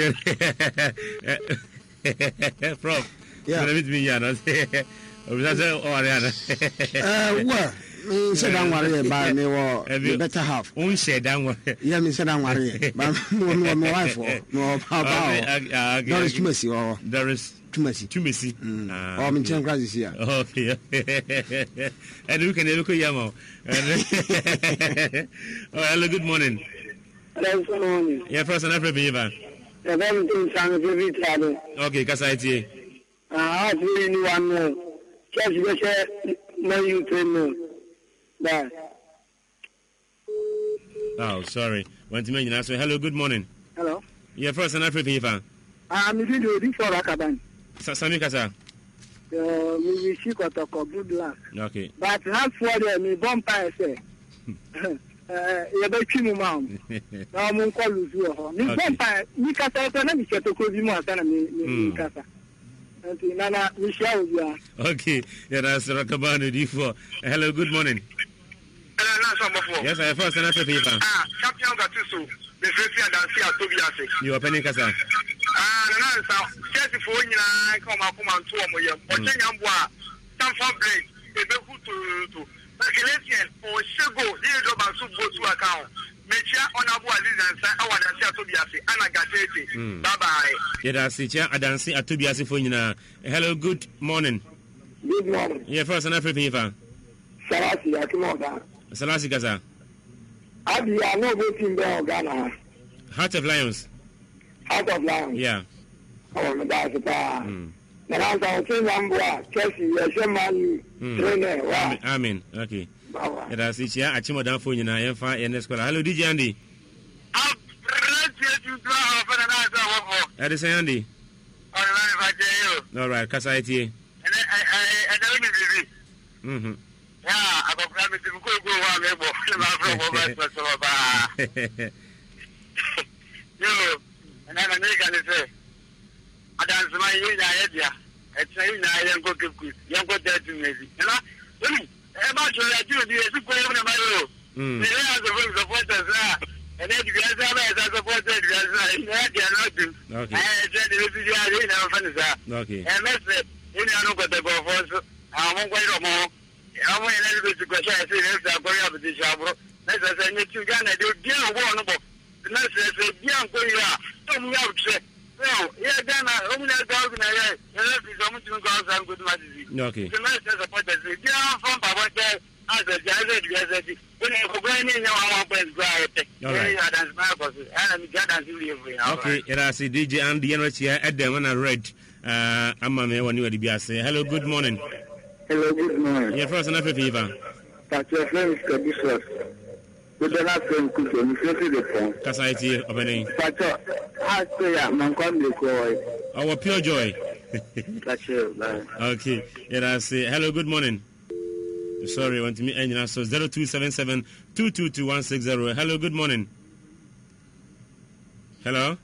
Prof. Yeah. Let me Yana. Uh, well, me say don't worry about me or you better have. Won't say don't worry. Yeah, me say don't worry. But no, no, my wife or no, about. There is too messy or there is. Too messy. Too messy. Ah, oh, I'm in ten classes here. Okay. And we can look at Yamo. Oh, hello, good morning. Hello, good morning. Yeah, first and Africa, Eva. The very thing sounds very bad. Okay, Casaiti. Ah, I really want to just go say no, you can know. Bye. Oh, sorry. Want to mention that. So, hello, good morning. Hello. Yeah, first and Africa, Eva. I'm going to do for Rakaban. Sami Kasa. Uh, me wish you got a good luck. Okay. But half for them, me bumpire say. Uh, you bet you, mom. Now I'm going to call you. Me bumpire, me Kasa, and me set to call you more than me Kasa. And Nana, we shall be. Okay. Yeah, that's Rakaban D four. Hello, good morning. Yes, I first and Africa, Eva. Ah, champion Gatuso. The first and see how to be a you are penny Kasa. Ah, no, no, just for you, I come up and two of them. Or Chanyambua, some from Blake, a bit to to Malaysian or Shago, here go back to go to account. Make sure on Abu Aziz and say, I want to see Tobiasi, Anna Gatete. Bye bye. Yeah, that's it. I don't see a Tobiasi for you. Hello, good morning. Good morning. Yeah, first and Africa, Eva. Salasi, Akimoda. Salasi Gaza. Abi, I know voting there, Ghana. Heart of Lions. Heart of Lions. Yeah. Oh, my God, it's a na nansa say number Chelsea ya shema trainer wa. Amen. Okay. Yeah, that's it. Yeah, achimo dan phone na yen fa yen school. Hello D J Andy. That is Andy. All right, kasa iti. Mhm. Yeah, I go grab it to go go wa mebo. Na from over ba. You know, and then I make an say. Adan zuma yi na yedia. It's a young cook, young cook that you may be. You know, about your idea, you are going to my room. They have the room supporters, and then you guys have as a supporter, you are not. Okay. I said, you are in our friends. Okay. And that's it. You know, got the go for I won't wait no more. I want a little bit to question. I say, I'm going up to the shop. That's a thing that you can do. Dear one about the nurse says, young boy, don't we have to say, no, yeah, then I'm going to go in a way. I'm going to go out good magic. Okay. The nurse says, but there's a dear from Papa as a jazz, jazz, when you're going in your place, right? All right. That's my boss. And I'm going to okay, it has a D J and the energy at them when I read. Uh, I'm a man when you are the B S. Hello, good morning. Hello, good morning. You're first and after fever. But your friend is Kabiswas. With the last one, could you see the phone? Kassaiti opening. But I say, I'm going to go. Our pure joy. That's it. Okay, it has a hello, good morning. Sorry, I want to meet engine. So zero two seven seven two two two one six zero. Hello, good morning. Hello.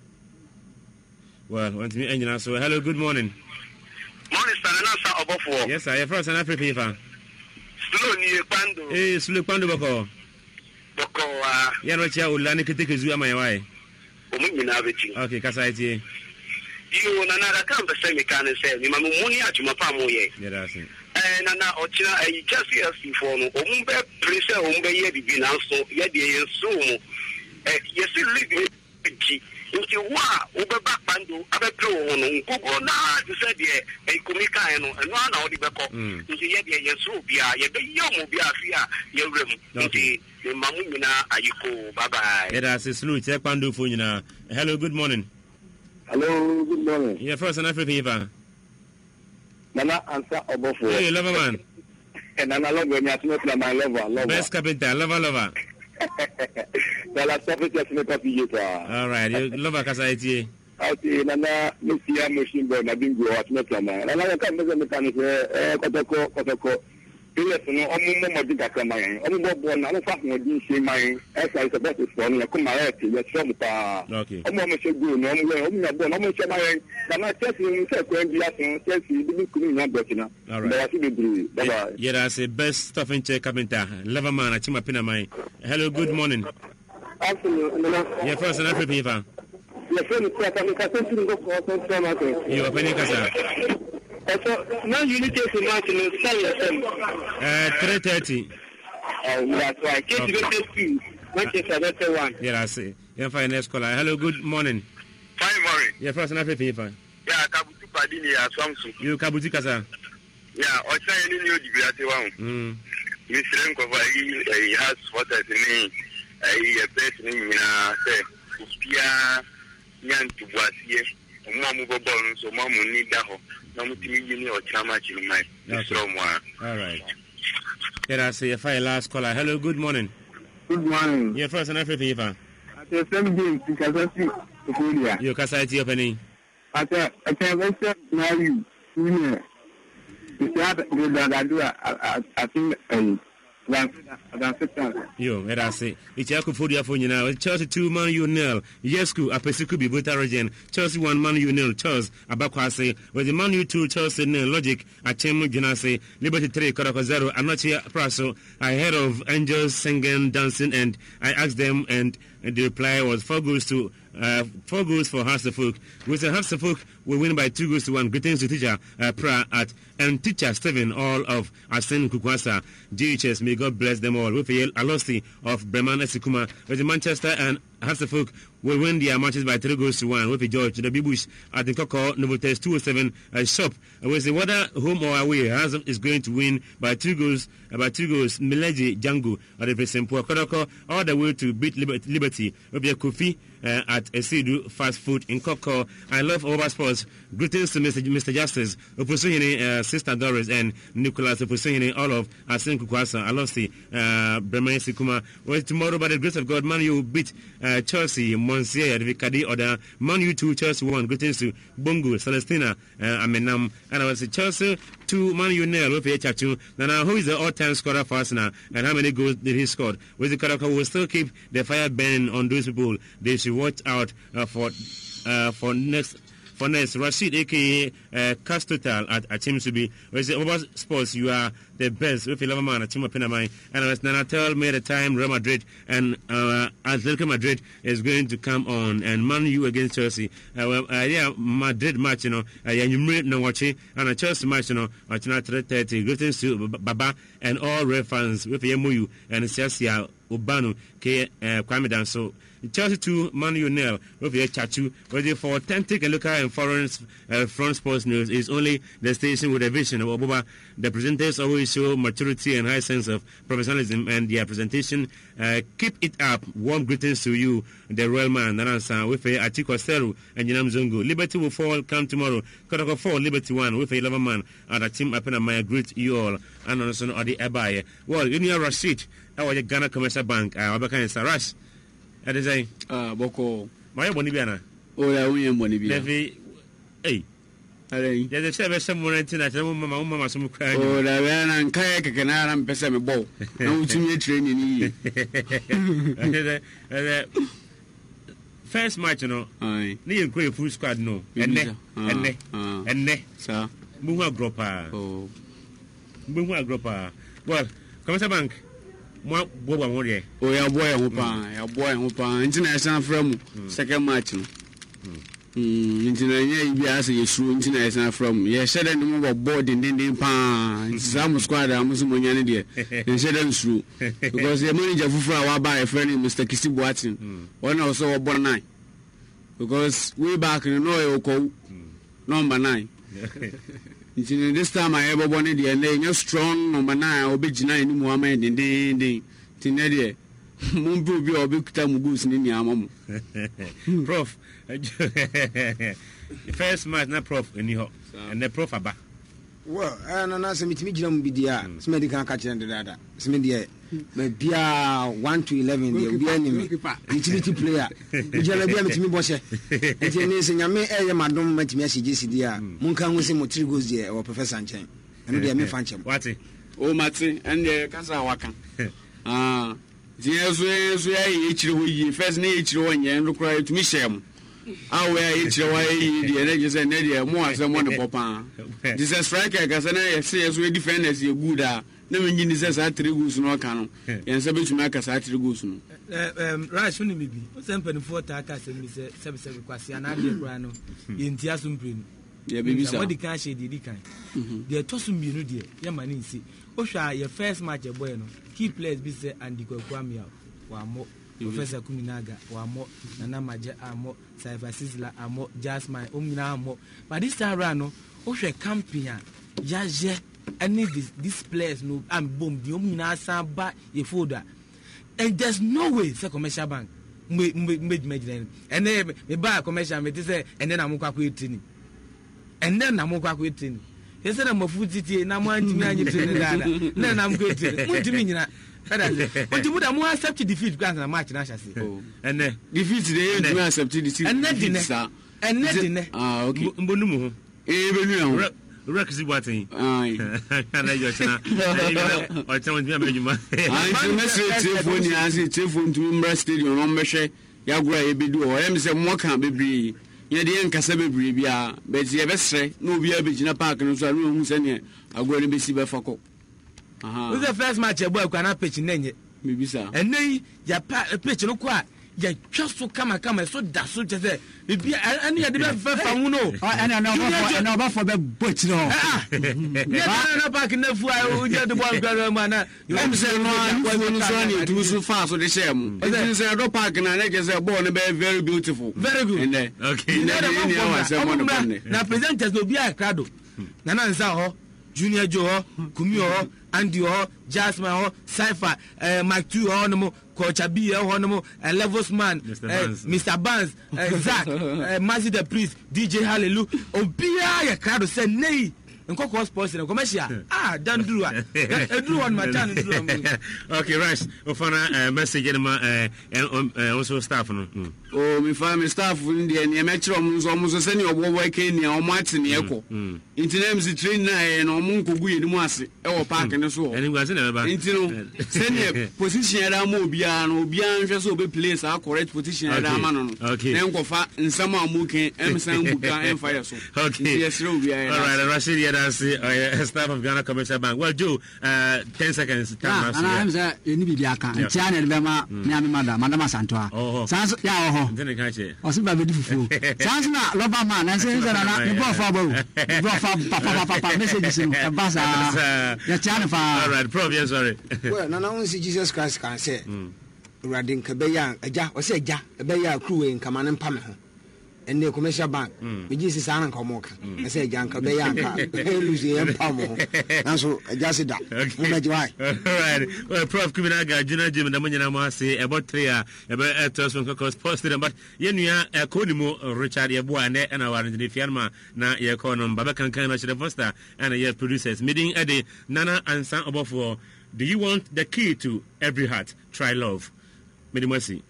Well, want to meet engine. So hello, good morning. Morning, sir. Yes, I have first and after fever. Slow near Pando. Eh, slow Pando Boko. Boko, ah. Yanocha Ulani could take a zoo my way. Okay, Kassaiti. You Nana come the same can say, Mammunia to Mapamoye. Yeah, that's it. And Nana Ochina, I just hear for Umbe, Prince Umbe Yedi Binanso, Yedi Sumo. Yes, you live nti wa ubeba pando abepro wono nkogo na de se de e komika eno eno na odi beko nti ye de yeso bia ye be yomo bia afia ye wrem nti me mamu nyina ayiko bye bye. It has a salute check pando for nyina. Hello, good morning. Hello, good morning. Yeah, first and after fever. Nana answer obofo. Hey, lover man. And Nana love me at not my lover, lover. Best carpenter, lover lover. All right, you love a Kassaiti. Okay, Nana, Missia machine board, I didn't go at Metlama. And I can't make a mechanic, eh, Kotoko, Kotoko. Yes, no, I'm more big at my own. I'm not born, I'm not going to my as I suppose it's for me. I come my head, yes, from okay. I'm almost a good, I'm not born, I'm not my I'm not testing, when the action says he didn't come in, not working. All right. Yeah, that's the best stuff in check carpenter. Lover man, I think my pin my. Hello, good morning. Absolutely. Yeah, first and after fever. Your friend is coming, I can't go for you are penny Kasa. So now you need to match in uh, three thirty. Oh, that's right. Can't you go to school? Manchester, one. Yeah, I see. You're fine, next caller. Hello, good morning. Fine morning. Yeah, first and after fever. Yeah, Kabuti Padini, Samsung. You Kabuti Kasa. Yeah, or say any new degree at one. Hmm. Mister Renko, he has what I mean. I bet me, say, Pia, Yan to Boisier, Mamu Bobon, so Mamu need that. No, or Chama in my all right. Here I say, if I last caller. Hello, good morning. Good morning. You're first and after fever. At the same game, because I see your Kassaiti opening. At the Attention, now you, you I think, um, yo, let us say, it's a Kufudia for you now. Chelsea two man you nil. Yes, ku Apesiku be Buta region. Chelsea one man you nil. Charles Abakwase. With the man you two Chelsea nil. Logic at Chemu Janase. Liberty three Koroko zero. I'm not here, Praso. I heard of angels singing, dancing, and I asked them, and the reply was four goals to uh, four goals for Hasselhoek. With the Hasselhoek, we win by two goals to one. Greetings to teacher uh, Pra at and teacher Stephen, all of Arsene Kukwasa, G H S. May God bless them all. With a Alosti of Bremen Esikuma, with Manchester and Hasselhoek will win their matches by three goals to one. With George the Bush at the Koko Novotel two oh seven uh, shop. With the whether home or away, Hasselhoek is going to win by two goals. Uh, by two goals, Mileji Django at the Presempo Kodoko all the way to beat Liberty. With your Kofi uh, at Esidu Fast Food in Koko. I love Over Sports. Greetings to Mister Mister Justice, Opusuni, uh, Sister Doris, and Nicholas Opusuni, all of Arsene Kukwasa, Alosi, uh, Bremen Esikuma. Well, tomorrow, by the grace of God, Man U beat uh, Chelsea, Monsieur, Vikadi, Oda, Man U two, Chelsea one. Greetings to Bongo, Celestina, uh, Amenam, and I was Chelsea two, Man U nil, with H two. Now, who is the all-time scorer for Arsenal, and how many goals did he score? With the Karaka, will still keep the fire burning on those people. They should watch out uh, for uh, for next. for next, Rashid, aka uh, Castotal at Achim Subi. We say, over sports, you are the best with eleven man at Team of Penamai. And as Nanatel made a time, Real Madrid and uh, Atletico Madrid is going to come on. And Man U against Chelsea. Uh, well, uh, yeah, Madrid match, you know, uh, yeah, you may not watch it. And a Chelsea match, you know, at three thirty. Greetings to Baba and all Red fans with M U and Chelsea Ubanu, K. Kwame Danso. Chelsea two, Man U nil. With your Chachu, whether for authentic and local and foreign uh, front sports news is only the station with a vision of Oboba. The presenters always show maturity and high sense of professionalism and their presentation. Uh, keep it up. Warm greetings to you, the royal man, Nanasa, with a Atiko Seru and Yanam Zungu. Liberty will fall, come tomorrow. Kotoko four, Liberty one, with a eleven man. And a team up and I greet you all. And also the Abaye. Well, you know, Rashid, our Ghana Commercial Bank, our Bakan Sarash. Ade say ah boko my boni bia na o ya won boni bia levi eh ale ya de sebe sem morenti na tell mama mama mama som kra o la bia na nkai keke na ram pese me bo na utumi training ni ade ade first match no ai ni en kro full squad no enne enne enne sa mu hu agropa oh mu hu agropa well Commercial Bank mo bo ba mo de o ya boy ho pa ya boy ho pa international from second match no mm international bi asa yesu international from ye shede no mo board din din pa exam squad am so mo nyane de ye shede nsuru because the manager fufura wa ba e friend Mister Kisi Boatin one also born nine because way back no no ko number nine in this time I ever wanted the and strong number nine or big nine in Muhammad and then the Tinede Mumbu be or big time goose in Yamam. Prof, first match, not Prof, anyhow, and the Prof Abba. Well, I don't know, some medium be the medical catch and the data. Smedia, but be one to eleven, the enemy, utility player. Would you let me boss it? It is in your main area, Madame Messages, dear. Munkan was in Motrigos, dear, or Professor Sanchez. And they are me function. What's it? Oh, Matsi, and the Casawaka. Ah, the Ezra, first nature one year and required to miss him. I wear each way the energies and Nadia more than one papa. This is striker, because I say as we defend as you good are. Never in this at three goose no canon, and Sabbath to make us at three goose. Rash, only maybe. Something for Takas and Mister Seven Quasian and Grano in Tiasum Prin. Yeah, baby, what the cash did he can. The Tossum be no dear, Yamani see. Osha, your first match a bueno. Key players be said and the Kwamia. One more. Professor Kuminaga, Wamo, Nana Maja Amo, Saifa Sizzla Amo, Jasmine, Umina Amo. But this time around, Osha Campia, Yaje, I need this, this place, no, and boom, the Umina Samba, ye folder. And there's no way, say commercial bank, made me, and then me buy a commercial, and then I'm quitting. And then I'm quitting. He said, I'm a food city, and I'm one to me, then I'm quitting. What do you mean? But you would have more accepted defeat grant and match, I say. And then defeat the accepted defeat. And then, and then, ah, okay. Bonumo, even Rexy Watting. Aye, and I just I tell you, I'm message when you ask it to Umbrella Stadium, Rombeshe, Yagua, Ebidu, or M. Some more can't be. Yet the Encasabe Bribia, but the best no be a bit in a park and so room send you. I'm going to be Siba Foco. Who's the first match a boy cannot pitch in any? Maybe so. And then you pitch no quiet. You just so come and come and so that's so just there. Maybe I need a different from Uno. And I know for the butch. No, no, back in the foyer. You get the ball, Granamana. I'm saying, no, to so fast for the same. It's a dog park and I guess a born very beautiful. Very good. Okay, now presenters will be a crowd. Nana Zaho, Junior Joe, Kumio, Andy, Jasmine, Cypher, Mike Two, Honomo, Coach Abi, Honomo, and Levels Man, Mister Barnes, Zach, Mazzy the Priest, D J Hallelujah, Obia, a crowd said, nay, nkɔkɔ sports na commercial ah dan duru a eduru one ma dan duru. Okay, Rice ofana message in my also staff no. Oh, me fa me staff ndi e me kyerɛ ɔmo nso ɔmo so sɛ ne ɔbɔ boy ke ne ɔmo ate ne ɛkɔ. Intinem si train na e na ɔmo nkogu yɛ nimu ase ɛwɔ park ne so. Ɛni gwase na beba. Intino sɛ ne position era mo obia no obia nhwɛ so obe place a correct position era ma no no. Na nkɔfa nsɛm a mo ke emsan buka emfa yɛ so. Okay. Yes, obia. All right, Rashid Yadasi, uh, staff of Ghana Commercial Bank. Well, Joe, uh, ten seconds. Yeah, and I'm saying you need to be a can. China, Bema, Miami, Madam, Madam Santua. Oh, sounds yeah. Oh, didn't catch it. I see by the fool. Sounds not Loba man. I say that you brought for you brought for Papa Papa messages in a bus. Your China. All right, probably sorry. Well, no, no, see Jesus Christ can say. Radin Kabeya, a ja, or say ja, a beya crew in Kaman and Pamaho. And the commercial bank, which is an uncommon. I say, Janka Bayanka, Lucy and Pamo. And so I just said that. All right. Well, Prof Kuminaga, Junior Jim, the Munyanama say about three, about a thousand cockles posted, but Yenia, a Kodimo, Richard Yabuane, and our in the Fianma, na Yakonum, Babakan Kanash, the Foster, and a year producers. Meeting at the Nana and San Obofo. Do you want the key to every heart? Try love. Many mercy.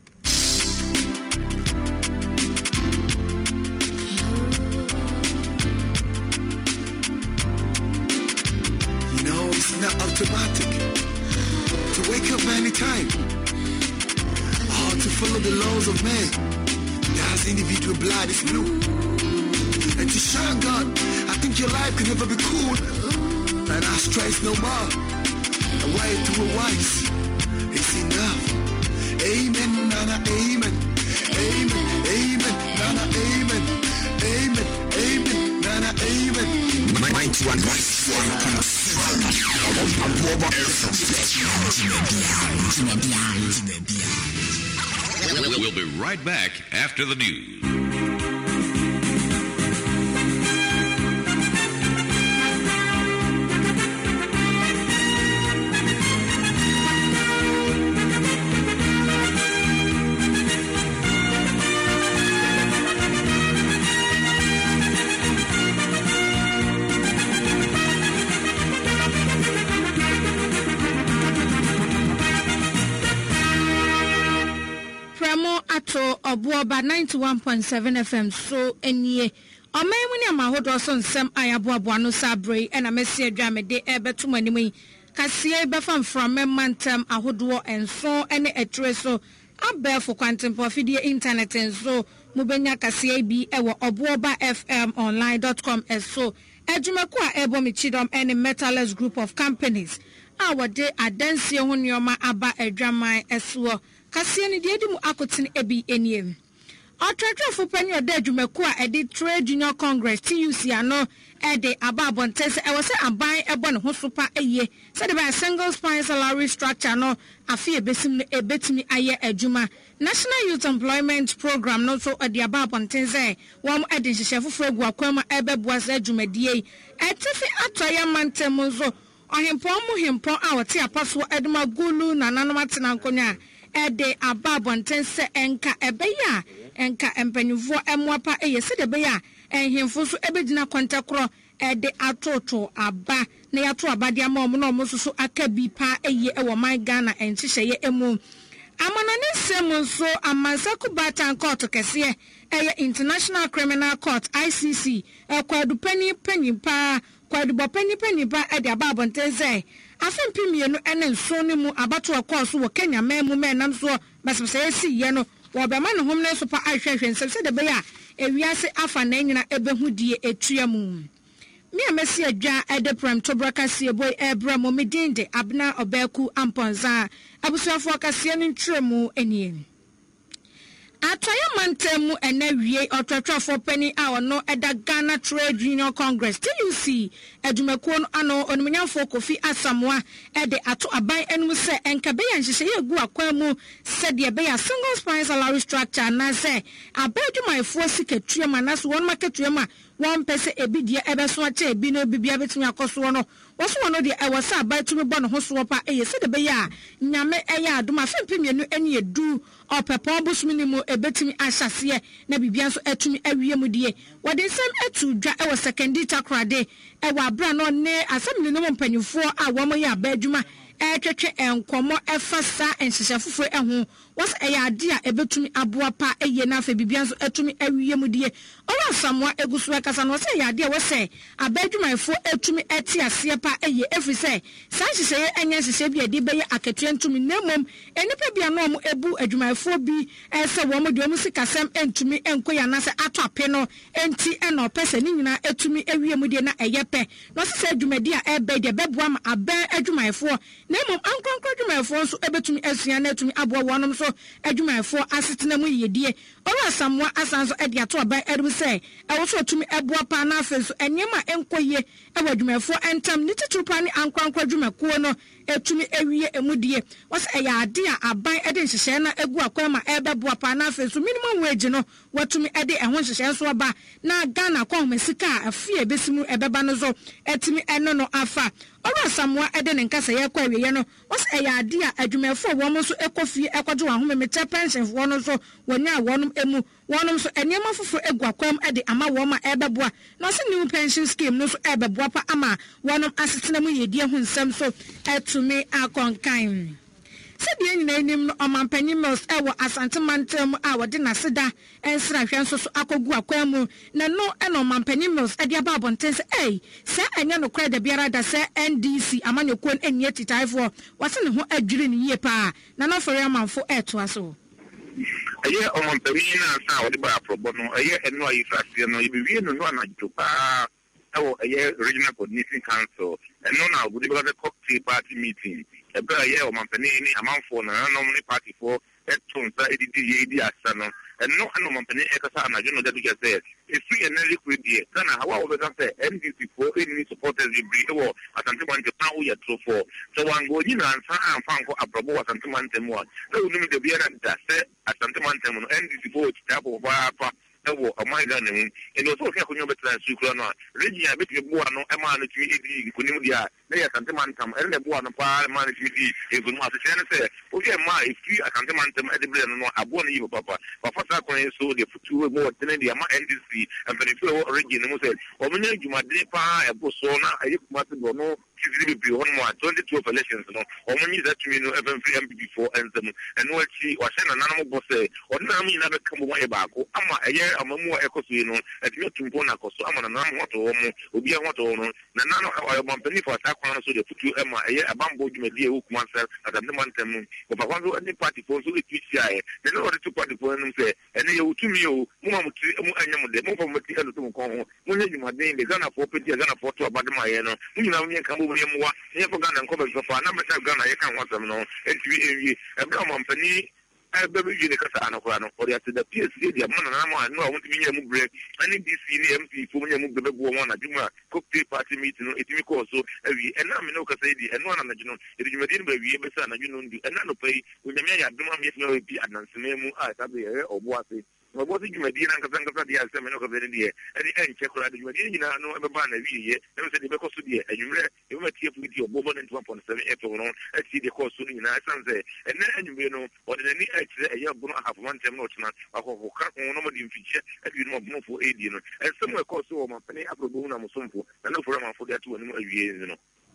Not automatic to wake up anytime, or to follow the laws of man. God's individual blood is blue, and to shine God, I think your life can never be cool. And I stress no more. A way to a wise is enough. Amen, nana, amen, amen, amen, nana, amen, amen, amen, nana, amen. ninety-one point seven We'll be right back after the news. Ato Obuoba ninety-one point seven F M so enye Omemuni amahodo so nsem ayaboabo no sabre e na mesi adwame de ebetum animu kasie befam from mantem ahodo enso ene etre so abefo kwantempo fidie internet enso mubenya kasie bi ewo obuoba f m online dot com eso ejumako a ebo michidom ene Metalist group of companies awode adansie ho nioma aba adwaman eso kasie ni de mu akotin ebi eniem Otratra penny or dead Jumekua edit trade junior congress T U C ano ede ababon tese e was a buy a bon hosupa a ye said by a single spine salary structure no afi ebesim ebetimi aye ejuma National Youth Employment Program no so ede ababon tese wom ede hihye foforo akwama ebeboa sa dwumadie etifi atoya mantem so ohempon mu hempon a wote apaso edema gulu na nanomatena nkonya ede ababon tese enka ebeya enka empanyufo emwapa eye sede be ya enhemfo so ebedina kwantakro ede atoto aba na yato abade ama omo na omo so aka bi pa eye ewo man Ghana enchihye emu amanane sem so amansaku batan court kese eye International Criminal Court I C C ekwadu pani pani pa kwadu bo pani pani pa ede ababon teze afempi mienu ene nso ne mu abato akoso wo Kenya memu menam so basebse esi ye no Wabama no home ne so pa ahwehwe nsem se de be ya ewiase afa na nyina ebehudie etuamu me amesi adwa edeprem tobraka sie boy ebra mo medinde abna obeku amponza abusuafo kasie ne ntremu enie Atoya mantemu enewie otwatwafo pani a ono eda Ghana Trade Union Congress T U C edumekuo no ano onimnyamfo Kofi Asamoah ede ato aban enum se enkabe ya nhihye egu akwamu se de be ya single spine salary structure na se abadwumaifo siketuema na so won maketuema one person ebidie ebeso ache ebi no bibia betumi akoso no woso wono de ewasa abatumi bɔ no hoso pa eye se de be ya nyame eya adoma fempemienu eni edu opepo bosumi ni mu ebetumi ahyase na bibia nso etumi awie mu die wode nsem etu dwa e wo secondary takrade e wa bra no ne assembly no mpanyimfo a wo mo ya ba adwuma e twetwe enkomo efa sa enhyehyɛ foforo eho was eyade a ebetumi aboa pa eye na afa bibia nso etumi awie mu die ora samwa egusu ekasa no se yade wo se abadwumayfo etumi eti ase pa eye every say sa hyehyɛ enye hyehyɛ bi ade beye akatue ntumi nemom enipa bia no mo ebu adwumayfo bi ese wo mo de mo sikasem entumi enkoya na se ato ape no enti ena opese ni nyina etumi awie mu die na eye pe no se adwumadi a ebe de beboa ma aban adwumayfo nemom ankronkro adwumayfo nso ebetumi asua na etumi aboa wonom so adwumayfo asetena mu yedie ora samwa asanso ede ato aban edu se ewo so etumi eboa pa na afenso enyema enkoye ewo adwumayfo entam ni titupa ni ankronkro adwumako no etumi ewie emudie was eya ade a aban ede nhyehyɛ na egu akwama ebeboa pa na afenso minimum wage no watumi ede ehon nhyehyɛ so aba na Ghana kwama sika afie besimu ebeba no zo etumi eno no afa ora samwa ede ne nkasa ye kwa wiye no was eya ade a adwumayfo wo mo so ekofie ekwaje wa home mete pension fo no so wonya wonum emu wonum so enema foforo egu akwam ede ama wo ma ebeboa no se new pension scheme no so ebeboa pa ama wonum asetena mu yedie ho nsem so etumi akonkan Sidi nyina enim no omanpanyi mills ewo Asante Mantam a wode naseda ensra hwe nso so akogu akwamu na no eno omanpanyi mills ade aba abontense eh se anya no kwada biara da se N D C amanyokon enye titaifo wase ne ho adwiri ne yie pa na no fere amanfo eto aso aye omanpanyi na sa wode ba aprobo no aye eno ayi frase no yibewie no no anadwo pa ewo aye regional coordinating council eno na wode ba the cocktail party meeting ebe aye omanpanyi ni amanfo na no ni party for etonsa edidi ye di asa no eno ano omanpanyi ekasa anadwo no dadu jase efi ena liquid die kana hawa wo beta se N D C for any supporters we bring wo Asante Mantam wo ya tro for so wango ni na ansa amfa nko aprobo Asante Mantam wo so unum de bia da se Asante Mantam no N D C for tabo ba pa ewo amaiga ne mu eno so ka kunyo betran sukura no region abeti boa no e ma no twi edi kunim dia na ya Asante Mantam e ne boa no pa ma no twi edi e gunu asese ne se o je ma e fi Asante Mantam e de bre no abo no yi papa papa sa kon so de futu mo tene dia ma N D C and the people region mo se o menye dwumade pa e bo so na ayi kuma se do no kizili bi on mo twenty twelve elections no o menye that me no even free M P before and them and no chi o se na nanamo bo se o na mi na be kambo wa e baako ama eye amamu ekoso no etime tumpo na koso ama na nam hoto wo mo obi a hoto no na nano o mampani for sa kwan so de futu ema eye abambo dwumadi e hukuma sel Asante Mantam o papa so any party for so e twisi aye de no the party for no say ene ye utumi o mo ma muti mu anyam de mo fa muti eno to ko ho mo nye dwumade de Ghana for peti Ghana for to abadema ye no mo nyina mo kan bo mu wa ye for Ghana nko be so fa na meta Ghana ye kan wasam no etwi ewie e bra mampani ebe bi ne kasa anakora no ori ate da P S C dia mana na ma no awon timi nya mu break ani D C ni M P fo nya mu bebe bo mo na djuma cocktail party meeting no etimi ko so awi ena me no kasa di eno na na djino edjuma di no ba wi be sa na djino ndu ena no pai onyamia ya djuma me fi bi ananseme mu a ta be e obo ase no bo ti djuma di na kasa kasa di ase me no kasa di e ani en che kora djuma di nyina no e ba na wi ye e se di be ko so di e enwure e ma tie fu di obo bo one point seven e to no e ti de ko so ni na sanze ena enwure no o de ni e ya bunu ahafu Mantam no tena akoko ka no mo di mfiche e bi no mo fo edi no e se mo e ko so o mampani aprobo na mo somfo na no fo ma fo de atu ni mo awie no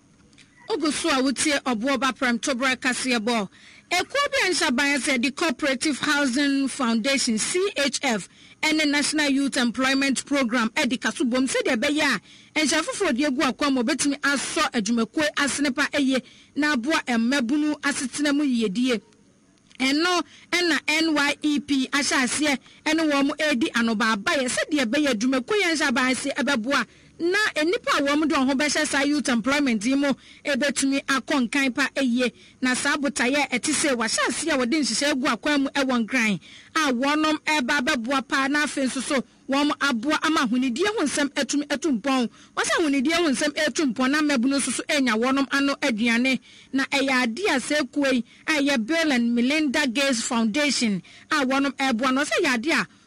Ogusu a wutie oboba pram tobra kase bo Ekobia Nshaban said the Cooperative Housing Foundation C H F and the National Youth Employment Program Edi Kasubom said the beya and Shafufo Diego Akwamo betimi aso adwumakwe asenepa eye na aboa emmabunu asetenemu yedie eno ena N Y E P ashase eno wo mu edi anoba abaye said the beya adwumakwe Nshaban se ebeboa na enipa wo mu don ho be sa youth employment imo ebetumi akonkan pa eye na sabotaye etise wa shase a wode nhihye egu akwamu e won gran a wonom eba beboa pa na afenso so wom aboa ama hunidie ho nsem etumi etumpon wasa hunidie ho nsem etumpon na mabuno so so enya wonom ano aduane na eya ade asekuei aye Bill and Melinda Gates Foundation a wonom eboa no se ya ade a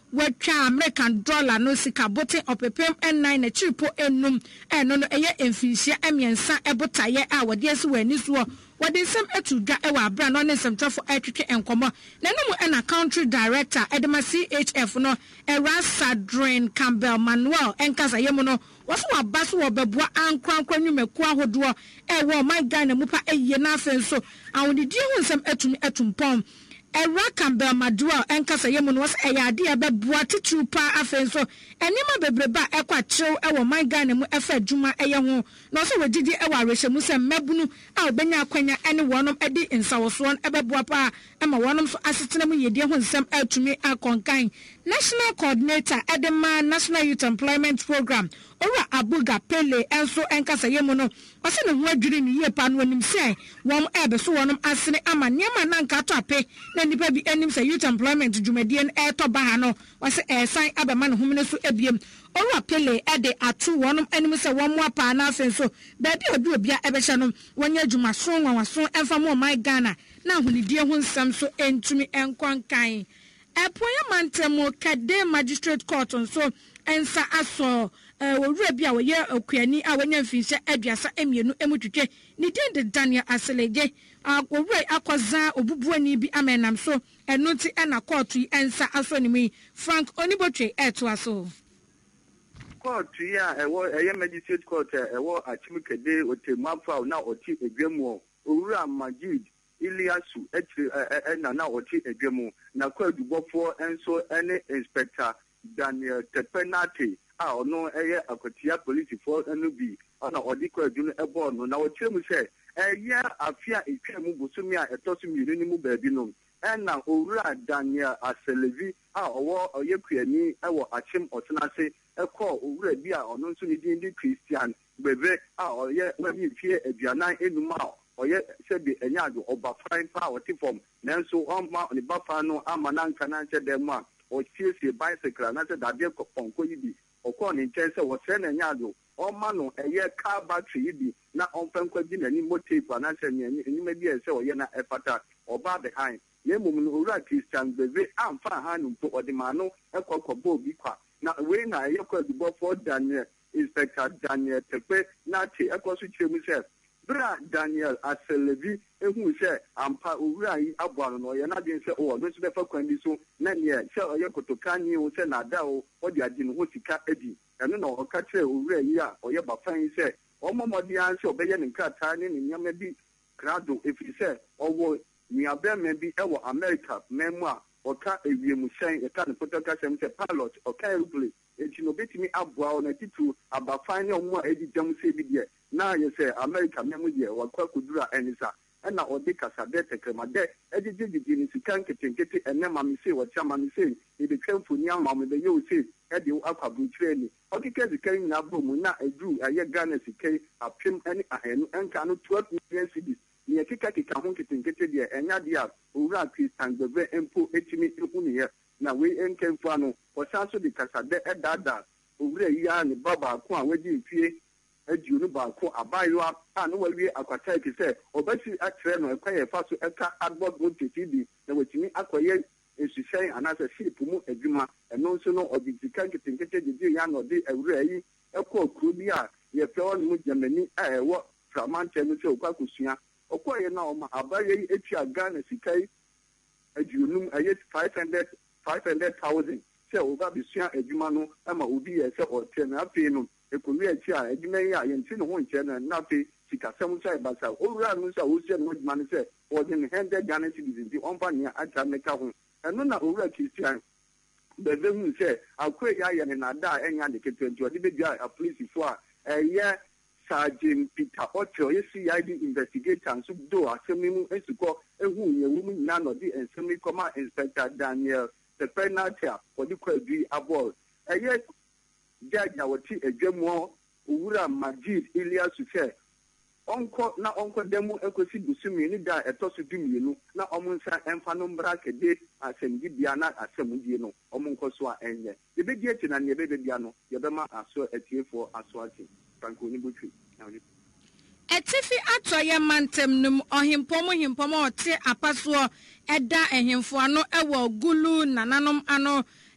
watwa American dollar no sika bote opepem nine na chipo enum eno no eye emfinhia emiensa ebotaye a wode ase wani so wode nsem etudwa ewa abra no ne nsɛmtafo atwetwe enkomo na no mu na country director Edema C H F no Erasadrin Campbell Manuel enkasa yemu no waso wabaso wobeboa ankrankra nwumaku ahodo ewo my Ghana mu pa eyiye na afenso awodidi hu nsɛm etumi etumpom Era Campbell Manuel enkasa yemu no was eyade ebeboa titru pa afenso enima bebreba ekwa chew ewo my Ghana mu efa adwuma eye ho no so wodidi ewo arehemu se mabunu a obenya akwanya ene wonom edi nsawoso ebeboa pa ema wonom so asetena mu yedie ho nsɛm atumi akonkan National Coordinator Edema National Youth Employment Program Ora Abuga Pele enso enkasa yemu no wase ne ho adwiri ne yie pa no anim se wom ebe so wonom asene ama niam na nka to ape na nipa bi anim se youth employment dwumadien e to ba ha no wase esan abema ne homne so ebiem Ora Pele ede atu wonom anim se wom apa na afenso baabi obi obia ebehye no wonya adwuma so nwanwaso emfa mo my Ghana na ahunidie ho nsam so entumi enkwankan Epoya mantemo Kade Magistrate Court so ensa aso owura bia wo ye okuani a wonya mfinhye aduasa emienu emutwetwe ni de Daniel Aselege owura akoza obubuani bi amenam so eno nti ena court yi ensa aso ni mi Frank Onibotwe eto aso court ya ewo eye Magistrate Court ewo Achimi Kade Otemafa na oti edwemu owura Majid Iliasu etri na na oti edwemu na kwadubofo enso ene Inspector Daniel Tepenate a ono eye akotia police for enu bi ona odi kwadunu ebo no na otiemu se eye afia etwemu bosumi a etosu miru ni mu baabi no ena owura Daniel Aselevi a owo oyekuani ewo Achim Otenase ekọ owura bi a ono nso ni din Christian Bebe a oye wabi fie aduanan enum a oye sebi enyado oba fine pa otifom nanso omma oni bafa no amananka na nche dem a o tiesie bicycle na se dade konko yibi okọ ni nche se wo se na enyado omma no eye car battery yibi na omfankwa bi na ni motive na se ni enyima bi se oye na efata oba behind ye mum no owura Christian Bebe amfa ha no mpo odima no ekọkọ bo bi kwa na we na eye kwa dubo for Daniel Inspector Daniel Tepe na ti ekosu chemu se Bra Daniel Aselevi ehu se ampa owura yi aboano no ye na den se o no se befa kwan bi so na ne se oye kotokani o se na da o odi adi no hotika edi eno na o ka kire owura yi a oye bafan se omomodi an se obeye ne nkata ne ne nyama bi krado efi se owo ni abeme bi ewo America memu a oka ewiemu shen e ka ne fotoka sem se pilot oka airplane enti no betimi aboa o na titu abafan ne omo a edi jam se bi de na yese America memu de wakwa kudura enisa ena odi kasade tekremade ejijiji ni sikan ketenkete ene mamise wacha mamise ebe twemfu ni amamu be yo se edi akwa buchire ni okike zikan na bomu na edu aye Ghana sikai apem ene ahenu enka no twelve million cedis ni ekika kika ho ketenkete de enya dia owura Christian Bebe empo etimi ehu ni ye na we enkemfa no osanso di kasade edada owura yi ya ni baba ko a wadi mfie aduonu baako abayo a no wawie akwata ekise obasi atrɛ no ekwaye fa so eka adboard road T V na wetimi akoye esuhyɛn anasa ship mu adwuma ɛno nso no obisika nketenkete didi ya no de awura yi ekɔ kuro bi a ye fɛ on mu Germany a ɛwɔ Framante no sɛ okwa kusua okoye na ɔma abayo yi etua Ghana sikai aduonum ɛyɛ five hundred thousand sɛ oba bisua adwuma no ama obi yɛ sɛ ɔtɛ na afei no ekowi achi a edwuma yi a yenti no ho nche na nafe sikasɛm sai basa owura no sa wo se no dwuma ne sɛ wɔde ne one hundred Ghana cedis di ɔmfa ne ata meka ho ɛno na owura Christian Bebe hu sɛ akwa ya yɛ ne nada a enya de ketentu ɔde be bia a police fo a ɛyɛ Sergeant Peter Ocho ye C I D investigator nso do asɛm mu esukɔ ehu nyewu mu nyina no de ensɛm kɔma Inspector Daniel the penalty a wɔde kɔ adu abɔ ɛyɛ Jaja wati edwemu owura Majid Iliasu se onko na onko demu ekosi busumi ni da etosu dumienu na omunsa emfa no mbra kede asemgi bia na asemgi no omunko so a enye ebedi eti na ne ebedi bia no yebema aso etiefo aso ati Franco ni butwi Etifi atoye mantem num ohimpomo himpomo ote apaso eda ehemfo ano ewo gulu nananom ano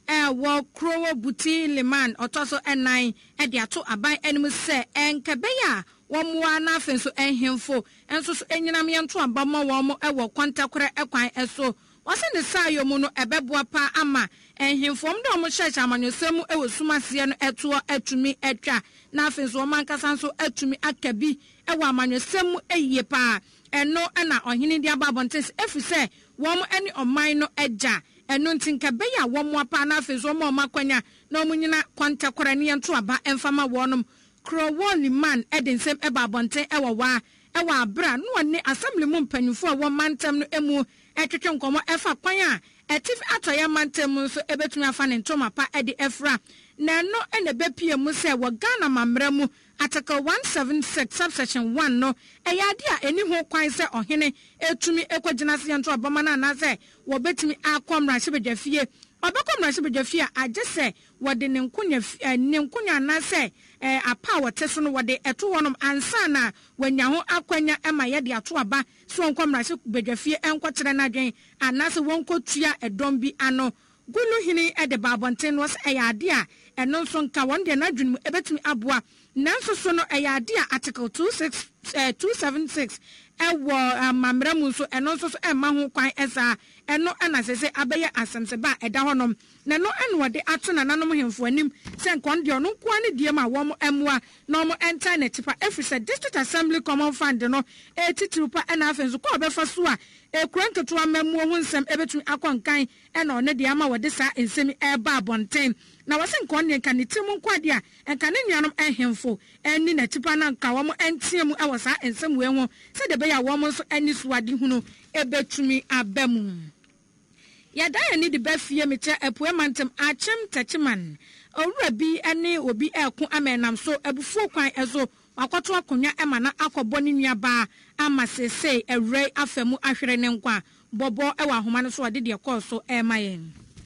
ɛwɔ Krowo Buti Liman ɔtɔso ɛnan ɛde ato aban anim sɛ ɛnkɛbɛyɛ a wɔmmoa na afei nso ɛhemfo ɛnso so ɛnyinam yɛnto aba ma wɔn ɛwɔ kɔntakorɛ ɛkwan ɛso wɔsɛ ne saa yɛ mu no ɛbɛboa pa ama ɛhemfo ɔmo de ɔmo hyɛhyɛ amanyɔsɛm mu ɛwɔ sumaseɛ no ɛtoɔ ɛtumi ɛtwa na afei nso ɔmo ankasa nso ɛtumi aka bi ɛwɔ amanyɔsɛm mu ɛyie paa ɛno ɛna ɔhene de aba abɔnten ɛfiri sɛ wɔn ɛne ɔman no ɛgya ɛno nti nkɛbɛyɛ a wɔn apa na afei nso ɔmo ɔmo akwanya na ɔmo nyina kɔntakorɛ ne yɛnto aba ɛmfama wɔnom Krowo Liman ɛde nsɛm ɛba abɔnten ɛwɔ waa ɛwɔ abra no wɔne assembly mu mpanyinfo a wɔn mantam no emu ɛtwetwe nkɔmɔ ɛfa kwan a ɛtif atɔyɛ mantam mu nso ɛbɛtumi afa ne ntoma pa ɛde ɛfra na ɛno ɛna ɛbɛpie mu sɛ wɔ Ghana mammerɛ mu article one seventy-six subsection one no ɛyɛ ade a ɛni ho kwan sɛ ɔhene ɛtumi ɛkɔgyina se yɛnto abɔma no anaasɛ wɔbɛtumi akɔ mmarahyɛbadwafie ɔbɛkɔ mmarahyɛbadwafie a agye sɛ wɔde ne nkonya ne nkonya anaasɛ apa a wɔte so no wɔde ɛto hɔnom ansa na wɔanya ho akwanya ɛma yɛde ato aba so wɔnkɔ mmarahyɛbadwafie ɛnkɔkyerɛ no adwen anaasɛ wɔnkɔtua ɛdɔm bi ano Gulu hini ɛde baabɔnten no sɛ ɛyɛ ade a ɛno nso nka wɔn deɛ n'adwene mu ɛbɛtumi aboa nanso so no ɛyɛ ade a article two seventy-six ɛwɔ amammerɛ mu nso ɛno nso so ɛma ho kwan ɛsaa ɛno ɛna sɛ sɛ abɛyɛ asɛmsɛba a ɛda hɔnom na no ɛna wɔde ato nananom hemfo anim sɛ nkɔn deɛ ɔno nkoa ne deɛ ma wɔn ɛmoa na wɔn ɛnta n'akyi pa ɛfiri sɛ district assembly common fund no ɛtitiriw pa ɛna afei nso kɔ ɔbɛfa so a ekura nketewa mmamuo ho nsɛm ɛbɛtumi akɔ nkan ɛna ɔne deɛ ama wɔde saa nsɛm ɛba abɔnten na wɔsɛ nkɔn deɛ nka ne tirim nkwadeɛ a nka ne nuanom ɛhemfo ɛni n'akyi pa na nka wɔn ɛnteɛ mu ɛwɔ saa nsɛm wei ho sɛdeɛ ɛbɛyɛ a wɔn nso ɛni suade hunu ɛbɛtumi aba mu yɛda yɛ ne de bɛfie mekyɛ apue mantam akyem tɛkyeman owura bi ɛne obi ɛko amɛnam so abufuo kwan ɛso wakɔto akonnwa ɛma na akɔbɔ ne nuabaa ama sesei ɛwerɛ afa mu ahwere ne nkwa bɔbɔ ɛwɔ ahoma no so ɔde deɛ kɔɔ so ɛma yɛn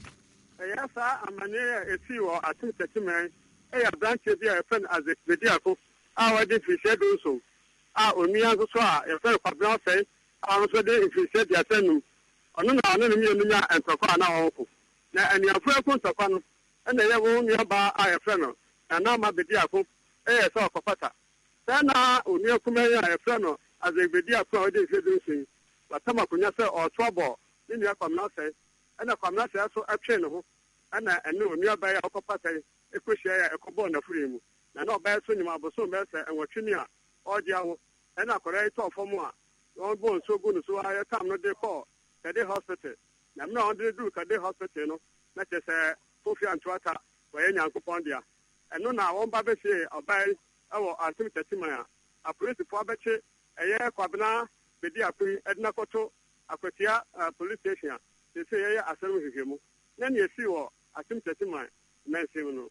ɛyɛ saa amane a ɛsii wɔ atem tɛkyeman ɛyɛ aberanteɛ bi a yɛfrɛ no azekbediako a wɔde mfirihyia du nso a onua nso so a yɛfrɛ no kwabena ɔsɛe a ɔno nso de mfirihyia aduasa num ɔno na ɔno ne mmienu nya ntɔkwa a na ɔwɔko na anuafo ɛko ntɔkwa no ɛna ɛyɛ wo nuabaa a yɛfrɛ no Nana Bediako ɛyɛ sɛ ɔkɔfata sɛ na onua kuma yi a yɛfrɛ no Azekbediako a ɔde mfirihyia du nso yi watam akonnwa sɛ ɔto abɔ ne nua kwamena ɔsɛe ɛna kwamena ɔsɛe so ɛtwe ne ho ɛna ɛne onuabaa yi a ɔkɔfata yi ɛkɔhyia yi a ɛkɔbɔɔ n'afuru mu na na ɔbɛyɛ so nyima abosom bɛyɛ sɛ ɛnwɔtwe ni a ɔde aho ɛna akɔrɔ yi tɔɔ fam a wɔn bɔ nsuo gu ne so ayɛ tam no de kɔɔ Kade hospital na mna on de du Kade hospital no na kyɛ sɛ Kofi Antoata wɔyɛ Nyankopɔn dia ɛno na wɔn ba bɛhye ɔbaa ɛwɔ antem tɛtiman a apolisifoɔ abɛkye ɛyɛ Kwabena Bediako ɛdena kɔto akwatia police station a sɛ yɛyɛ asɛm hwehwɛmu na ne yɛsi wɔ antem tɛtiman mɛnsɛm no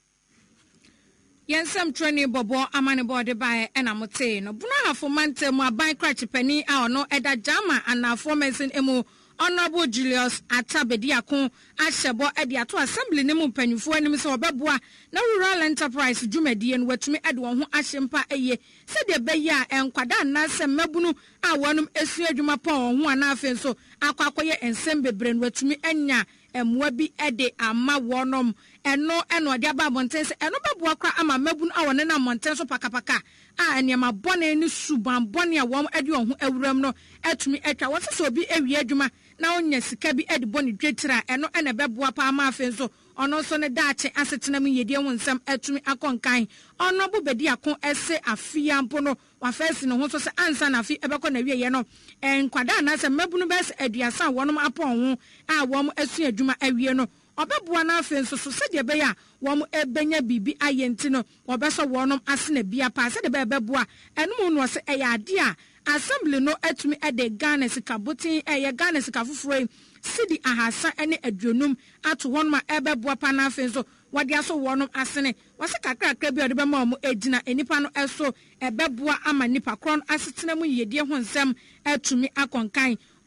yɛnsɛm trɛni bɔbɔ amane bɔde bae ɛna mote no buna hafo mante mu aban krakye pani a ɔno ɛda jama anafo mensen emu Honorable Julius Atabediako ahyɛbɔ ɛde ato assembly ne mu mpanyinfo anim sɛ ɔbɛboa na rural enterprise dwumadie no watumi ɛde wɔn ho ahyɛ mpa ɛyɛ sɛdeɛ ɛbɛyɛ a ɛnkwada anaasɛ mmabunu a wɔnom esu adwuma pɔn wɔn ho anaafe nso akɔ akɔyɛ nsɛm bebree no watumi anya ɛmoa bi ɛde ama wɔnom ɛno ɛna ɔde aba abɔnten sɛ ɛno bɛboa kora ama mmabunu a wɔne nam mmɔnten so pakapaka a nneɛma bɔne ne suban bɔne a wɔn ɛde wɔn ho awuram no ɛtumi atwa wɔsɛ sɛ obi awie adwuma na onya sika bi ɛde bɔ ne dwetira ɛno ɛna bɛboa pa ama afe nso ɔno nso ne daakye asetena mu yɛdie ho nsɛm atumi akɔ nkan ɔno bo bɛdi ako ɛsɛ afia mpo no wafɛsi ne ho so sɛ ansa na afi ɛbɛkɔ na wieyɛ no ɛnkwada anaasɛ mmabunu bɛsɛ aduasa a wɔnom apɔn ho a wɔn asu adwuma awie no ɔbɛboa no afe nso so sɛdeɛ ɛbɛyɛ a wɔn ɛbɛnya biribi ayɛ nti no wɔbɛsɔ wɔnom ase na bia paa sɛdeɛ ɛbɛboa ɛnom no ɔsɛ ɛyɛ ade a assembly no atumi ɛde Ghana sika botin ɛyɛ Ghana sika foforɔ yi sidi ahasa ɛne aduonum ato wɔnom a ɛbɛboa pa na afe nso wɔde aso wɔnom asene wɔsɛ kakrakra bi ɔde bɛma wɔn egyina enipa no ɛso ɛbɛboa ama nipa korɔ no asetena mu yɛdie ho nsɛm atumi akɔnkan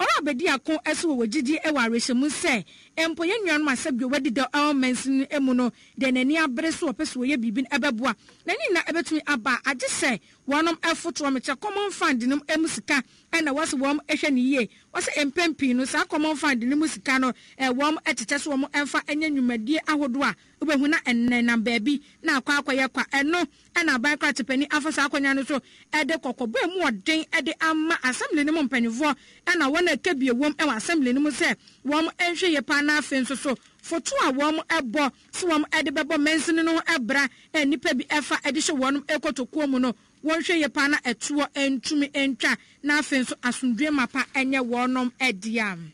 ora bedi akon eso wo gidi e wa rehemu se empo ye nwan ma sabio wadi da elements emu no de nani abre so opeso ye bibin ebeboa nani na ebetumi aba age se wonom efoto me che common fund nim emu sika ena wase wom ehwe ne ye wase empempi no sa common fund nim sika no e wom etete so wom emfa enya nwumadie ahodo a obehu na enne na baabi na akwa akwa ye kwa eno ena ban kra tepani afasa akonya no so ede kokobo emu odin ede ama assembly nim mpanifo ena wona kebie wom e wa assembly nim se wom ehwe ye pa na afen so so foto a wom ebo so wom ede bebo mensini no ebra enipa bi efa ede hye wonum ekotokuo mu no wonhwe ye pa na etuo entumi entwa na afen so asundwe mapa enye wonom ediam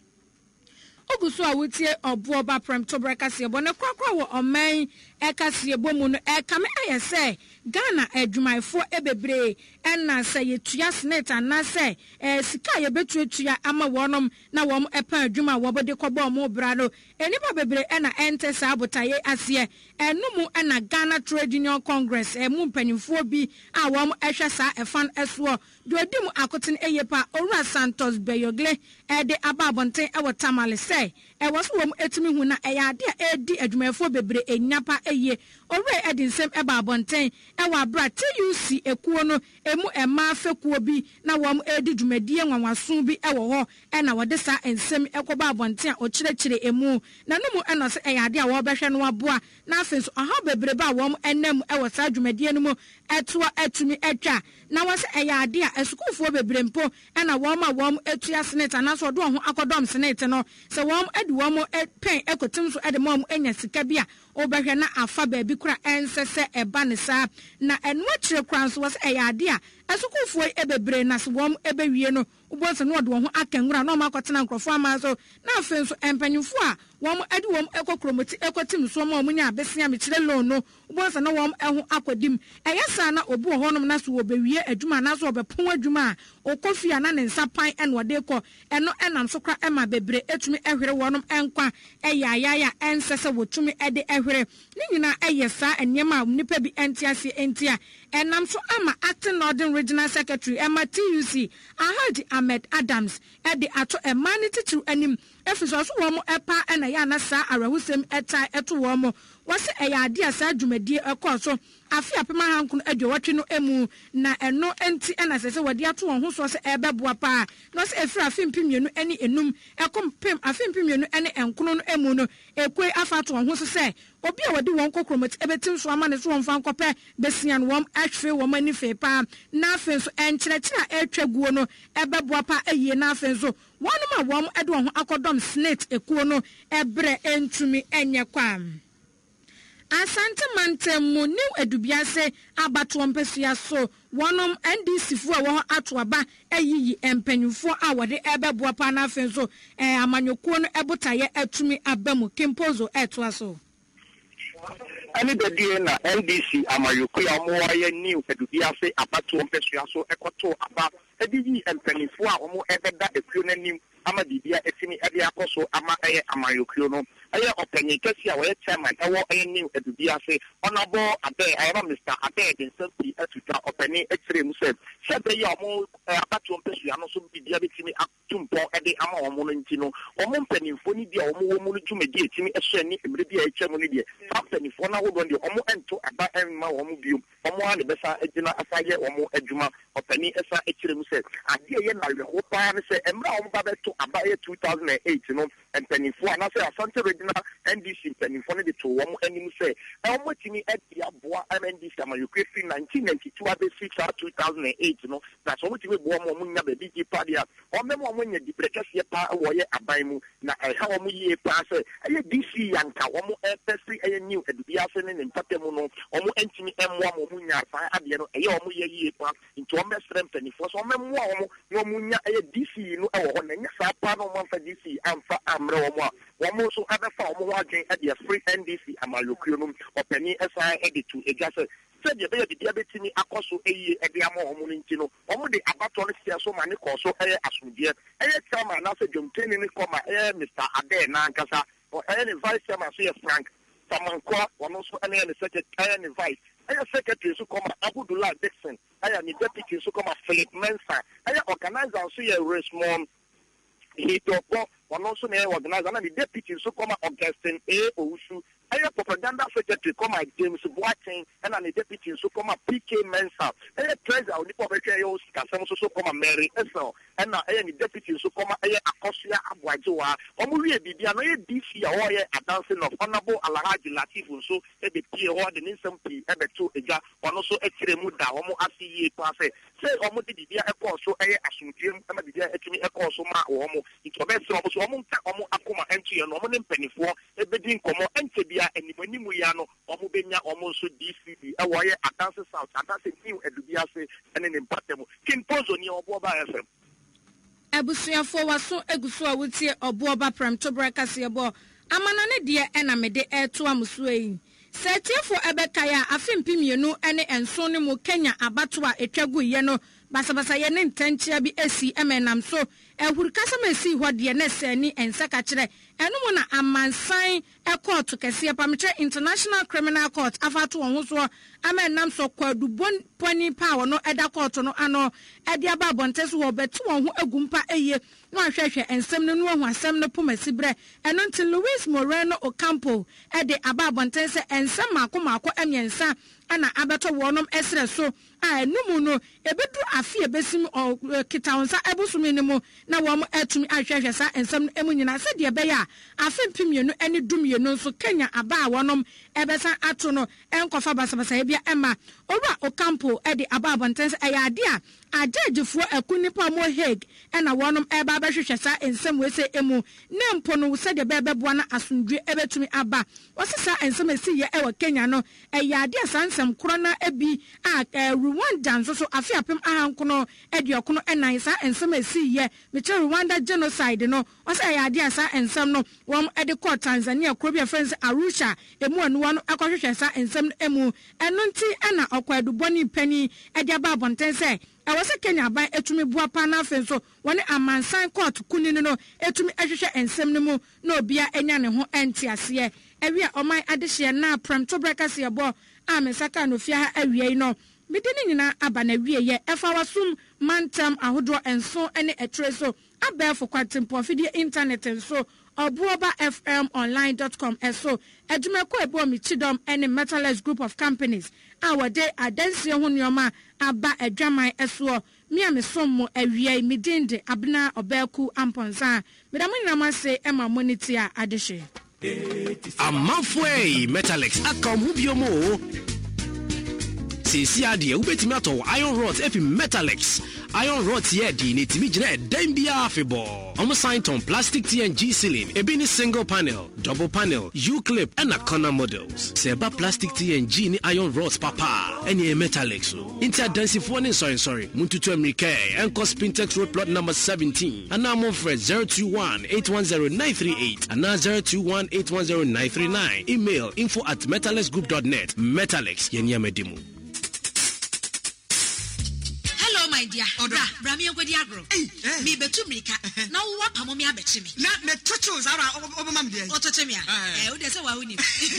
oguso a wutie obo ba prem to brekase bo ne kwakwa wo oman ekase bo mu no ekame ayese Ghana adwumaifo ebebre enna se yetua senate na se eh sika ye betuatua ama wonom na wom epa adwuma wo bode kobo mo bra no enipa bebre enna ente sa abotaye ase enumu enna Ghana Trade Union Congress emu mpanimfo bi a wom ehwe sa efan eso de odim akoten eyepa Owura Santos Beyogle ede ababonten ewo Tamale se e woso wom etimi hu na eya ade a edi adwumaifo bebre enyapa eye Owura edi nsem eba abonten ewa bra T U C ekuo no emu ema afekuo bi na wom edi dwumadie nwanwaso bi ewo ho e na wode sa ensem ekoba abonten a okyerechire emu na numu eno se eya ade a wo behwe no aboa na afenso aha bebre ba wom enam ewo sa dwumadie no mu eto atumi etwa na wose eya ade a esukufo bebre mpo e na wom a wom etua senate na so do ho akodom senate no se wom edi wom pen ekotim so ede mom enya sika bi a obehwe na afa ba bi kura ensese eba ne sa na enu akire kran so was eyade a asukufo ebebre na se wom ebewie no ubonse no de ho akanwura na makotena nkrofo ama so na afenso empanyufo a wom ade wom ekokromoti ekotim so ma omunya abesia me kire loan no ubonse na wom eho akodim eyesa na obu honom na so obewie adwuma na so obepon adwuma a okofia na ne nsapan eno ode ko eno enam so kra ema bebre etumi ehwere wonom enkwa eyayaya ensese wotumi ede ehwere ni nyina eyesa enyema nipa bi entiase entia enam so ama acting northern regional secretary Emma T U C Ahadi Ahmed Adams ede ato emanity to anim efiso so wo mo epa ena ya na sa arahusem eta eto wo mo wase eyade asa dwumadie ekoso afi apema hankun adwotwe no emu na eno enti ena sese wode ato won ho so se ebeboa pa no se efira afimpimienu eni enum ekom pem afimpimienu eni enkono no emu no ekwe afato won ho so se obi a wode won kokromot ebetim so ama ne so won fan kope besian wom ahwe wom ani fe pa na afenso enkyerɛkyerɛ a etwa guo no ebeboa pa ayie na afenso wonum a wom ede won ho akodom snake ekuo no ebre entumi enye kwam Asante Mantemu new edubiase abato mpesua so wonom N D C fu a wo atoaba ayiyi empanyufo a wode ebeboa pa na afenso eh amanyokuo no ebotaye atumi abamu kimpozo etwa so anybody na N D C amayoko ya mo aye new edubiase abato mpesua so ekoto aba ediyi empanyufo a wo ebeda ekuo nanim ama bibia etimi ede akoso ama eye amayokio no eye opanyi kesi a we chairman ewo eye new edubiase honorable abe ayama Mister Abe den sempi atuta opanyi ekire mu se sebe ya mo abato mpesu ya no so bibia betimi atumpo ede ama omo no ntino omo mpanimfo ni dia omo wo mu no dwumadi etimi ehwe ni emre bia etwa mu ni dia mpanimfo na wo do ndi omo ento aba enma omo bio omo ha ne besa egina asaye omo adwuma opanyi esa ekire mu se ade ye na we ho pa ne se emra omo ba beto aba ye two thousand eight no mpanimfo na se Asante Regional N D C mpanimfo ne de to omo anim se omo timi edi aboa N D C amayokwe fi nineteen ninety-two abe six two thousand eight no na so omo timi bo omo omo nya ba bi ji pa dia omo omo nya di brekase pa wo ye aban mu na eha omo ye pa se eye D C yanka omo efesi eye new edubiase ne mpatemu no omo entimi emwa omo nya fa ade no eye omo ye ye pa nti omo mesrem mpanimfo so omo emwa omo no omo nya eye D C no ewo ho na nya sa pa no omo fa D C amfa amre omo a omo so abefa omo wadwen ade free N D C amayokwe no opani esa ede to ejase se de be de bia betimi akoso eye ede ama omo no nti no omo de abato no sia so mane koso eye asundie eye chairman na se jomteni ni koma eye Mister Ade na nkasa eye ni vice chairman so ye Frank Samankwa wono so eye ni secretary ni vice eye secretary so koma Abdullah Dixon eye ni deputy so koma Philip Mensa eye organizer so ye Resmond he Doko, one also may organize, and the deputy so come Augustine A. Owusu. I have propaganda secretary come at James Boateng and the deputy so come P K Mensa. And the president of the public can so come Mary Essel and the deputy so come Akosia Abwajua. Omuri Bibi and D C or a dancing of Honorable Alhaji Latif so at the P O the Ninsam P ever two Eja one also a Muda Homo Asi Passe. Say Homo the Dia Echo so a Assuntium and the Dia Ekimi Echo so ma Homo. It's a best of Homo Akuma entry and Homo penny for a bedin como entity. And when you know, Omubenya almost D C B, a wire at Dances South, at Dances New Edubiase, and an impactable. King Pozo near Boba F M. Ebusia for was so egusua would say or Boba Prem to break a seabo. Amanane dear enamede air to Amusway. Set for Ebekaya, a film pimino, and and Sonimu Kenya, Abatua, a chagu yeno, Basabasa yen tentia be S C M and am so. And would customer see what the N S N and Sakachre, and no one a man sign a court to Cassia Pamitre International Criminal Court, Afatu on Huswa, a man nam so called Dubon Pony Power, no Eda Court, no Ano, Ediaba Bontes will bet two on a gumpa a year, no Shasha and some no one, some no Pumasibre, and until Luis Moreno Ocampo, at the Ababontes and some Marco Marco Emiensa. Ana abato wonom esre so a numu no ebedu afie besim o kitaonsa ebusumi ne mo na wo mo atumi ahwehwe sa ensam emu nyina se de be ya afempim yenu ene dum yenu so Kenya aba wonom ebesa ato no enkofa basabasa ebia ema owura Ocampo e de aba abontense eyade a ajajifuo akunipa mo Hague ena wonom eba behwehwe sa ensam we se emu ne mpo no se de be beboa na asundwe ebetumi aba wosesa ensam esi ye e wo Kenya no eyade asansa Some corona ebi a Rwanda so so afia pem ahankono ediokono enansa ensem esi ye meche Rwanda genocide no o say ade asa ensem no wom ede ko Tanzania krobia friends Arusha emu anuwa no akohwehwe sa ensem emu eno nti ena okwadu boni pani ede aba bontense e wose Kenya ban etumi bua pa na afen so woni amansan court kunini no etumi ahwehwe ensem no mu na obia enya ne ho entiase e ewia omai adehye na pram to breakers yebo Amesaka no fia awie no medini nyina aba na wie ye efa wasum mantam ahodo enso ene etreso abefo kwatempo fidie internet enso obuoba f m online dot com eso edumeko ebo mi chidom ene Metalist group of companies our day adansie ho nyoma aba adwaman eso mi amesom mo awie medinde abna obeku amponza medamu nyina mase ema monitor adehye Amanfwe Metalix akamu biomo Sisi adie ubetimi ato iron rods efi Metalix iron rods ye di netimi gina den bia afebo omo sign on plastic T N G ceiling ebini single panel double panel U-clip and a corner models seba plastic T N G ni iron rods papa any Metalix o inti adansi fo ni sorry sorry muntutu america enko Spintex road plot number seventeen and now mon friend zero two one eight one zero nine three eight and now zero two one eight one zero nine three nine email info at metalix group dot net Metalix yenya medimu. My dear, Oda, Brami and Godi Agro. Me betu Mika. Now what Pamomi Abechimi? Not me touches are over Mamma. Ototemia. Oh, there's a wawini.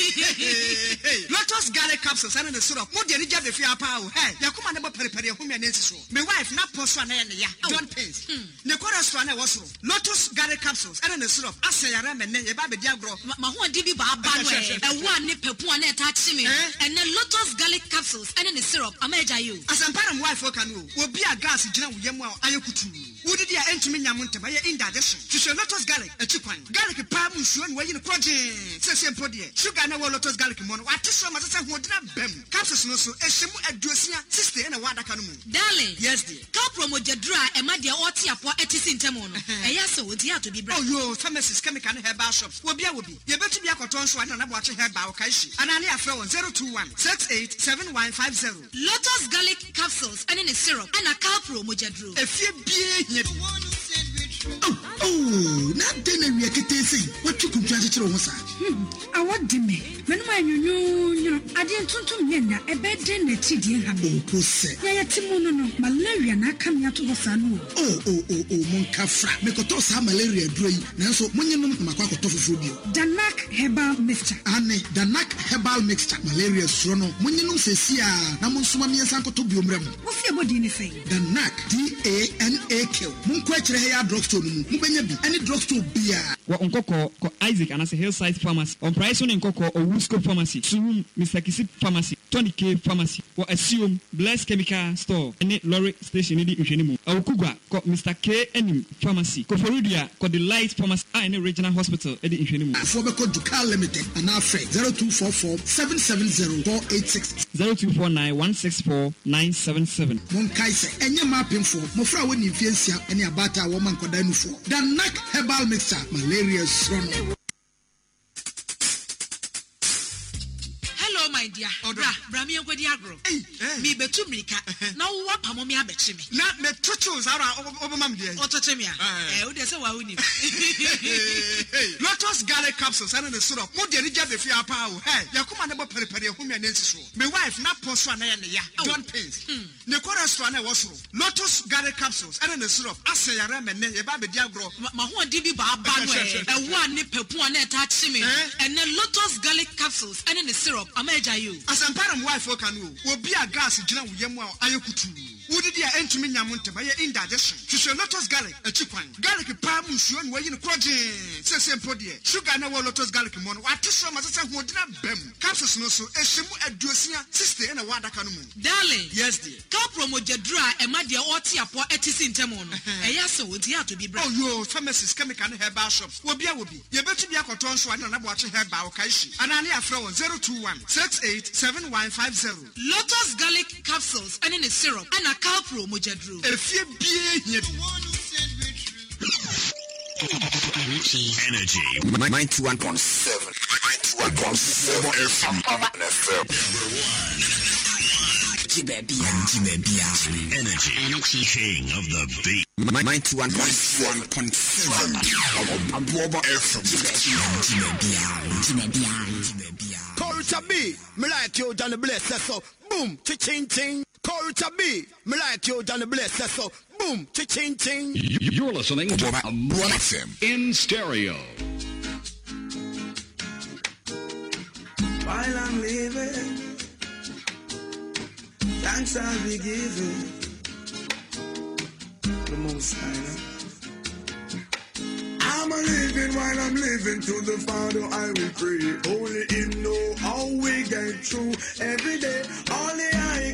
Lotus garlic capsules and the syrup. More than the fear power. Hey, Yakuma never prepare whom and so. My wife not post one and ya. Don't pay. Nekora Strana was Lotus garlic capsules and the syrup. I say I am and then Baby Diagro. Mahua Dibi Babanwe. And one nipple one touch me. And then Lotus garlic capsules and the syrup. I made you. As I'm part of wife for canoe. Will be a gas jina wuyemo ayokutu wudi dia entumi nyamunte baye indigestion hwehwe Lotus garlic achikwan garlic pa mu nsuo no wayi no protein sese empodie sugar na wo Lotus garlic mo no wate so masese hodina bam capsules no so ehyemu aduosia sixty na wadaka no mu darling yes dear ka promo jedru a ema dia oti apo etisi ntemo no eya se wodi ato bi bra oh yo pharmacies chemical and herbal shops obi a wobi ye betu bi akoton so ana na bo ache herbal okaishi anani afre on zero two one six eight seven one five zero Lotus garlic capsules and in a syrup and a Calpro mojadru efie bie oh oh na dena wi akete sei watu kuntu ache kire wo sa I want to me. When my you I didn't to me na a bed in the T D ham. Oh, pussy. Yeah, Timono, malaria na come out to Hosanu. Oh, oh, oh, oh, Moncafra. Mekotosa malaria dray. Now so Munyanum Makako Tofudio. Danak herbal mixture. Anne, Danak herbal mixture. Malaria srono. Munyanum Cecia. Namusumami Sanko to Biomrem. What's your body anything? Danak D A N A K. Munquatre hair drugstore. Mubenabi. Any drugstore beer. What Unkoko, Isaac, and as a hillside pharmacy. On price on Nkoko or Woosco Pharmacy. Soon, Mister Kisip Pharmacy. Tony K Pharmacy. Or Assume Bless Chemical Store. Any lorry station in the Ushenimu. Aukugwa, got Mister K N Pharmacy. Koforudia, got the Light Pharmacy. And the Regional Hospital at the Ushenimu. Fobeco Ducal Limited. And our friend zero two four four seven seven zero four eight six zero two four nine one six four nine seven seven. Monkaise, and your mapping for Mofra when you feel any abata woman Kodanu for. The Nack Herbal Mixer. Malaria Srono. My dear, Bra, Brammy and Guadiagro. Me betu Mika. Now what Pamomia Betchimi? Not me tutus out of Mamma, Ototemia. Oh, there's a wound. Lotus Garlic capsules and the syrup. What did you have if you are power? Hey, Yakuma never prepare your home and my wife, not Poswana and ya. Don't pains. Nicola Swana was Lotus Garlic capsules and the syrup. I say, I am a baby Diagro. Mahon Dibi Baba, and one nipple touch me, and then Lotus Garlic capsules and the syrup. You. As I'm part of wife for canoe, will be a gas in General Yamwa Ayokutu. Would it be an entry Yamunta by your indigestion? To show Lotus Garlic, a cheap one. Garlic palm, Musuan, where you project. Sesame Podier. Sugar no Lotus Garlic mono. What to some as a would not bem. Capsus no so, a shimu at Dusia, sister and a water canoe. Darling, yes, dear. Capromo dry and my dear Otia for Etis in Temono. A yasso would here to be brown. Oh, your pharmacist chemical herbal shops. Will be a will be. You better be a cotton so I don't know what you have by Okaishi. And I have thrown zero two one six eight seven one five zero. Lotus Garlic capsules and in a syrup and a Calpro Mojadru. If you be Energy ninety-one point seven. ninety-one point seven F M. Energy. Energy. King of the beat. ninety-one point seven. Corita B, me like you, Johnny Bless, so boom, ching ching. Corita B, me like you, Johnny Bless, so boom, ching ching. You're listening to one F M in stereo. While I'm living, thanks I'll be giving. The most high. I'm a living while I'm living, to the Father I will pray. Only Him know how we get through every day.